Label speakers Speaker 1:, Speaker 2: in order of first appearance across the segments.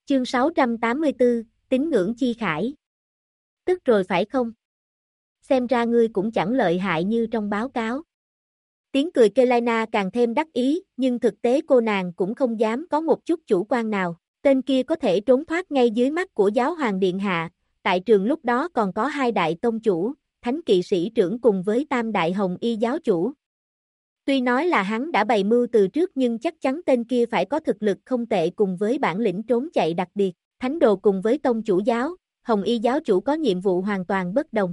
Speaker 1: Chương 684, tín ngưỡng chi khải. Tức rồi phải không? Xem ra ngươi cũng chẳng lợi hại như trong báo cáo. Tiếng cười Kelaina càng thêm đắc ý, nhưng thực tế cô nàng cũng không dám có một chút chủ quan nào. Tên kia có thể trốn thoát ngay dưới mắt của giáo hoàng điện hạ, tại trường lúc đó còn có 2 đại tông chủ, thánh kỵ sĩ trưởng cùng với tam đại hồng y giáo chủ. Tuy nói là hắn đã bày mưu từ trước nhưng chắc chắn tên kia phải có thực lực không tệ cùng với bản lĩnh trốn chạy đặc biệt. Thánh đồ cùng với tông chủ giáo, hồng y giáo chủ có nhiệm vụ hoàn toàn bất đồng.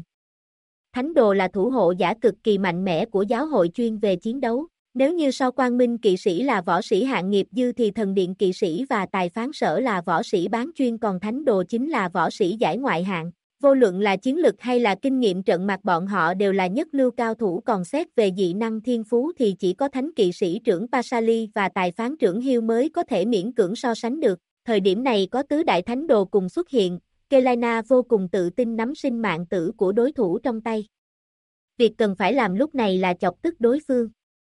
Speaker 1: Thánh đồ là thủ hộ giả cực kỳ mạnh mẽ của giáo hội chuyên về chiến đấu. Nếu như sau quang minh kỵ sĩ là võ sĩ hạng nghiệp dư thì thần điện kỵ sĩ và tài phán sở là võ sĩ bán chuyên, còn thánh đồ chính là võ sĩ giải ngoại hạng. Vô luận là chiến lực hay là kinh nghiệm trận mặt bọn họ đều là nhất lưu cao thủ, còn xét về dị năng thiên phú thì chỉ có thánh kỵ sĩ trưởng Pasali và tài phán trưởng Hill mới có thể miễn cưỡng so sánh được. Thời điểm này có tứ đại thánh đồ cùng xuất hiện, Kelaina vô cùng tự tin nắm sinh mạng tử của đối thủ trong tay. Việc cần phải làm lúc này là chọc tức đối phương.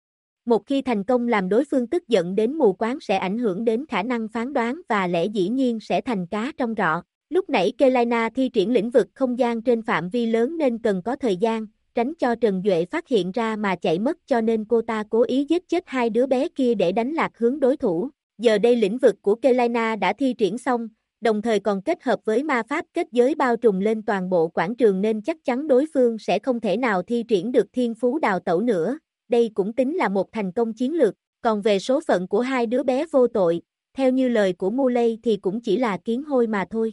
Speaker 1: Một khi thành công làm đối phương tức giận đến mù quáng sẽ ảnh hưởng đến khả năng phán đoán và lẽ dĩ nhiên sẽ thành cá trong rọ. Lúc nãy Kelaina thi triển lĩnh vực không gian trên phạm vi lớn nên cần có thời gian, tránh cho Trần Duệ phát hiện ra mà chạy mất, cho nên cô ta cố ý giết chết 2 đứa bé kia để đánh lạc hướng đối thủ. Giờ đây lĩnh vực của Kelaina đã thi triển xong, đồng thời còn kết hợp với ma pháp kết giới bao trùm lên toàn bộ quảng trường nên chắc chắn đối phương sẽ không thể nào thi triển được thiên phú đào tẩu nữa. Đây cũng tính là một thành công chiến lược. Còn về số phận của 2 đứa bé vô tội, theo như lời của Muley thì cũng chỉ là kiến hôi mà thôi.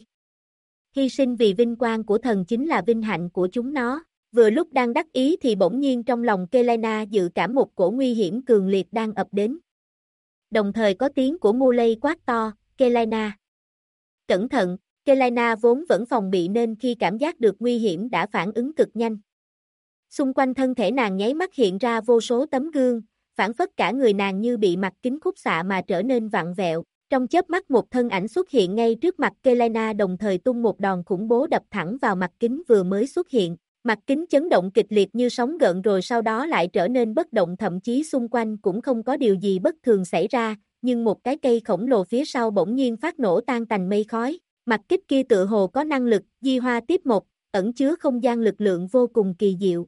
Speaker 1: Hy sinh vì vinh quang của thần chính là vinh hạnh của chúng nó. Vừa lúc đang đắc ý thì bỗng nhiên trong lòng Kelaina dự cảm một cổ nguy hiểm cường liệt đang ập đến. Đồng thời có tiếng của Muley quát to, Kelaina. Cẩn thận, Kelaina vốn vẫn phòng bị nên khi cảm giác được nguy hiểm đã phản ứng cực nhanh. Xung quanh thân thể nàng nháy mắt hiện ra vô số tấm gương, phản phất cả người nàng như bị mặt kính khúc xạ mà trở nên vặn vẹo. Trong chớp mắt một thân ảnh xuất hiện ngay trước mặt Kelaina, đồng thời tung một đòn khủng bố đập thẳng vào mặt kính vừa mới xuất hiện. Mặt kính chấn động kịch liệt như sóng gợn rồi sau đó lại trở nên bất động, thậm chí xung quanh cũng không có điều gì bất thường xảy ra, nhưng một cái cây khổng lồ phía sau bỗng nhiên phát nổ tan tành mây khói. Mặt kích kia tự hồ có năng lực di hoa tiếp một, ẩn chứa không gian lực lượng vô cùng kỳ diệu.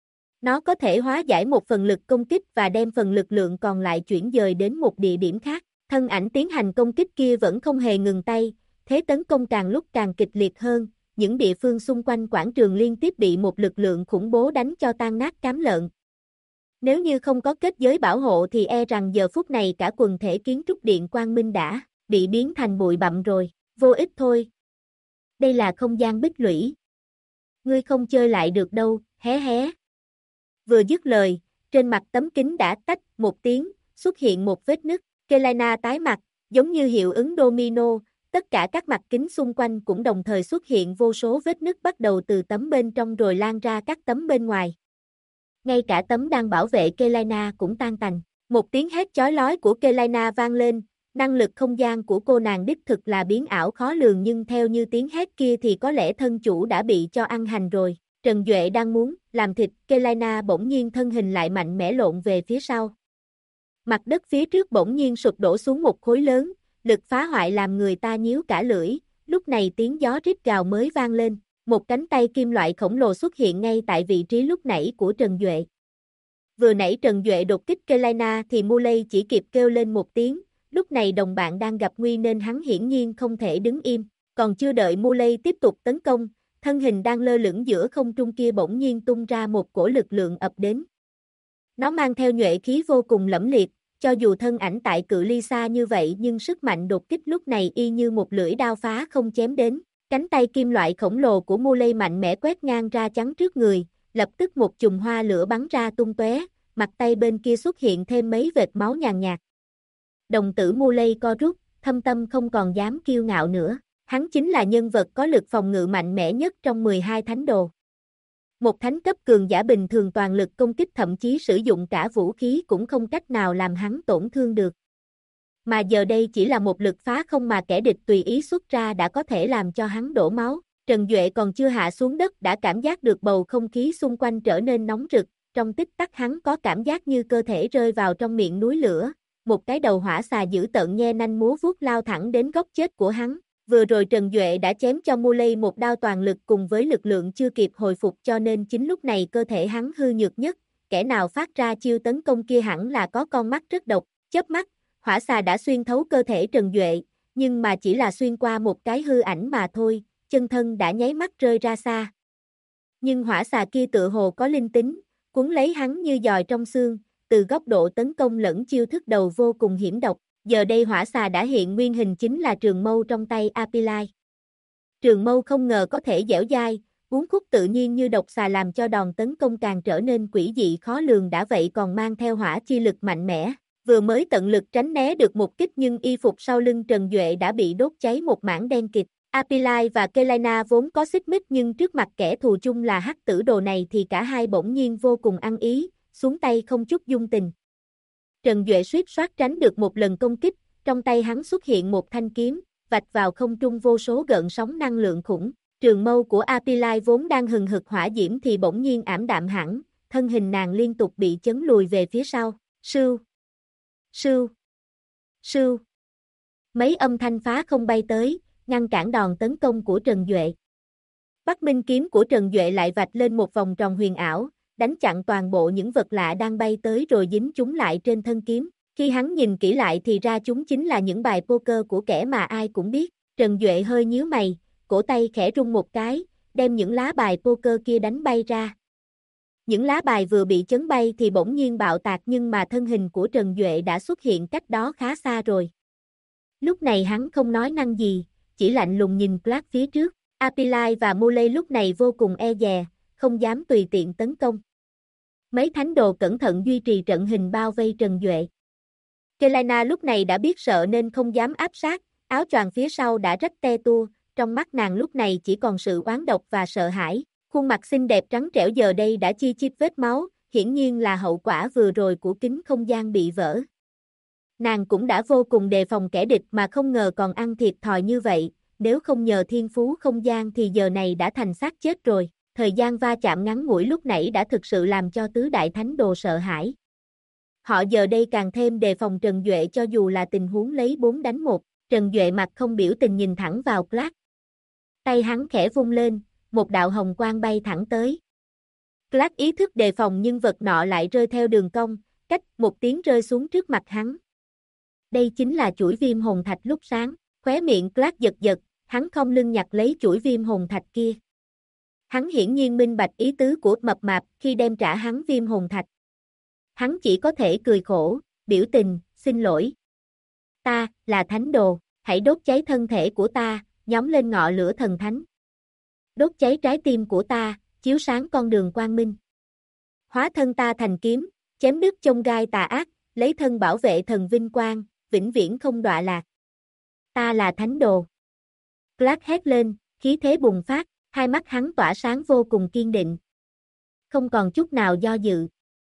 Speaker 1: Nó có thể hóa giải một phần lực công kích và đem phần lực lượng còn lại chuyển dời đến một địa điểm khác. Thân ảnh tiến hành công kích kia vẫn không hề ngừng tay, thế tấn công càng lúc càng kịch liệt hơn, những địa phương xung quanh quảng trường liên tiếp bị một lực lượng khủng bố đánh cho tan nát cám lợn. Nếu như không có kết giới bảo hộ thì e rằng giờ phút này cả quần thể kiến trúc điện Quang Minh đã bị biến thành bụi bặm rồi, vô ích thôi. Đây là không gian bích lũy. Ngươi không chơi lại được đâu, hé hé. Vừa dứt lời, trên mặt tấm kính đã tách một tiếng, xuất hiện một vết nứt. Kelaina tái mặt, giống như hiệu ứng domino, tất cả các mặt kính xung quanh cũng đồng thời xuất hiện vô số vết nứt bắt đầu từ tấm bên trong rồi lan ra các tấm bên ngoài. Ngay cả tấm đang bảo vệ Kelaina cũng tan tành. Một tiếng hét chói lói của Kelaina vang lên, năng lực không gian của cô nàng đích thực là biến ảo khó lường, nhưng theo như tiếng hét kia thì có lẽ thân chủ đã bị cho ăn hành rồi. Trần Duệ đang muốn làm thịt Kelaina bỗng nhiên thân hình lại mạnh mẽ lộn về phía sau. Mặt đất phía trước bỗng nhiên sụp đổ xuống một khối lớn, lực phá hoại làm người ta nhíu cả lưỡi, lúc này tiếng gió rít gào mới vang lên, một cánh tay kim loại khổng lồ xuất hiện ngay tại vị trí lúc nãy của Trần Duệ. Vừa nãy Trần Duệ đột kích Kelaina thì Muley chỉ kịp kêu lên một tiếng, lúc này đồng bạn đang gặp nguy nên hắn hiển nhiên không thể đứng im, còn chưa đợi Muley tiếp tục tấn công, thân hình đang lơ lửng giữa không trung kia bỗng nhiên tung ra một cổ lực lượng ập đến. Nó mang theo nhuệ khí vô cùng lẫm liệt, cho dù thân ảnh tại cự ly xa như vậy nhưng sức mạnh đột kích lúc này y như một lưỡi đao phá không chém đến. Cánh tay kim loại khổng lồ của Muley mạnh mẽ quét ngang ra chắn trước người, lập tức một chùm hoa lửa bắn ra tung tóe, mặt tay bên kia xuất hiện thêm mấy vệt máu nhàn nhạt. Đồng tử Muley co rút, thâm tâm không còn dám kiêu ngạo nữa. Hắn chính là nhân vật có lực phòng ngự mạnh mẽ nhất trong 12 thánh đồ. Một thánh cấp cường giả bình thường toàn lực công kích thậm chí sử dụng cả vũ khí cũng không cách nào làm hắn tổn thương được. Mà giờ đây chỉ là một lực phá không mà kẻ địch tùy ý xuất ra đã có thể làm cho hắn đổ máu. Trần Duệ còn chưa hạ xuống đất đã cảm giác được bầu không khí xung quanh trở nên nóng rực, trong tích tắc hắn có cảm giác như cơ thể rơi vào trong miệng núi lửa, một cái đầu hỏa xà dữ tợn nhe nanh múa vuốt lao thẳng đến góc chết của hắn. Vừa rồi Trần Duệ đã chém cho Muley một đao toàn lực cùng với lực lượng chưa kịp hồi phục cho nên chính lúc này cơ thể hắn hư nhược nhất, kẻ nào phát ra chiêu tấn công kia hẳn là có con mắt rất độc, chớp mắt, hỏa xà đã xuyên thấu cơ thể Trần Duệ, nhưng mà chỉ là xuyên qua một cái hư ảnh mà thôi, chân thân đã nháy mắt rơi ra xa. Nhưng hỏa xà kia tựa hồ có linh tính, cuốn lấy hắn như giòi trong xương, từ góc độ tấn công lẫn chiêu thức đầu vô cùng hiểm độc. Giờ đây hỏa xà đã hiện nguyên hình chính là trường mâu trong tay Apilai. Trường mâu không ngờ có thể dẻo dai, uốn khúc tự nhiên như độc xà làm cho đòn tấn công càng trở nên quỷ dị khó lường đã vậy còn mang theo hỏa chi lực mạnh mẽ. Vừa mới tận lực tránh né được một kích nhưng y phục sau lưng Trần Duệ đã bị đốt cháy một mảng đen kịt. Apilai và Kelaina vốn có xích mích nhưng trước mặt kẻ thù chung là hắc tử đồ này thì cả hai bỗng nhiên vô cùng ăn ý, xuống tay không chút dung tình. Trần Duệ suýt soát tránh được một lần công kích, trong tay hắn xuất hiện một thanh kiếm, vạch vào không trung vô số gợn sóng năng lượng khủng. Trường mâu của Apilai vốn đang hừng hực hỏa diễm thì bỗng nhiên ảm đạm hẳn, thân hình nàng liên tục bị chấn lùi về phía sau. Sưu, sưu, sưu. Mấy âm thanh phá không bay tới, ngăn cản đòn tấn công của Trần Duệ. Bắc Minh kiếm của Trần Duệ lại vạch lên một vòng tròn huyền ảo, đánh chặn toàn bộ những vật lạ đang bay tới rồi dính chúng lại trên thân kiếm. Khi hắn nhìn kỹ lại thì ra chúng chính là những bài poker của kẻ mà ai cũng biết. Trần Duệ hơi nhíu mày, cổ tay khẽ rung một cái, đem những lá bài poker kia đánh bay ra. Những lá bài vừa bị chấn bay thì bỗng nhiên bạo tạc nhưng mà thân hình của Trần Duệ đã xuất hiện cách đó khá xa rồi. Lúc này hắn không nói năng gì, chỉ lạnh lùng nhìn Clark phía trước. Apilai và Muley lúc này vô cùng e dè, không dám tùy tiện tấn công. Mấy thánh đồ cẩn thận duy trì trận hình bao vây Trần Duệ. Kelaina lúc này đã biết sợ nên không dám áp sát, áo choàng phía sau đã rách te tua, trong mắt nàng lúc này chỉ còn sự oán độc và sợ hãi. Khuôn mặt xinh đẹp trắng trẻo giờ đây đã chi chít vết máu, hiển nhiên là hậu quả vừa rồi của kính không gian bị vỡ. Nàng cũng đã vô cùng đề phòng kẻ địch mà không ngờ còn ăn thiệt thòi như vậy, nếu không nhờ thiên phú không gian thì giờ này đã thành xác chết rồi. Thời gian va chạm ngắn ngủi lúc nãy đã thực sự làm cho tứ đại thánh đồ sợ hãi. Họ giờ đây càng thêm đề phòng Trần Duệ cho dù là tình huống lấy 4 đánh 1. Trần Duệ mặt không biểu tình nhìn thẳng vào Clark. Tay hắn khẽ vung lên, một đạo hồng quang bay thẳng tới. Clark ý thức đề phòng nhưng vật nọ lại rơi theo đường cong, cách một tiếng rơi xuống trước mặt hắn. Đây chính là chuỗi viêm hồn thạch lúc sáng, khóe miệng Clark giật giật, hắn không lưng nhặt lấy chuỗi viêm hồn thạch kia. Hắn hiển nhiên minh bạch ý tứ của mập mạp khi đem trả hắn viêm hồn thạch. Hắn chỉ có thể cười khổ, biểu tình, xin lỗi. Ta, là thánh đồ, hãy đốt cháy thân thể của ta, nhóm lên ngọn lửa thần thánh. Đốt cháy trái tim của ta, chiếu sáng con đường quang minh. Hóa thân ta thành kiếm, chém đứt chông gai tà ác, lấy thân bảo vệ thần vinh quang, vĩnh viễn không đọa lạc. Ta là thánh đồ. Clark hét lên, khí thế bùng phát, hai mắt hắn tỏa sáng vô cùng kiên định. Không còn chút nào do dự.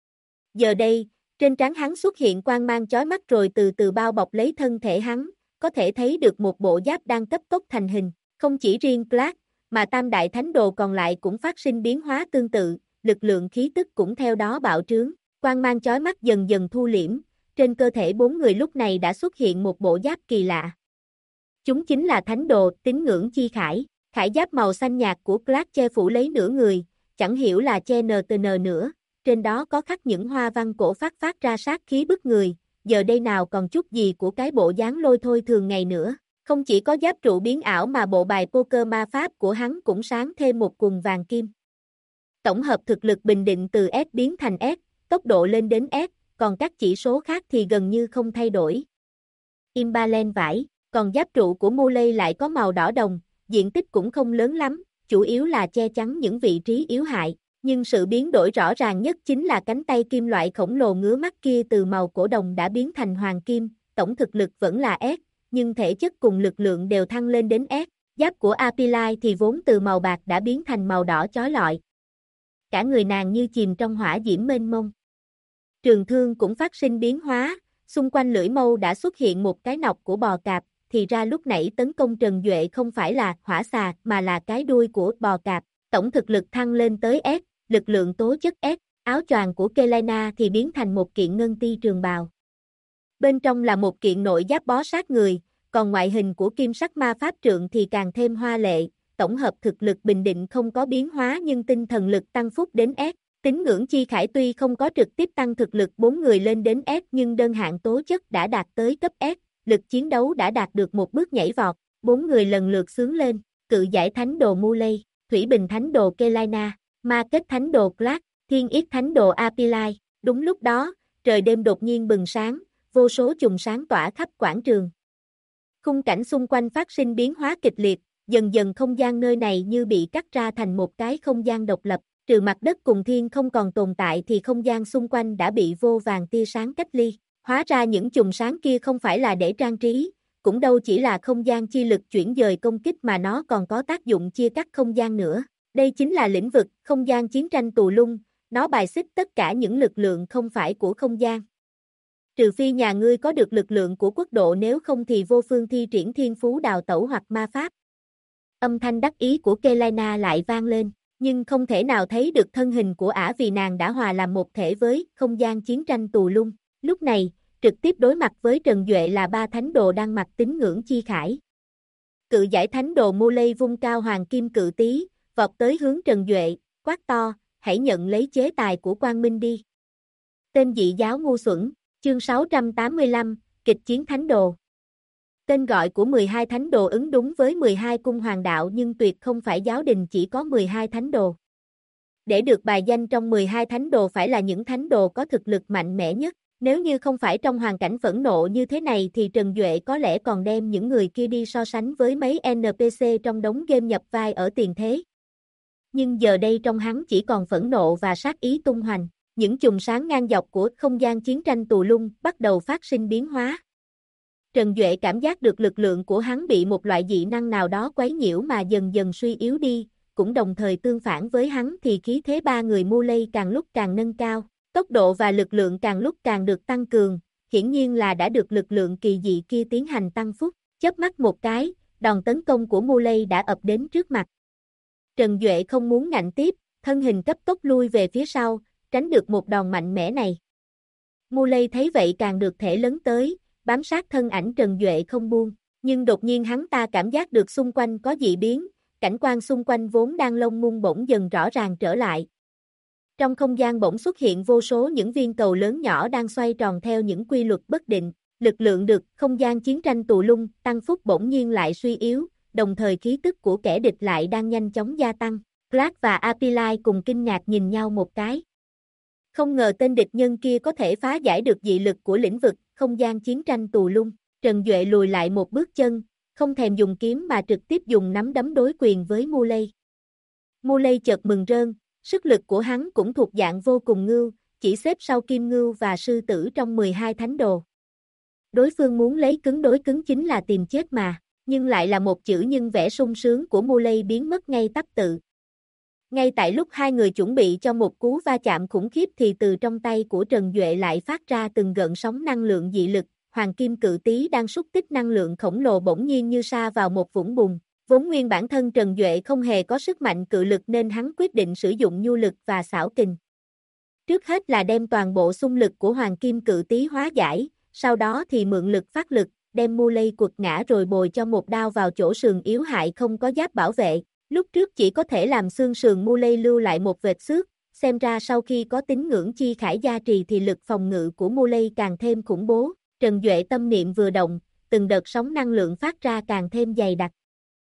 Speaker 1: Giờ đây, trên trán hắn xuất hiện quang mang chói mắt rồi từ từ bao bọc lấy thân thể hắn, có thể thấy được một bộ giáp đang cấp tốc thành hình. Không chỉ riêng Clark, mà tam đại thánh đồ còn lại cũng phát sinh biến hóa tương tự, lực lượng khí tức cũng theo đó bạo trướng. Quang mang chói mắt dần dần thu liễm, trên cơ thể 4 người lúc này đã xuất hiện một bộ giáp kỳ lạ. Chúng chính là thánh đồ, tín ngưỡng chi khải. Khải giáp màu xanh nhạt của Clark che phủ lấy nửa người, chẳng hiểu là che NTN nữa, trên đó có khắc những hoa văn cổ phát ra sát khí bức người, giờ đây nào còn chút gì của cái bộ dáng lôi thôi thường ngày nữa. Không chỉ có giáp trụ biến ảo mà bộ bài poker ma pháp của hắn cũng sáng thêm một quần vàng kim. Tổng hợp thực lực bình định từ S biến thành S, tốc độ lên đến S, còn các chỉ số khác thì gần như không thay đổi. Imbalance vải, còn giáp trụ của Muley lại có màu đỏ đồng, diện tích cũng không lớn lắm, chủ yếu là che chắn những vị trí yếu hại, nhưng sự biến đổi rõ ràng nhất chính là cánh tay kim loại khổng lồ ngứa mắt kia từ màu cổ đồng đã biến thành hoàng kim, tổng thực lực vẫn là S, nhưng thể chất cùng lực lượng đều thăng lên đến S, giáp của Apilai thì vốn từ màu bạc đã biến thành màu đỏ chói lọi. Cả người nàng như chìm trong hỏa diễm mênh mông. Trường thương cũng phát sinh biến hóa, xung quanh lưỡi mâu đã xuất hiện một cái nọc của bò cạp, thì ra lúc nãy tấn công Trần Duệ không phải là hỏa xà mà là cái đuôi của bò cạp, tổng thực lực thăng lên tới S, lực lượng tố chất S, áo choàng của Kelaina thì biến thành một kiện ngân ti trường bào. Bên trong là một kiện nội giáp bó sát người, còn ngoại hình của kim sắc ma pháp trượng thì càng thêm hoa lệ, tổng hợp thực lực bình định không có biến hóa nhưng tinh thần lực tăng phúc đến S. Tín ngưỡng chi khải tuy không có trực tiếp tăng thực lực 4 người lên đến S nhưng đơn hạng tố chất đã đạt tới cấp S, lực chiến đấu đã đạt được một bước nhảy vọt, 4 người lần lượt xướng lên, cự giải thánh đồ Muley, thủy bình thánh đồ Kelaina, ma kết thánh đồ Clark, thiên yết thánh đồ Apilai. Đúng lúc đó, trời đêm đột nhiên bừng sáng, vô số chùm sáng tỏa khắp quảng trường. Khung cảnh xung quanh phát sinh biến hóa kịch liệt, dần dần không gian nơi này như bị cắt ra thành một cái không gian độc lập, trừ mặt đất cùng thiên không còn tồn tại thì không gian xung quanh đã bị vô vàn tia sáng cách ly. Hóa ra những chùm sáng kia không phải là để trang trí, cũng đâu chỉ là không gian chi lực chuyển dời công kích mà nó còn có tác dụng chia cắt không gian nữa. Đây chính là lĩnh vực không gian chiến tranh tù lung, nó bài xích tất cả những lực lượng không phải của không gian. Trừ phi nhà ngươi có được lực lượng của quốc độ, nếu không thì vô phương thi triển thiên phú đào tẩu hoặc ma pháp. Âm thanh đắc ý của Kelaina lại vang lên, nhưng không thể nào thấy được thân hình của ả vì nàng đã hòa làm một thể với không gian chiến tranh tù lung. Lúc này, trực tiếp đối mặt với Trần Duệ là 3 thánh đồ đang mặc tín ngưỡng chi khải. Cự giải thánh đồ Muley vung cao hoàng kim cự tí, vọt tới hướng Trần Duệ, quát to, hãy nhận lấy chế tài của Quang Minh đi. Tên dị giáo ngu xuẩn, chương 685, kịch chiến thánh đồ. Tên gọi của 12 thánh đồ ứng đúng với 12 cung hoàng đạo nhưng tuyệt không phải giáo đình chỉ có 12 thánh đồ. Để được bài danh trong 12 thánh đồ phải là những thánh đồ có thực lực mạnh mẽ nhất. Nếu như không phải trong hoàn cảnh phẫn nộ như thế này thì Trần Duệ có lẽ còn đem những người kia đi so sánh với mấy NPC trong đống game nhập vai ở tiền thế. Nhưng giờ đây trong hắn chỉ còn phẫn nộ và sát ý tung hoành. Những chùm sáng ngang dọc của không gian chiến tranh tù lung bắt đầu phát sinh biến hóa. Trần Duệ cảm giác được lực lượng của hắn bị một loại dị năng nào đó quấy nhiễu mà dần dần suy yếu đi, cũng đồng thời tương phản với hắn thì khí thế 3 người Muley càng lúc càng nâng cao, tốc độ và lực lượng càng lúc càng được tăng cường, hiển nhiên là đã được lực lượng kỳ dị kia tiến hành tăng phúc, chớp mắt một cái, đòn tấn công của Muley đã ập đến trước mặt. Trần Duệ không muốn ngạnh tiếp, thân hình cấp tốc lui về phía sau, tránh được một đòn mạnh mẽ này. Muley thấy vậy càng được thể lấn tới, bám sát thân ảnh Trần Duệ không buông, nhưng đột nhiên hắn ta cảm giác được xung quanh có dị biến, cảnh quan xung quanh vốn đang lông mung bỗng dần rõ ràng trở lại. Trong không gian bỗng xuất hiện vô số những viên cầu lớn nhỏ đang xoay tròn theo những quy luật bất định, lực lượng được không gian chiến tranh tù lung tăng phúc bỗng nhiên lại suy yếu, đồng thời khí tức của kẻ địch lại đang nhanh chóng gia tăng. Clark và Apilai cùng kinh ngạc nhìn nhau một cái. Không ngờ tên địch nhân kia có thể phá giải được dị lực của lĩnh vực không gian chiến tranh tù lung. Trần Duệ lùi lại một bước chân, không thèm dùng kiếm mà trực tiếp dùng nắm đấm đối quyền với Muley. Muley chợt mừng rơn, sức lực của hắn cũng thuộc dạng vô cùng ngưu, chỉ xếp sau Kim Ngưu và Sư Tử trong 12 thánh đồ. Đối phương muốn lấy cứng đối cứng chính là tìm chết mà, nhưng lại là một chữ nhưng vẻ sung sướng của Muley biến mất ngay tắp tự. Ngay tại lúc hai người chuẩn bị cho một cú va chạm khủng khiếp thì từ trong tay của Trần Duệ lại phát ra từng gợn sóng năng lượng dị lực, hoàng kim cự tí đang xúc tích năng lượng khổng lồ bỗng nhiên như sa vào một vũng bùn. Vốn nguyên bản thân Trần Duệ không hề có sức mạnh cự lực nên hắn quyết định sử dụng nhu lực và xảo kình. Trước hết là đem toàn bộ xung lực của hoàng kim cự tí hóa giải, sau đó thì mượn lực phát lực, đem Muley quật ngã rồi bồi cho một đao vào chỗ sườn yếu hại không có giáp bảo vệ. Lúc trước chỉ có thể làm xương sườn Muley lưu lại một vệt xước, xem ra sau khi có tín ngưỡng chi khải gia trì thì lực phòng ngự của Muley càng thêm khủng bố. Trần Duệ tâm niệm vừa động, từng đợt sóng năng lượng phát ra càng thêm dày đặc.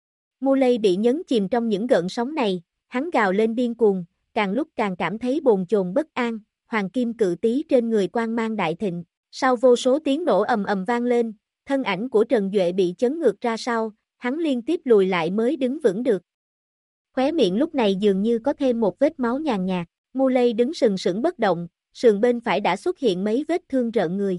Speaker 1: Muley bị nhấn chìm trong những gợn sóng này, hắn gào lên điên cuồng, càng lúc càng cảm thấy bồn chồn bất an, hoàng kim cự tí trên người quang mang đại thịnh. Sau vô số tiếng nổ ầm ầm vang lên, thân ảnh của Trần Duệ bị chấn ngược ra sau, hắn liên tiếp lùi lại mới đứng vững được. Khóe miệng lúc này dường như có thêm một vết máu nhàn nhạt, Muley đứng sừng sững bất động, sườn bên phải đã xuất hiện mấy vết thương rợn người.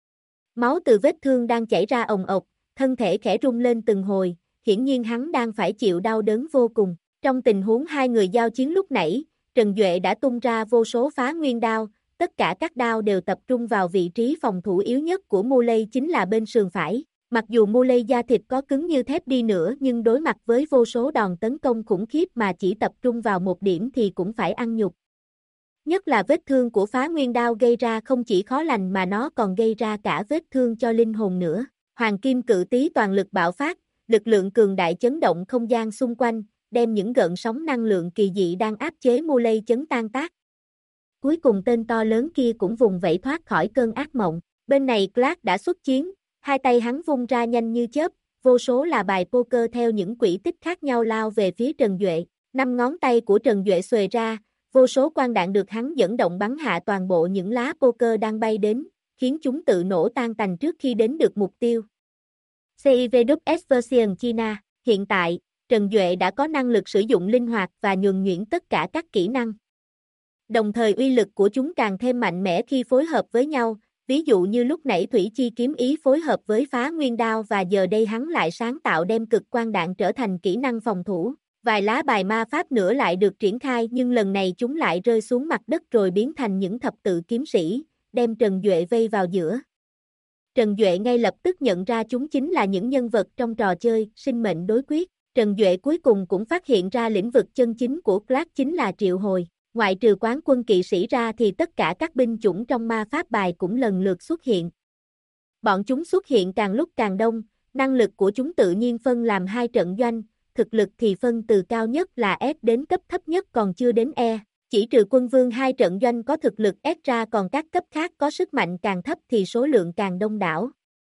Speaker 1: Máu từ vết thương đang chảy ra ồng ộc, thân thể khẽ rung lên từng hồi, hiển nhiên hắn đang phải chịu đau đớn vô cùng. Trong tình huống hai người giao chiến lúc nãy, Trần Duệ đã tung ra vô số phá nguyên đao, tất cả các đao đều tập trung vào vị trí phòng thủ yếu nhất của Muley chính là bên sườn phải. Mặc dù Muley da thịt có cứng như thép đi nữa nhưng đối mặt với vô số đòn tấn công khủng khiếp mà chỉ tập trung vào một điểm thì cũng phải ăn nhục. Nhất là vết thương của Phá Nguyên Đao gây ra không chỉ khó lành mà nó còn gây ra cả vết thương cho linh hồn nữa. Hoàng Kim Cự Tý toàn lực bạo phát, lực lượng cường đại chấn động không gian xung quanh, đem những gợn sóng năng lượng kỳ dị đang áp chế Muley chấn tan tác. Cuối cùng tên to lớn kia cũng vùng vẫy thoát khỏi cơn ác mộng. Bên này Clark đã xuất chiến, hai tay hắn vung ra nhanh như chớp, vô số là bài poker theo những quỹ tích khác nhau lao về phía Trần Duệ. 5 ngón tay của Trần Duệ xuề ra, vô số quang đạn được hắn dẫn động bắn hạ toàn bộ những lá poker đang bay đến, khiến chúng tự nổ tan tành trước khi đến được mục tiêu. CIVWS version China, hiện tại, Trần Duệ đã có năng lực sử dụng linh hoạt và nhuần nhuyễn tất cả các kỹ năng. Đồng thời uy lực của chúng càng thêm mạnh mẽ khi phối hợp với nhau, ví dụ như lúc nãy Thủy Chi kiếm ý phối hợp với Phá Nguyên Đao và giờ đây hắn lại sáng tạo đem cực quang đạn trở thành kỹ năng phòng thủ. Vài lá bài ma pháp nữa lại được triển khai nhưng lần này chúng lại rơi xuống mặt đất rồi biến thành những thập tự kiếm sĩ, đem Trần Duệ vây vào giữa. Trần Duệ ngay lập tức nhận ra chúng chính là những nhân vật trong trò chơi sinh mệnh đối quyết. Trần Duệ cuối cùng cũng phát hiện ra lĩnh vực chân chính của Clark chính là triệu hồi. Ngoại trừ quán quân kỵ sĩ ra thì tất cả các binh chủng trong ma pháp bài cũng lần lượt xuất hiện. Bọn chúng xuất hiện càng lúc càng đông, năng lực của chúng tự nhiên phân làm hai trận doanh, thực lực thì phân từ cao nhất là S đến cấp thấp nhất còn chưa đến E. Chỉ trừ quân vương hai trận doanh có thực lực S ra còn các cấp khác có sức mạnh càng thấp thì số lượng càng đông đảo.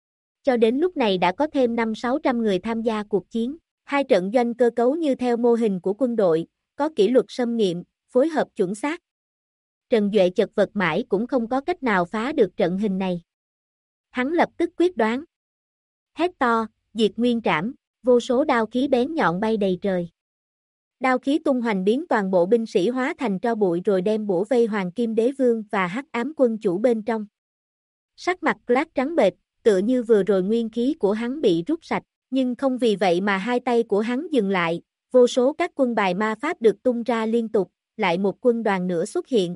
Speaker 1: Cho đến lúc này đã có thêm 500-600 người tham gia cuộc chiến. Hai trận doanh cơ cấu như theo mô hình của quân đội, có kỷ luật xâm nghiệm, phối hợp chuẩn xác. Trần Duệ chật vật mãi cũng không có cách nào phá được trận hình này. Hắn lập tức quyết đoán. Hét to, diệt nguyên trảm, vô số đao khí bén nhọn bay đầy trời. Đao khí tung hoành biến toàn bộ binh sĩ hóa thành tro bụi rồi đem bủa vây Hoàng Kim Đế Vương và Hắc Ám Quân Chủ bên trong. Sắc mặt Clark trắng bệch, tựa như vừa rồi nguyên khí của hắn bị rút sạch, nhưng không vì vậy mà hai tay của hắn dừng lại, vô số các quân bài ma pháp được tung ra liên tục, lại một quân đoàn nữa xuất hiện.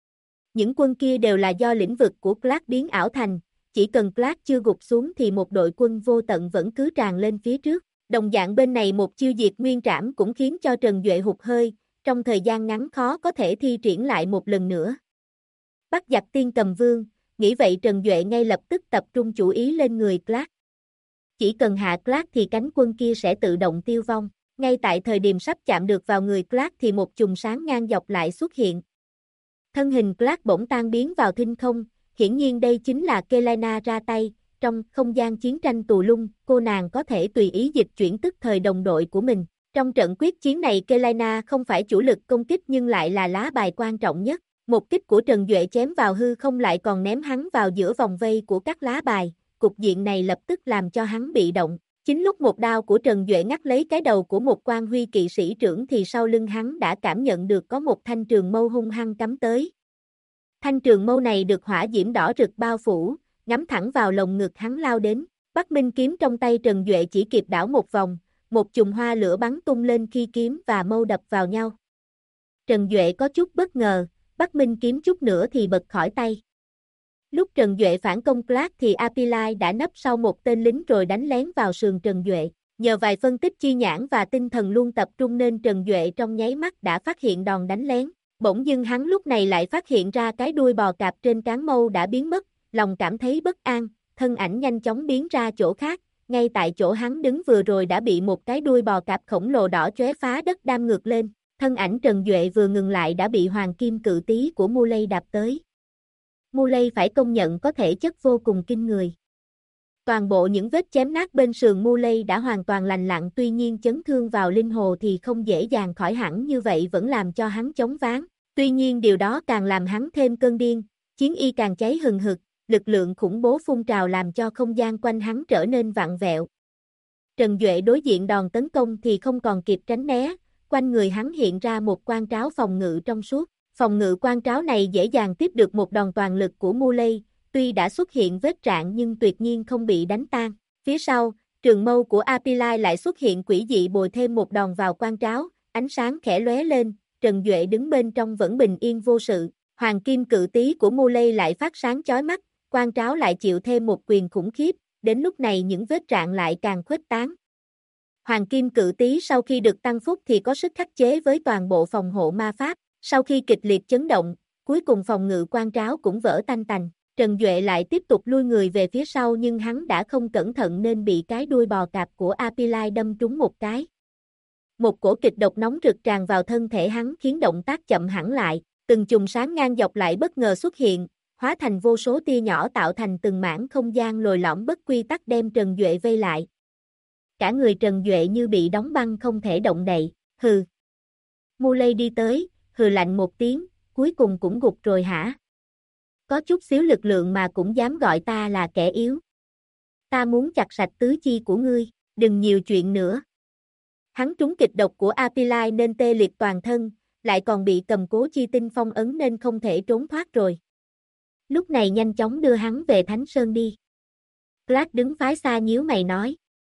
Speaker 1: Những quân kia đều là do lĩnh vực của Clark biến ảo thành, chỉ cần Clark chưa gục xuống thì một đội quân vô tận vẫn cứ tràn lên phía trước. Đồng dạng bên này một chiêu diệt nguyên trảm cũng khiến cho Trần Duệ hụt hơi, trong thời gian ngắn khó có thể thi triển lại một lần nữa. Bắt giặc tiên cầm vương, nghĩ vậy Trần Duệ ngay lập tức tập trung chủ ý lên người Clark. Chỉ cần hạ Clark thì cánh quân kia sẽ tự động tiêu vong. Ngay tại thời điểm sắp chạm được vào người Clark thì một chùm sáng ngang dọc lại xuất hiện. Thân hình Clark bỗng tan biến vào thinh không, hiển nhiên đây chính là Kelaina ra tay. Trong không gian chiến tranh tù lung, cô nàng có thể tùy ý dịch chuyển tức thời đồng đội của mình. Trong trận quyết chiến này Kelaina không phải chủ lực công kích nhưng lại là lá bài quan trọng nhất. Một kích của Trần Duệ chém vào hư không lại còn ném hắn vào giữa vòng vây của các lá bài. Cục diện này lập tức làm cho hắn bị động. Chính lúc một đao của Trần Duệ ngắt lấy cái đầu của một quan huy kỵ sĩ trưởng thì sau lưng hắn đã cảm nhận được có một thanh trường mâu hung hăng cắm tới. Thanh trường mâu này được hỏa diễm đỏ rực bao phủ, ngắm thẳng vào lồng ngực hắn lao đến. Bắc Minh kiếm trong tay Trần Duệ chỉ kịp đảo một vòng, một chùm hoa lửa bắn tung lên khi kiếm và mâu đập vào nhau. Trần Duệ có chút bất ngờ, Bắc Minh kiếm chút nữa thì bật khỏi tay. Lúc Trần Duệ phản công Clark thì Apilai đã nấp sau một tên lính rồi đánh lén vào sườn Trần Duệ. Nhờ vài phân tích chi nhãn và tinh thần luôn tập trung nên Trần Duệ trong nháy mắt đã phát hiện đòn đánh lén. Bỗng dưng hắn lúc này lại phát hiện ra cái đuôi bò cạp trên cán mâu đã biến mất, lòng cảm thấy bất an, thân ảnh nhanh chóng biến ra chỗ khác, ngay tại chỗ hắn đứng vừa rồi đã bị một cái đuôi bò cạp khổng lồ đỏ chóe phá đất đam ngược lên, thân ảnh Trần Duệ vừa ngừng lại đã bị Hoàng Kim Cự Tý của Muley đạp tới. Muley phải công nhận có thể chất vô cùng kinh người. Toàn bộ những vết chém nát bên sườn Muley đã hoàn toàn lành lặn tuy nhiên chấn thương vào linh hồ thì không dễ dàng khỏi hẳn như vậy vẫn làm cho hắn chóng váng. Tuy nhiên điều đó càng làm hắn thêm cơn điên, chiến y càng cháy hừng hực, lực lượng khủng bố phun trào làm cho không gian quanh hắn trở nên vặn vẹo. Trần Duệ đối diện đòn tấn công thì không còn kịp tránh né, quanh người hắn hiện ra một quan tráo phòng ngự trong suốt. Phòng ngự quan tráo này dễ dàng tiếp được một đòn toàn lực của Muley, tuy đã xuất hiện vết rạn nhưng tuyệt nhiên không bị đánh tan. Phía sau, trường mâu của Apilai lại xuất hiện quỷ dị bồi thêm một đòn vào quan tráo, ánh sáng khẽ lóe lên, Trần Duệ đứng bên trong vẫn bình yên vô sự. Hoàng Kim Cự Tý của Muley lại phát sáng chói mắt, quan tráo lại chịu thêm một quyền khủng khiếp, đến lúc này những vết rạn lại càng khuếch tán. Hoàng Kim Cự Tý sau khi được tăng phúc thì có sức khắc chế với toàn bộ phòng hộ ma pháp. Sau khi kịch liệt chấn động, cuối cùng phòng ngự quan tráo cũng vỡ tanh tành. Trần Duệ lại tiếp tục lui người về phía sau nhưng hắn đã không cẩn thận nên bị cái đuôi bò cạp của Apilai đâm trúng một cái. Một cổ kịch độc nóng rực tràn vào thân thể hắn khiến động tác chậm hẳn lại, từng chùm sáng ngang dọc lại bất ngờ xuất hiện, hóa thành vô số tia nhỏ tạo thành từng mảng không gian lồi lõm bất quy tắc đem Trần Duệ vây lại. Cả người Trần Duệ như bị đóng băng không thể động đậy, hừ. Muley đi tới, hừ lạnh một tiếng, cuối cùng cũng gục rồi hả? Có chút xíu lực lượng mà cũng dám gọi ta là kẻ yếu. Ta muốn chặt sạch tứ chi của ngươi, đừng nhiều chuyện nữa. Hắn trúng kịch độc của Apilai nên tê liệt toàn thân, lại còn bị cầm cố chi tinh phong ấn nên không thể trốn thoát rồi. Lúc này nhanh chóng đưa hắn về Thánh Sơn đi. Clark đứng phái xa nhíu mày nói.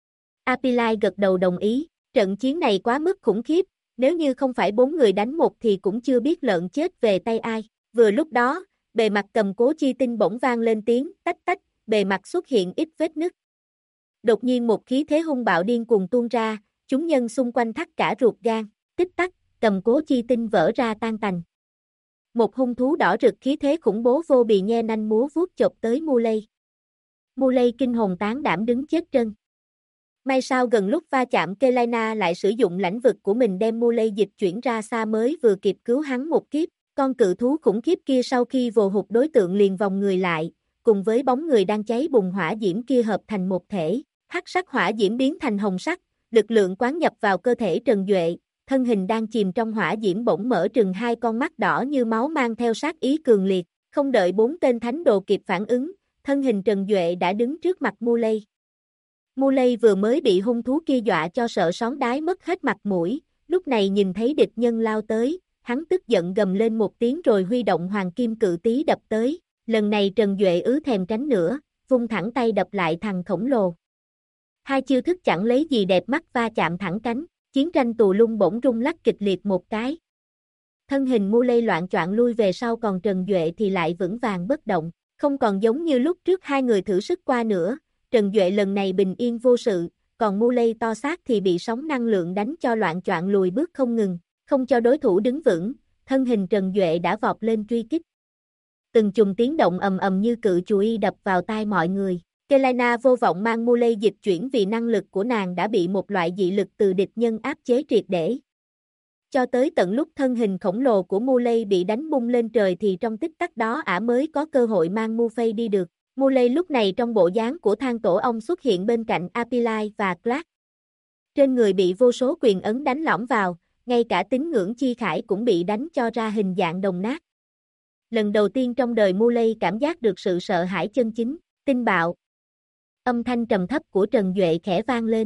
Speaker 1: Apilai gật đầu đồng ý, trận chiến này quá mức khủng khiếp, nếu như không phải 4 người đánh một thì cũng chưa biết lợn chết về tay ai. Vừa lúc đó, bề mặt cầm cố chi tinh bỗng vang lên tiếng tách tách, bề mặt xuất hiện ít vết nứt. Đột nhiên một khí thế hung bạo điên cuồng tuôn ra, chúng nhân xung quanh thắt cả ruột gan, tích tắc, cầm cố chi tinh vỡ ra tan tành. Một hung thú đỏ rực khí thế khủng bố vô bì nhe nanh múa vuốt chộp tới Muley. Muley kinh hồn tán đảm đứng chết trân. May sao gần lúc va chạm Kelaina lại sử dụng lãnh vực của mình đem Muley dịch chuyển ra xa mới vừa kịp cứu hắn một kiếp. Con cự thú khủng khiếp kia sau khi vồ hụt đối tượng liền vòng người lại, cùng với bóng người đang cháy bùng hỏa diễm kia hợp thành một thể, hắc sắc hỏa diễm biến thành hồng sắc, lực lượng quán nhập vào cơ thể Trần Duệ, thân hình đang chìm trong hỏa diễm bỗng mở trừng hai con mắt đỏ như máu mang theo sát ý cường liệt, không đợi 4 tên thánh đồ kịp phản ứng, thân hình Trần Duệ đã đứng trước mặt Muley. Muley vừa mới bị hung thú kia dọa cho sợ sóng đái mất hết mặt mũi, lúc này nhìn thấy địch nhân lao tới, hắn tức giận gầm lên một tiếng rồi huy động hoàng kim cự tí đập tới, lần này Trần Duệ thèm tránh nữa, vung thẳng tay đập lại thằng khổng lồ. Hai chiêu thức chẳng lấy gì đẹp mắt va chạm thẳng cánh, chiến tranh tù lung bỗng rung lắc kịch liệt một cái. Thân hình Muley loạn choạng lui về sau còn Trần Duệ thì lại vững vàng bất động, không còn giống như lúc trước hai người thử sức qua nữa, Trần Duệ lần này bình yên vô sự, còn Muley to xác thì bị sóng năng lượng đánh cho loạn choạng lùi bước không ngừng. Không cho đối thủ đứng vững, thân hình Trần Duệ đã vọt lên truy kích. Từng chùm tiếng động ầm ầm như cự chùy đập vào tai mọi người. Kelaina vô vọng mang Muley dịch chuyển vì năng lực của nàng đã bị một loại dị lực từ địch nhân áp chế triệt để. Cho tới tận lúc thân hình khổng lồ của Muley bị đánh bung lên trời thì trong tích tắc đó ả mới có cơ hội mang Mufei đi được. Muley lúc này trong bộ dáng của thang tổ ong xuất hiện bên cạnh Apilai và Clark. Trên người bị vô số quyền ấn đánh lõm vào, ngay cả tín ngưỡng chi khải cũng bị đánh cho ra hình dạng đồng nát. Lần đầu tiên trong đời Muley cảm giác được sự sợ hãi chân chính, tinh bạo. Âm thanh trầm thấp của Trần Duệ khẽ vang lên.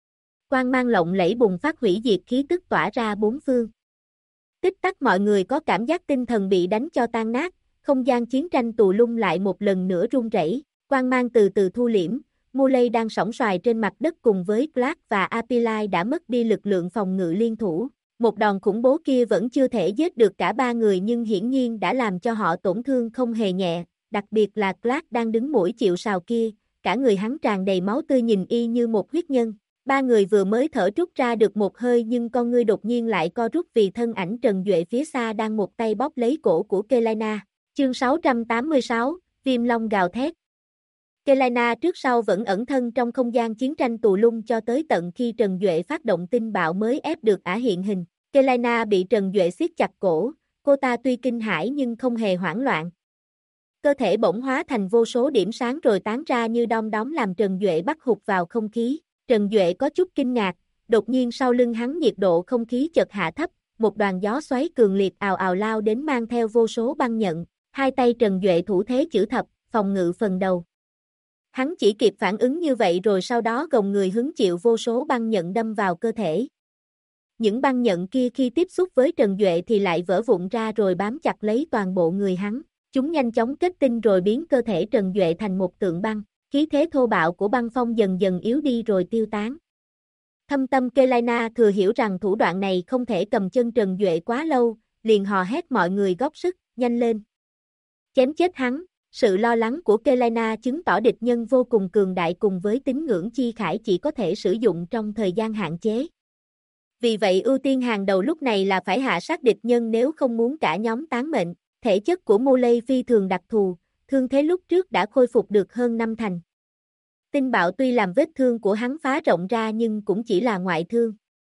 Speaker 1: Quang mang lộng lẫy bùng phát hủy diệt khí tức tỏa ra bốn phương. Tích tắc mọi người có cảm giác tinh thần bị đánh cho tan nát, không gian chiến tranh tù lung lại một lần nữa rung rẩy. Quang mang từ từ thu liễm, Muley đang sóng xoài trên mặt đất cùng với Clark và Apilai đã mất đi lực lượng phòng ngự liên thủ. Một đòn khủng bố kia vẫn chưa thể giết được cả ba người nhưng hiển nhiên đã làm cho họ tổn thương không hề nhẹ, đặc biệt là Clark đang đứng mũi chịu sào kia, cả người hắn tràn đầy máu tươi nhìn y như một huyết nhân. Ba người vừa mới thở trút ra được một hơi nhưng con ngươi đột nhiên lại co rút vì thân ảnh Trần Duệ phía xa đang một tay bóp lấy cổ của Kelaina. Chương 686, Viêm Long gào thét. Kelaina trước sau vẫn ẩn thân trong không gian chiến tranh tù lung cho tới tận khi Trần Duệ phát động tinh bạo mới ép được ả hiện hình. Kelaina bị Trần Duệ siết chặt cổ, cô ta tuy kinh hãi nhưng không hề hoảng loạn. Cơ thể bỗng hóa thành vô số điểm sáng rồi tán ra như đom đóm làm Trần Duệ bắt hụt vào không khí. Trần Duệ có chút kinh ngạc, đột nhiên sau lưng hắn nhiệt độ không khí chợt hạ thấp, một đoàn gió xoáy cường liệt ào ào lao đến mang theo vô số băng nhận. Hai tay Trần Duệ thủ thế chữ thập, phòng ngự phần đầu. Hắn chỉ kịp phản ứng như vậy rồi sau đó gồng người hứng chịu vô số băng nhận đâm vào cơ thể. Những băng nhận kia khi tiếp xúc với Trần Duệ thì lại vỡ vụn ra rồi bám chặt lấy toàn bộ người hắn. Chúng nhanh chóng kết tinh rồi biến cơ thể Trần Duệ thành một tượng băng. Khí thế thô bạo của băng phong dần dần yếu đi rồi tiêu tán. Thâm tâm Kelaina thừa hiểu rằng thủ đoạn này không thể cầm chân Trần Duệ quá lâu, liền hò hét mọi người góp sức, nhanh lên. Chém chết hắn, sự lo lắng của Kelaina chứng tỏ địch nhân vô cùng cường đại cùng với tín ngưỡng chi khải chỉ có thể sử dụng trong thời gian hạn chế. Vì vậy ưu tiên hàng đầu lúc này là phải hạ sát địch nhân nếu không muốn cả nhóm tán mệnh. Thể chất của Muley phi thường đặc thù, thương thế lúc trước đã khôi phục được hơn 5 thành. Tinh bạo tuy làm vết thương của hắn phá rộng ra nhưng cũng chỉ là ngoại thương.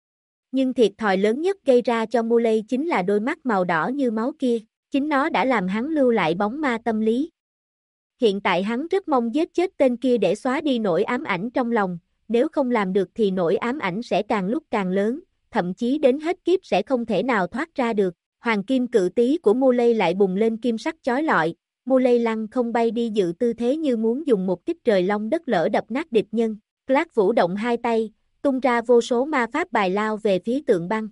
Speaker 1: Nhưng thiệt thòi lớn nhất gây ra cho Muley chính là đôi mắt màu đỏ như máu kia, chính nó đã làm hắn lưu lại bóng ma tâm lý. Hiện tại hắn rất mong giết chết tên kia để xóa đi nỗi ám ảnh trong lòng, nếu không làm được thì nỗi ám ảnh sẽ càng lúc càng lớn, thậm chí đến hết kiếp sẽ không thể nào thoát ra được. Hoàng kim cự tí của Muley lại bùng lên kim sắc chói lọi, Muley lăng không bay đi dự tư thế như muốn dùng một kích trời long đất lở đập nát địch nhân. Clark vũ động hai tay, tung ra vô số ma pháp bài lao về phía tượng băng.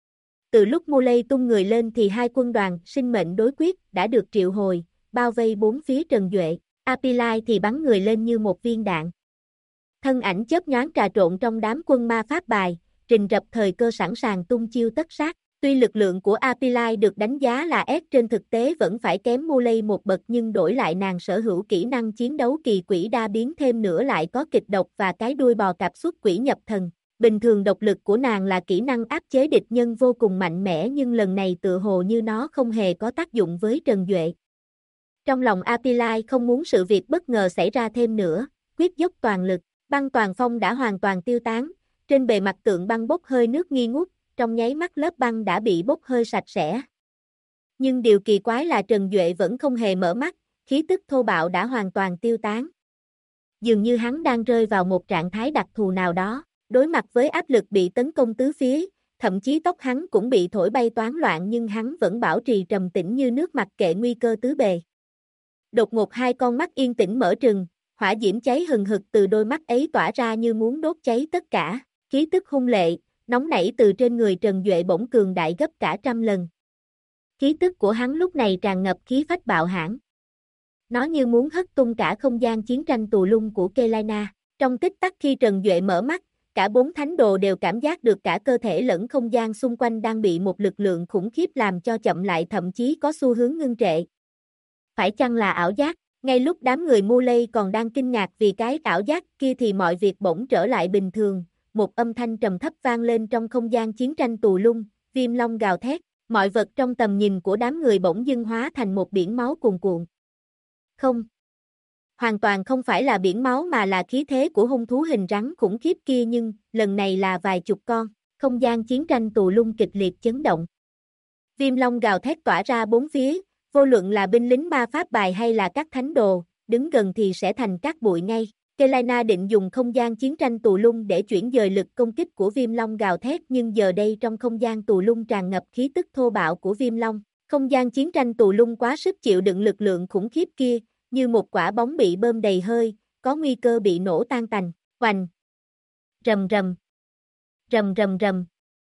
Speaker 1: Từ lúc Muley tung người lên thì hai quân đoàn sinh mệnh đối quyết đã được triệu hồi, bao vây bốn phía Trần Duệ. Apilai thì bắn người lên như một viên đạn. Thân ảnh chớp nhoáng trà trộn trong đám quân ma pháp bài, rình rập thời cơ sẵn sàng tung chiêu tất sát. Tuy lực lượng của Apilai được đánh giá là S trên thực tế vẫn phải kém Muley một bậc nhưng đổi lại nàng sở hữu kỹ năng chiến đấu kỳ quỷ đa biến thêm nữa lại có kịch độc và cái đuôi bò cạp xuất quỷ nhập thần. Bình thường độc lực của nàng là kỹ năng áp chế địch nhân vô cùng mạnh mẽ nhưng lần này tựa hồ như nó không hề có tác dụng với Trần Duệ. Trong lòng Apilai không muốn sự việc bất ngờ xảy ra thêm nữa, quyết dốc toàn lực, băng toàn phong đã hoàn toàn tiêu tán, trên bề mặt tượng băng bốc hơi nước nghi ngút, trong nháy mắt lớp băng đã bị bốc hơi sạch sẽ. Nhưng điều kỳ quái là Trần Duệ vẫn không hề mở mắt, khí tức thô bạo đã hoàn toàn tiêu tán. Dường như hắn đang rơi vào một trạng thái đặc thù nào đó, đối mặt với áp lực bị tấn công tứ phía, thậm chí tóc hắn cũng bị thổi bay toán loạn nhưng hắn vẫn bảo trì trầm tĩnh như nước mặc kệ nguy cơ tứ bề. Đột ngột hai con mắt yên tĩnh mở trừng, hỏa diễm cháy hừng hực từ đôi mắt ấy tỏa ra như muốn đốt cháy tất cả, khí tức hung lệ, nóng nảy từ trên người Trần Duệ bỗng cường đại gấp cả trăm lần. Khí tức của hắn lúc này tràn ngập khí phách bạo hãn. Nó như muốn hất tung cả không gian chiến tranh tù lung của Kelaina. Trong tích tắc khi Trần Duệ mở mắt, cả bốn thánh đồ đều cảm giác được cả cơ thể lẫn không gian xung quanh đang bị một lực lượng khủng khiếp làm cho chậm lại thậm chí có xu hướng ngưng trệ. Phải chăng là ảo giác? Ngay lúc đám người Muley còn đang kinh ngạc vì cái ảo giác kia thì mọi việc bỗng trở lại bình thường, một âm thanh trầm thấp vang lên trong không gian chiến tranh tù lung, viêm long gào thét, mọi vật trong tầm nhìn của đám người bỗng dưng hóa thành một biển máu cuồn cuộn. Không, hoàn toàn không phải là biển máu mà là khí thế của hung thú hình rắn khủng khiếp kia nhưng lần này là vài chục con, không gian chiến tranh tù lung kịch liệt chấn động. Viêm long gào thét tỏa ra bốn phía, vô luận là binh lính ma pháp bài hay là các thánh đồ, đứng gần thì sẽ thành cát bụi ngay. Kelaina định dùng không gian chiến tranh tù lung để chuyển dời lực công kích của viêm long gào thét nhưng giờ đây trong không gian tù lung tràn ngập khí tức thô bạo của viêm long. Không gian chiến tranh tù lung quá sức chịu đựng lực lượng khủng khiếp kia, như một quả bóng bị bơm đầy hơi, có nguy cơ bị nổ tan tành. Oành! Rầm rầm! Rầm rầm rầm!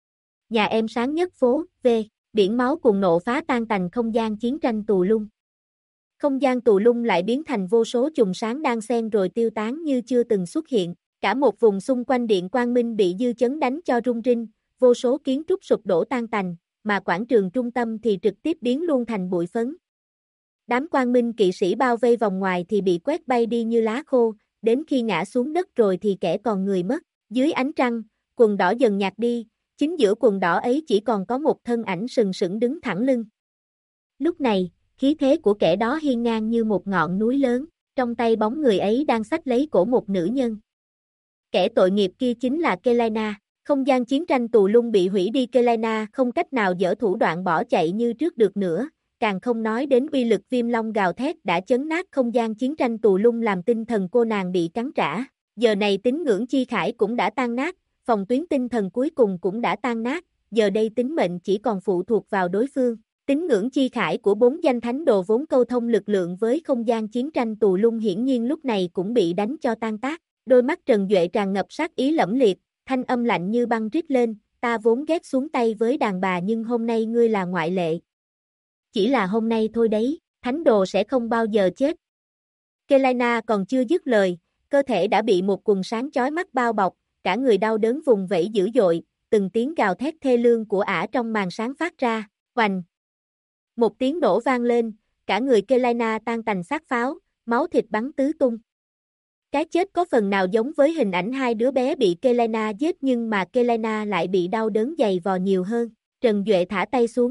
Speaker 1: Nhà em sáng nhất phố, V, biển máu cuồng nộ phá tan tành không gian chiến tranh tù lung. Không gian tù lung lại biến thành vô số chùm sáng đan xen rồi tiêu tán như chưa từng xuất hiện. Cả một vùng xung quanh điện quang minh bị dư chấn đánh cho rung rinh, vô số kiến trúc sụp đổ tan tành, mà quảng trường trung tâm thì trực tiếp biến luôn thành bụi phấn. Đám quang minh kỵ sĩ bao vây vòng ngoài thì bị quét bay đi như lá khô, đến khi ngã xuống đất rồi thì kẻ còn người mất. Dưới ánh trăng, quần đỏ dần nhạt đi, chính giữa quần đỏ ấy chỉ còn có một thân ảnh sừng sững đứng thẳng lưng. Lúc này, khí thế của kẻ đó hiên ngang như một ngọn núi lớn, trong tay bóng người ấy đang xách lấy cổ một nữ nhân. Kẻ tội nghiệp kia chính là Kelaina. Không gian chiến tranh tù lung bị hủy đi, Kelaina không cách nào dở thủ đoạn bỏ chạy như trước được nữa, càng không nói đến uy lực viêm long gào thét đã chấn nát không gian chiến tranh tù lung làm tinh thần cô nàng bị cắn trả. Giờ này tín ngưỡng chi khải cũng đã tan nát, phòng tuyến tinh thần cuối cùng cũng đã tan nát, giờ đây tính mệnh chỉ còn phụ thuộc vào đối phương. Tín ngưỡng chi khải của bốn danh thánh đồ vốn câu thông lực lượng với không gian chiến tranh tù lung hiển nhiên lúc này cũng bị đánh cho tan tác. Đôi mắt Trần Duệ tràn ngập sát ý lẫm liệt, thanh âm lạnh như băng rít lên, ta vốn ghét xuống tay với đàn bà nhưng hôm nay ngươi là ngoại lệ. Chỉ là hôm nay thôi đấy, thánh đồ sẽ không bao giờ chết. Kelaina còn chưa dứt lời, cơ thể đã bị một quần sáng chói mắt bao bọc, cả người đau đớn vùng vẫy dữ dội, từng tiếng gào thét thê lương của ả trong màn sáng phát ra, oành. Một tiếng nổ vang lên, cả người Kelaina tan tành xác pháo, máu thịt bắn tứ tung. Cái chết có phần nào giống với hình ảnh hai đứa bé bị Kelaina giết nhưng mà Kelaina lại bị đau đớn dày vò nhiều hơn. Trần Duệ thả tay xuống,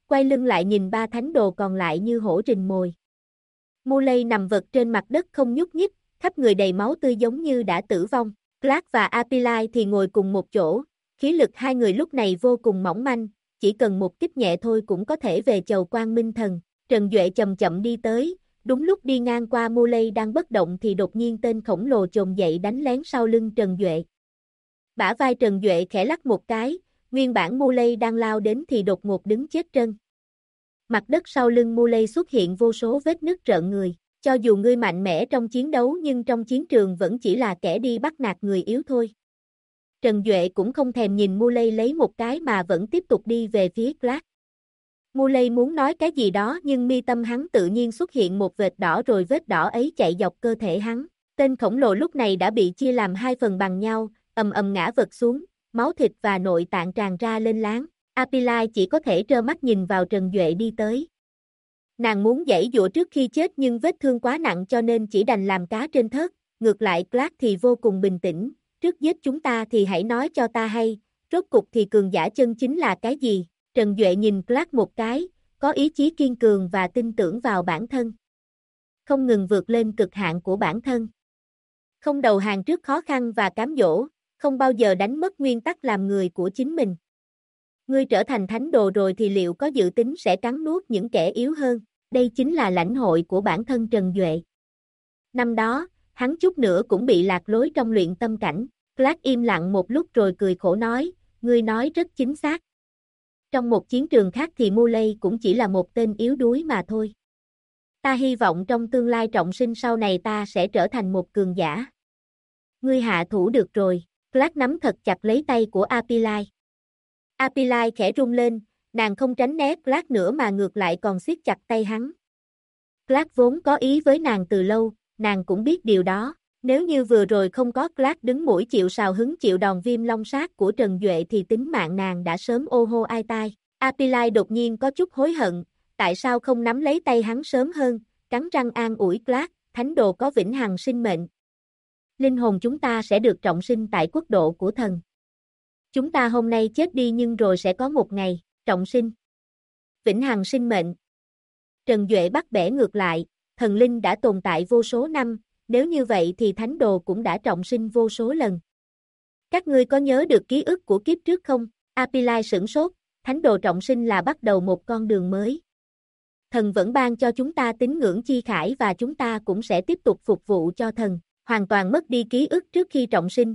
Speaker 1: quay lưng lại nhìn ba thánh đồ còn lại như hổ rình mồi. Muley nằm vật trên mặt đất không nhúc nhích, khắp người đầy máu tươi giống như đã tử vong. Clark và Apilai thì ngồi cùng một chỗ, khí lực hai người lúc này vô cùng mỏng manh, chỉ cần một kích nhẹ thôi cũng có thể về chầu Quang Minh Thần. Trần Duệ chậm chậm đi tới, đúng lúc đi ngang qua Muley đang bất động thì đột nhiên tên khổng lồ chồm dậy đánh lén sau lưng Trần Duệ. Bả vai Trần Duệ khẽ lắc một cái, nguyên bản Muley đang lao đến thì đột ngột đứng chết trân. Mặt đất sau lưng Muley xuất hiện vô số vết nứt rợn người. Cho dù ngươi mạnh mẽ trong chiến đấu nhưng trong chiến trường vẫn chỉ là kẻ đi bắt nạt người yếu thôi. Trần Duệ cũng không thèm nhìn Muley lấy một cái mà vẫn tiếp tục đi về phía Clark. Muley muốn nói cái gì đó nhưng mi tâm hắn tự nhiên xuất hiện một vệt đỏ rồi vết đỏ ấy chạy dọc cơ thể hắn. Tên khổng lồ lúc này đã bị chia làm hai phần bằng nhau, ầm ầm ngã vật xuống, máu thịt và nội tạng tràn ra lên láng. Apilai chỉ có thể trơ mắt nhìn vào Trần Duệ đi tới. Nàng muốn giãy giụa trước khi chết nhưng vết thương quá nặng cho nên chỉ đành làm cá trên thớt, ngược lại Clark thì vô cùng bình tĩnh, trước giết chúng ta thì hãy nói cho ta hay, rốt cục thì cường giả chân chính là cái gì? Trần Duệ nhìn Clark một cái, có ý chí kiên cường và tin tưởng vào bản thân. Không ngừng vượt lên cực hạn của bản thân. Không đầu hàng trước khó khăn và cám dỗ, không bao giờ đánh mất nguyên tắc làm người của chính mình. Ngươi trở thành thánh đồ rồi thì liệu có dự tính sẽ cắn nuốt những kẻ yếu hơn? Đây chính là lãnh hội của bản thân Trần Duệ. Năm đó, hắn chút nữa cũng bị lạc lối trong luyện tâm cảnh. Clark im lặng một lúc rồi cười khổ nói, ngươi nói rất chính xác. Trong một chiến trường khác thì Muley cũng chỉ là một tên yếu đuối mà thôi. Ta hy vọng trong tương lai trọng sinh sau này ta sẽ trở thành một cường giả. Ngươi hạ thủ được rồi. Clark nắm thật chặt lấy tay của Apilai. Apilai khẽ rung lên, nàng không tránh né Clark nữa mà ngược lại còn siết chặt tay hắn. Clark vốn có ý với nàng từ lâu, nàng cũng biết điều đó. Nếu như vừa rồi không có Clark đứng mũi chịu sào hứng chịu đòn viêm long sát của Trần Duệ thì tính mạng nàng đã sớm ô hô ai tai. Apilai đột nhiên có chút hối hận, tại sao không nắm lấy tay hắn sớm hơn, cắn răng an ủi Clark, thánh đồ có vĩnh hằng sinh mệnh. Linh hồn chúng ta sẽ được trọng sinh tại quốc độ của thần. Chúng ta hôm nay chết đi nhưng rồi sẽ có một ngày, trọng sinh. Vĩnh hằng sinh mệnh. Trần Duệ bắt bẻ ngược lại, thần linh đã tồn tại vô số năm, nếu như vậy thì thánh đồ cũng đã trọng sinh vô số lần. Các ngươi có nhớ được ký ức của kiếp trước không? Apilai sửng sốt, thánh đồ trọng sinh là bắt đầu một con đường mới. Thần vẫn ban cho chúng ta tín ngưỡng chi khải và chúng ta cũng sẽ tiếp tục phục vụ cho thần, hoàn toàn mất đi ký ức trước khi trọng sinh.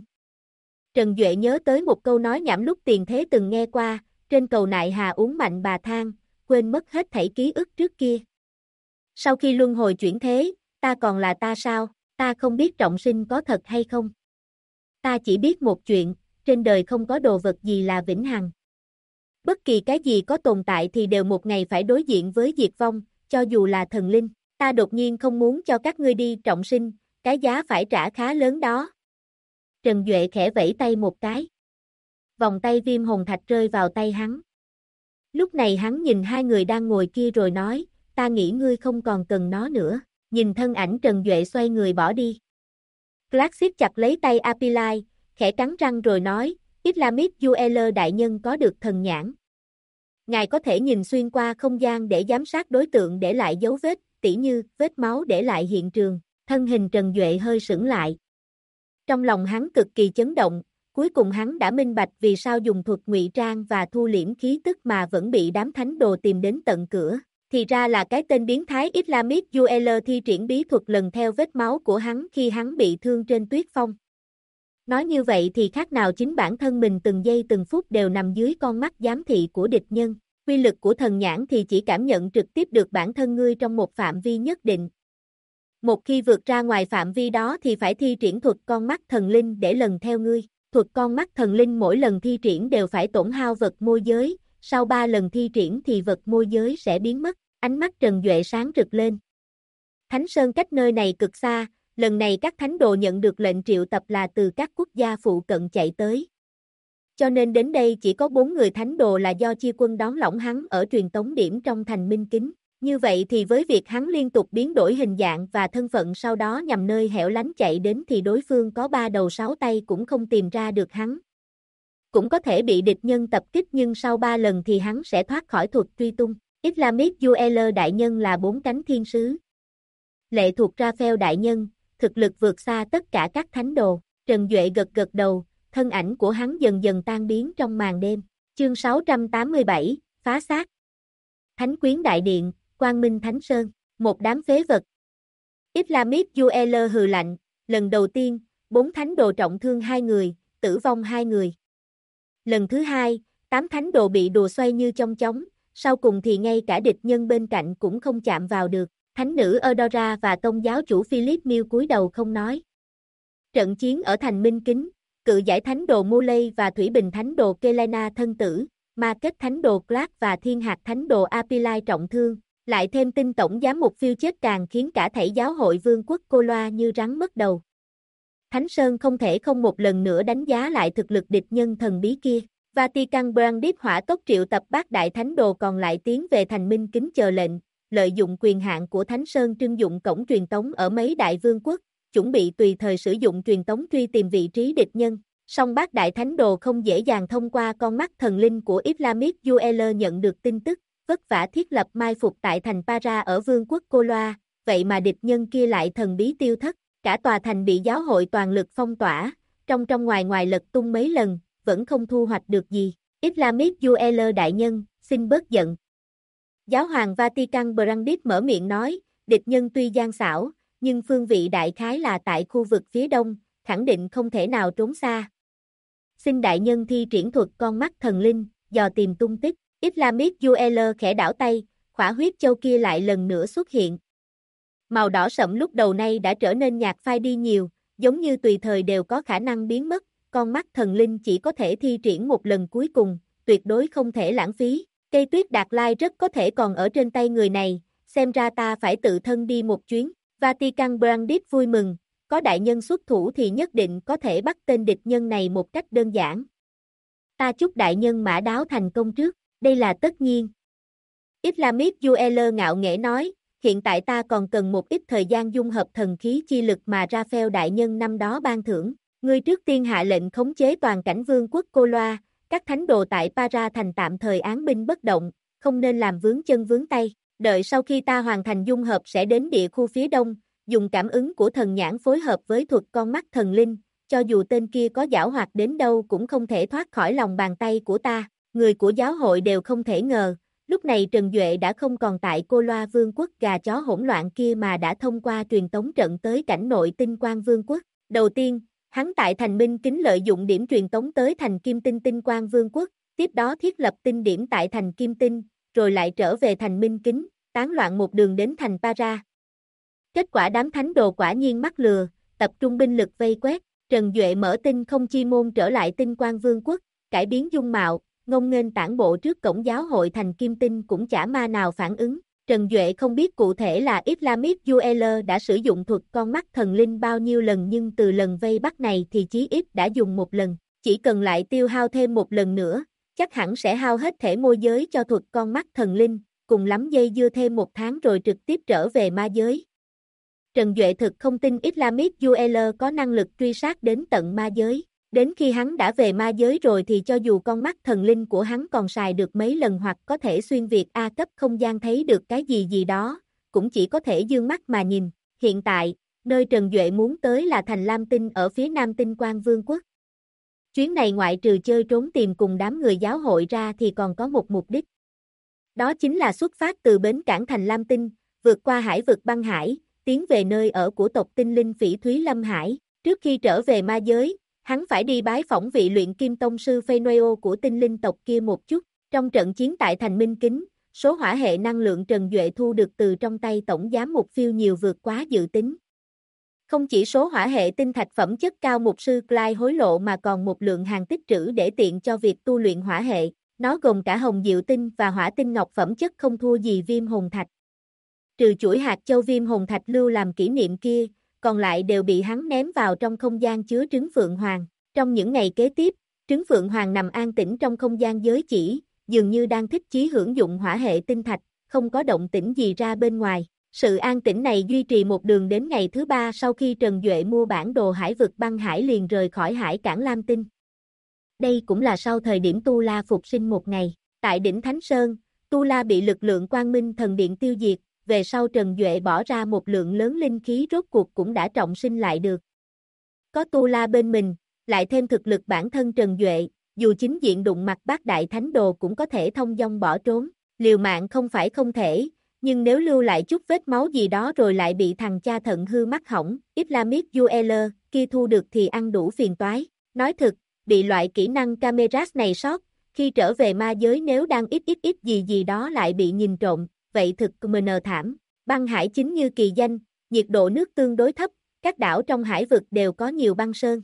Speaker 1: Trần Duệ nhớ tới một câu nói nhảm lúc tiền thế từng nghe qua, trên cầu nại hà uống mạnh bà than, quên mất hết thảy ký ức trước kia. Sau khi luân hồi chuyển thế, ta còn là ta sao? Ta không biết trọng sinh có thật hay không. Ta chỉ biết một chuyện, trên đời không có đồ vật gì là vĩnh hằng. Bất kỳ cái gì có tồn tại thì đều một ngày phải đối diện với diệt vong, cho dù là thần linh. Ta đột nhiên không muốn cho các ngươi đi trọng sinh, cái giá phải trả khá lớn đó. Trần Duệ khẽ vẫy tay một cái. Vòng tay viêm hồn thạch rơi vào tay hắn. Lúc này hắn nhìn hai người đang ngồi kia rồi nói, ta nghĩ ngươi không còn cần nó nữa. Nhìn thân ảnh Trần Duệ xoay người bỏ đi. Clark siết chặt lấy tay Apilai, khẽ cắn răng rồi nói, Islamit Jueler đại nhân có được thần nhãn. Ngài có thể nhìn xuyên qua không gian để giám sát đối tượng để lại dấu vết, tỉ như vết máu để lại hiện trường. Thân hình Trần Duệ hơi sững lại. Trong lòng hắn cực kỳ chấn động, cuối cùng hắn đã minh bạch vì sao dùng thuật ngụy trang và thu liễm khí tức mà vẫn bị đám thánh đồ tìm đến tận cửa. Thì ra là cái tên biến thái Islamit Jueler thi triển bí thuật lần theo vết máu của hắn khi hắn bị thương trên tuyết phong. Nói như vậy thì khác nào chính bản thân mình từng giây từng phút đều nằm dưới con mắt giám thị của địch nhân. Quy lực của thần nhãn thì chỉ cảm nhận trực tiếp được bản thân ngươi trong một phạm vi nhất định. Một khi vượt ra ngoài phạm vi đó thì phải thi triển thuật con mắt thần linh để lần theo ngươi. Thuật con mắt thần linh mỗi lần thi triển đều phải tổn hao vật môi giới, sau 3 lần thi triển thì vật môi giới sẽ biến mất. Ánh mắt Trần Duệ sáng rực lên. Thánh Sơn cách nơi này cực xa, lần này các thánh đồ nhận được lệnh triệu tập là từ các quốc gia phụ cận chạy tới. Cho nên đến đây chỉ có 4 người thánh đồ là do chia quân đón lõng hắn ở truyền tống điểm trong thành Minh Kính. Như vậy thì với việc hắn liên tục biến đổi hình dạng và thân phận sau đó nhằm nơi hẻo lánh chạy đến thì đối phương có 3 đầu 6 tay cũng không tìm ra được hắn. Cũng có thể bị địch nhân tập kích nhưng sau 3 lần thì hắn sẽ thoát khỏi thuật truy tung. Islamic UL đại nhân là 4 cánh thiên sứ. Lệ thuộc Raphael đại nhân, thực lực vượt xa tất cả các thánh đồ. Trần Duệ gật gật đầu, thân ảnh của hắn dần dần tan biến trong màn đêm. Chương 687, phá xác. Thánh quyến đại điện, Quang Minh Thánh Sơn, một đám phế vật. Islamic UL hừ lạnh, lần đầu tiên, 4 thánh đồ trọng thương 2 người, tử vong 2 người. Lần thứ 2, 8 thánh đồ bị đùa xoay như chong chóng, sau cùng thì ngay cả địch nhân bên cạnh cũng không chạm vào được. Thánh nữ Eudora và Tông giáo chủ Philip Mill cúi đầu không nói. Trận chiến ở thành Minh Kính, cự giải thánh đồ Muley và Thủy Bình thánh đồ Kelena thân tử, Ma Kết thánh đồ Clark và Thiên Hạt thánh đồ Apilai trọng thương, lại thêm tin tổng giám mục phiêu chết càng khiến cả thảy giáo hội vương quốc cô loa như rắn mất đầu. Thánh Sơn không thể không một lần nữa đánh giá lại thực lực địch nhân thần bí kia. Vatican Brandip hỏa tốc triệu tập bát đại thánh đồ còn lại tiến về thành Minh Kính chờ lệnh, lợi dụng quyền hạn của Thánh Sơn trưng dụng cổng truyền tống ở mấy đại vương quốc, chuẩn bị tùy thời sử dụng truyền tống truy tìm vị trí địch nhân. Song bát đại thánh đồ không dễ dàng thông qua con mắt thần linh của Islamic UL nhận được tin tức, vất vả thiết lập mai phục tại thành Para ở vương quốc Cô Loa, vậy mà địch nhân kia lại thần bí tiêu thất, cả tòa thành bị giáo hội toàn lực phong tỏa, trong ngoài ngoài lật tung mấy lần, vẫn không thu hoạch được gì. Islamic UL đại nhân, xin bớt giận. Giáo hoàng Vatican Brandip mở miệng nói, địch nhân tuy gian xảo, nhưng phương vị đại khái là tại khu vực phía đông, khẳng định không thể nào trốn xa. Xin đại nhân thi triển thuật con mắt thần linh, dò tìm tung tích. Islamic UL khẽ đảo tay, khỏa huyết châu kia lại lần nữa xuất hiện. Màu đỏ sẫm lúc đầu nay đã trở nên nhạt phai đi nhiều, giống như tùy thời đều có khả năng biến mất, con mắt thần linh chỉ có thể thi triển một lần cuối cùng, tuyệt đối không thể lãng phí. Cây tuyết Đạt Lai rất có thể còn ở trên tay người này, xem ra ta phải tự thân đi một chuyến. Vatican Brandip vui mừng, có đại nhân xuất thủ thì nhất định có thể bắt tên địch nhân này một cách đơn giản. Ta chúc đại nhân mã đáo thành công trước, đây là tất nhiên. Islamic UL ngạo nghễ nói, hiện tại ta còn cần một ít thời gian dung hợp thần khí chi lực mà Raphael đại nhân năm đó ban thưởng. Ngươi trước tiên hạ lệnh khống chế toàn cảnh vương quốc Cô Loa, các thánh đồ tại Para thành tạm thời án binh bất động, không nên làm vướng chân vướng tay. Đợi sau khi ta hoàn thành dung hợp sẽ đến địa khu phía đông, dùng cảm ứng của thần nhãn phối hợp với thuật con mắt thần linh, cho dù tên kia có giảo hoạt đến đâu cũng không thể thoát khỏi lòng bàn tay của ta. Người của giáo hội đều không thể ngờ, lúc này Trần Duệ đã không còn tại Cô Loa vương quốc gà chó hỗn loạn kia mà đã thông qua truyền tống trận tới cảnh nội Tinh Quang vương quốc. Đầu tiên, hắn tại thành Minh Kính lợi dụng điểm truyền tống tới thành Kim Tinh Tinh Quang vương quốc, tiếp đó thiết lập tinh điểm tại thành Kim Tinh, rồi lại trở về thành Minh Kính, tán loạn một đường đến thành Para. Kết quả đám thánh đồ quả nhiên mắc lừa, tập trung binh lực vây quét, Trần Duệ mở tinh không chi môn trở lại Tinh Quang vương quốc, cải biến dung mạo, ngông nghênh tản bộ trước cổng giáo hội thành Kim Tinh cũng chả ma nào phản ứng. Trần Duệ không biết cụ thể là Islamic UL đã sử dụng thuật con mắt thần linh bao nhiêu lần, nhưng từ lần vây bắt này thì chí ít đã dùng một lần, chỉ cần lại tiêu hao thêm một lần nữa, chắc hẳn sẽ hao hết thể môi giới cho thuật con mắt thần linh, cùng lắm dây dưa thêm 1 tháng rồi trực tiếp trở về ma giới. Trần Duệ thực không tin Islamic UL có năng lực truy sát đến tận ma giới. Đến khi hắn đã về ma giới rồi thì cho dù con mắt thần linh của hắn còn xài được mấy lần hoặc có thể xuyên việt A cấp không gian thấy được cái gì đó, cũng chỉ có thể dương mắt mà nhìn. Hiện tại, nơi Trần Duệ muốn tới là thành Lam Tinh ở phía nam Tinh Quang vương quốc. Chuyến này ngoại trừ chơi trốn tìm cùng đám người giáo hội ra thì còn có một mục đích. Đó chính là xuất phát từ bến cảng thành Lam Tinh, vượt qua hải vực băng hải, tiến về nơi ở của tộc tinh linh Phỉ Thúy Lâm Hải. Trước khi trở về ma giới, hắn phải đi bái phỏng vị luyện kim tông sư Phênôeo của tinh linh tộc kia một chút. Trong trận chiến tại thành Minh Kính, số hỏa hệ năng lượng Trần Duệ thu được từ trong tay tổng giám mục phiêu nhiều vượt quá dự tính. Không chỉ số hỏa hệ tinh thạch phẩm chất cao mục sư Clyde hối lộ mà còn một lượng hàng tích trữ để tiện cho việc tu luyện hỏa hệ. Nó gồm cả hồng diệu tinh và hỏa tinh ngọc phẩm chất không thua gì viêm hồn thạch. Trừ chuỗi hạt châu viêm hồn thạch lưu làm kỷ niệm kia, còn lại đều bị hắn ném vào trong không gian chứa trứng Phượng Hoàng. Trong những ngày kế tiếp, trứng Phượng Hoàng nằm an tĩnh trong không gian giới chỉ, dường như đang thích chí hưởng dụng hỏa hệ tinh thạch, không có động tĩnh gì ra bên ngoài. Sự an tĩnh này duy trì một đường đến ngày thứ 3 sau khi Trần Duệ mua bản đồ hải vực băng hải liền rời khỏi hải cảng Lam Tinh. Đây cũng là sau thời điểm Tu La phục sinh một ngày. Tại đỉnh Thánh Sơn, Tu La bị lực lượng Quang Minh Thần Điện tiêu diệt, về sau Trần Duệ bỏ ra một lượng lớn linh khí rốt cuộc cũng đã trọng sinh lại được. Có Tu La bên mình, lại thêm thực lực bản thân Trần Duệ, dù chính diện đụng mặt Bát Đại Thánh Đồ cũng có thể thông dong bỏ trốn, liều mạng không phải không thể, nhưng nếu lưu lại chút vết máu gì đó rồi lại bị thằng cha thận hư mắt hỏng, Islamic UL, kia thu được thì ăn đủ phiền toái. Nói thực, bị loại kỹ năng cameras này sót, khi trở về ma giới nếu đang ít gì đó lại bị nhìn trộm, vậy thực mn thảm. Băng hải chính như kỳ danh, nhiệt độ nước tương đối thấp, các đảo trong hải vực đều có nhiều băng sơn.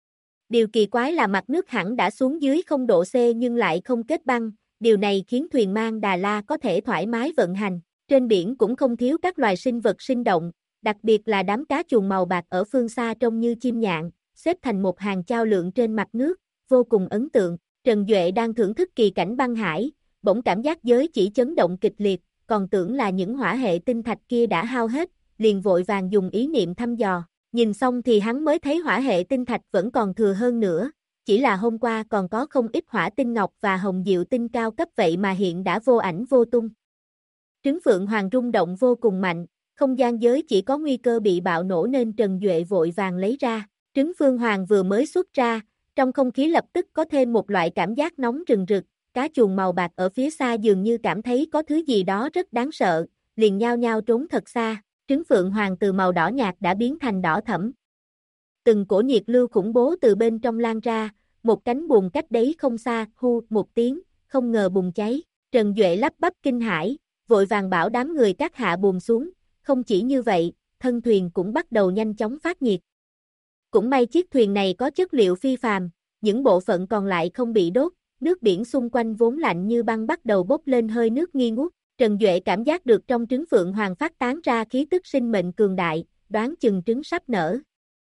Speaker 1: Điều kỳ quái là mặt nước hẳn đã xuống dưới 0 độ C nhưng lại không kết băng, điều này khiến thuyền mang Đà La có thể thoải mái vận hành. Trên biển cũng không thiếu các loài sinh vật sinh động, đặc biệt là đám cá chuồn màu bạc ở phương xa trông như chim nhạn, xếp thành một hàng chao lượn trên mặt nước, vô cùng ấn tượng. Trần Duệ đang thưởng thức kỳ cảnh băng hải, bỗng cảm giác giới chỉ chấn động kịch liệt, còn tưởng là những hỏa hệ tinh thạch kia đã hao hết, liền vội vàng dùng ý niệm thăm dò. Nhìn xong thì hắn mới thấy hỏa hệ tinh thạch vẫn còn thừa hơn nữa, chỉ là hôm qua còn có không ít hỏa tinh ngọc và hồng diệu tinh cao cấp vậy mà hiện đã vô ảnh vô tung. Trứng Phượng Hoàng rung động vô cùng mạnh, không gian giới chỉ có nguy cơ bị bạo nổ nên Trần Duệ vội vàng lấy ra. Trứng Phượng Hoàng vừa mới xuất ra, trong không khí lập tức có thêm một loại cảm giác nóng rừng rực, cá chuồn màu bạc ở phía xa dường như cảm thấy có thứ gì đó rất đáng sợ, liền nhao nhao trốn thật xa. Trứng Phượng Hoàng từ màu đỏ nhạt đã biến thành đỏ thẫm. Từng cổ nhiệt lưu khủng bố từ bên trong lan ra, một cánh buồm cách đấy không xa, hu một tiếng, không ngờ bùng cháy. Trần Duệ lắp bắp kinh hãi, vội vàng bảo đám người cắt hạ buồm xuống, không chỉ như vậy, thân thuyền cũng bắt đầu nhanh chóng phát nhiệt. Cũng may chiếc thuyền này có chất liệu phi phàm, những bộ phận còn lại không bị đốt, nước biển xung quanh vốn lạnh như băng bắt đầu bốc lên hơi nước nghi ngút. Trần Duệ cảm giác được trong trứng Phượng Hoàng phát tán ra khí tức sinh mệnh cường đại, đoán chừng trứng sắp nở.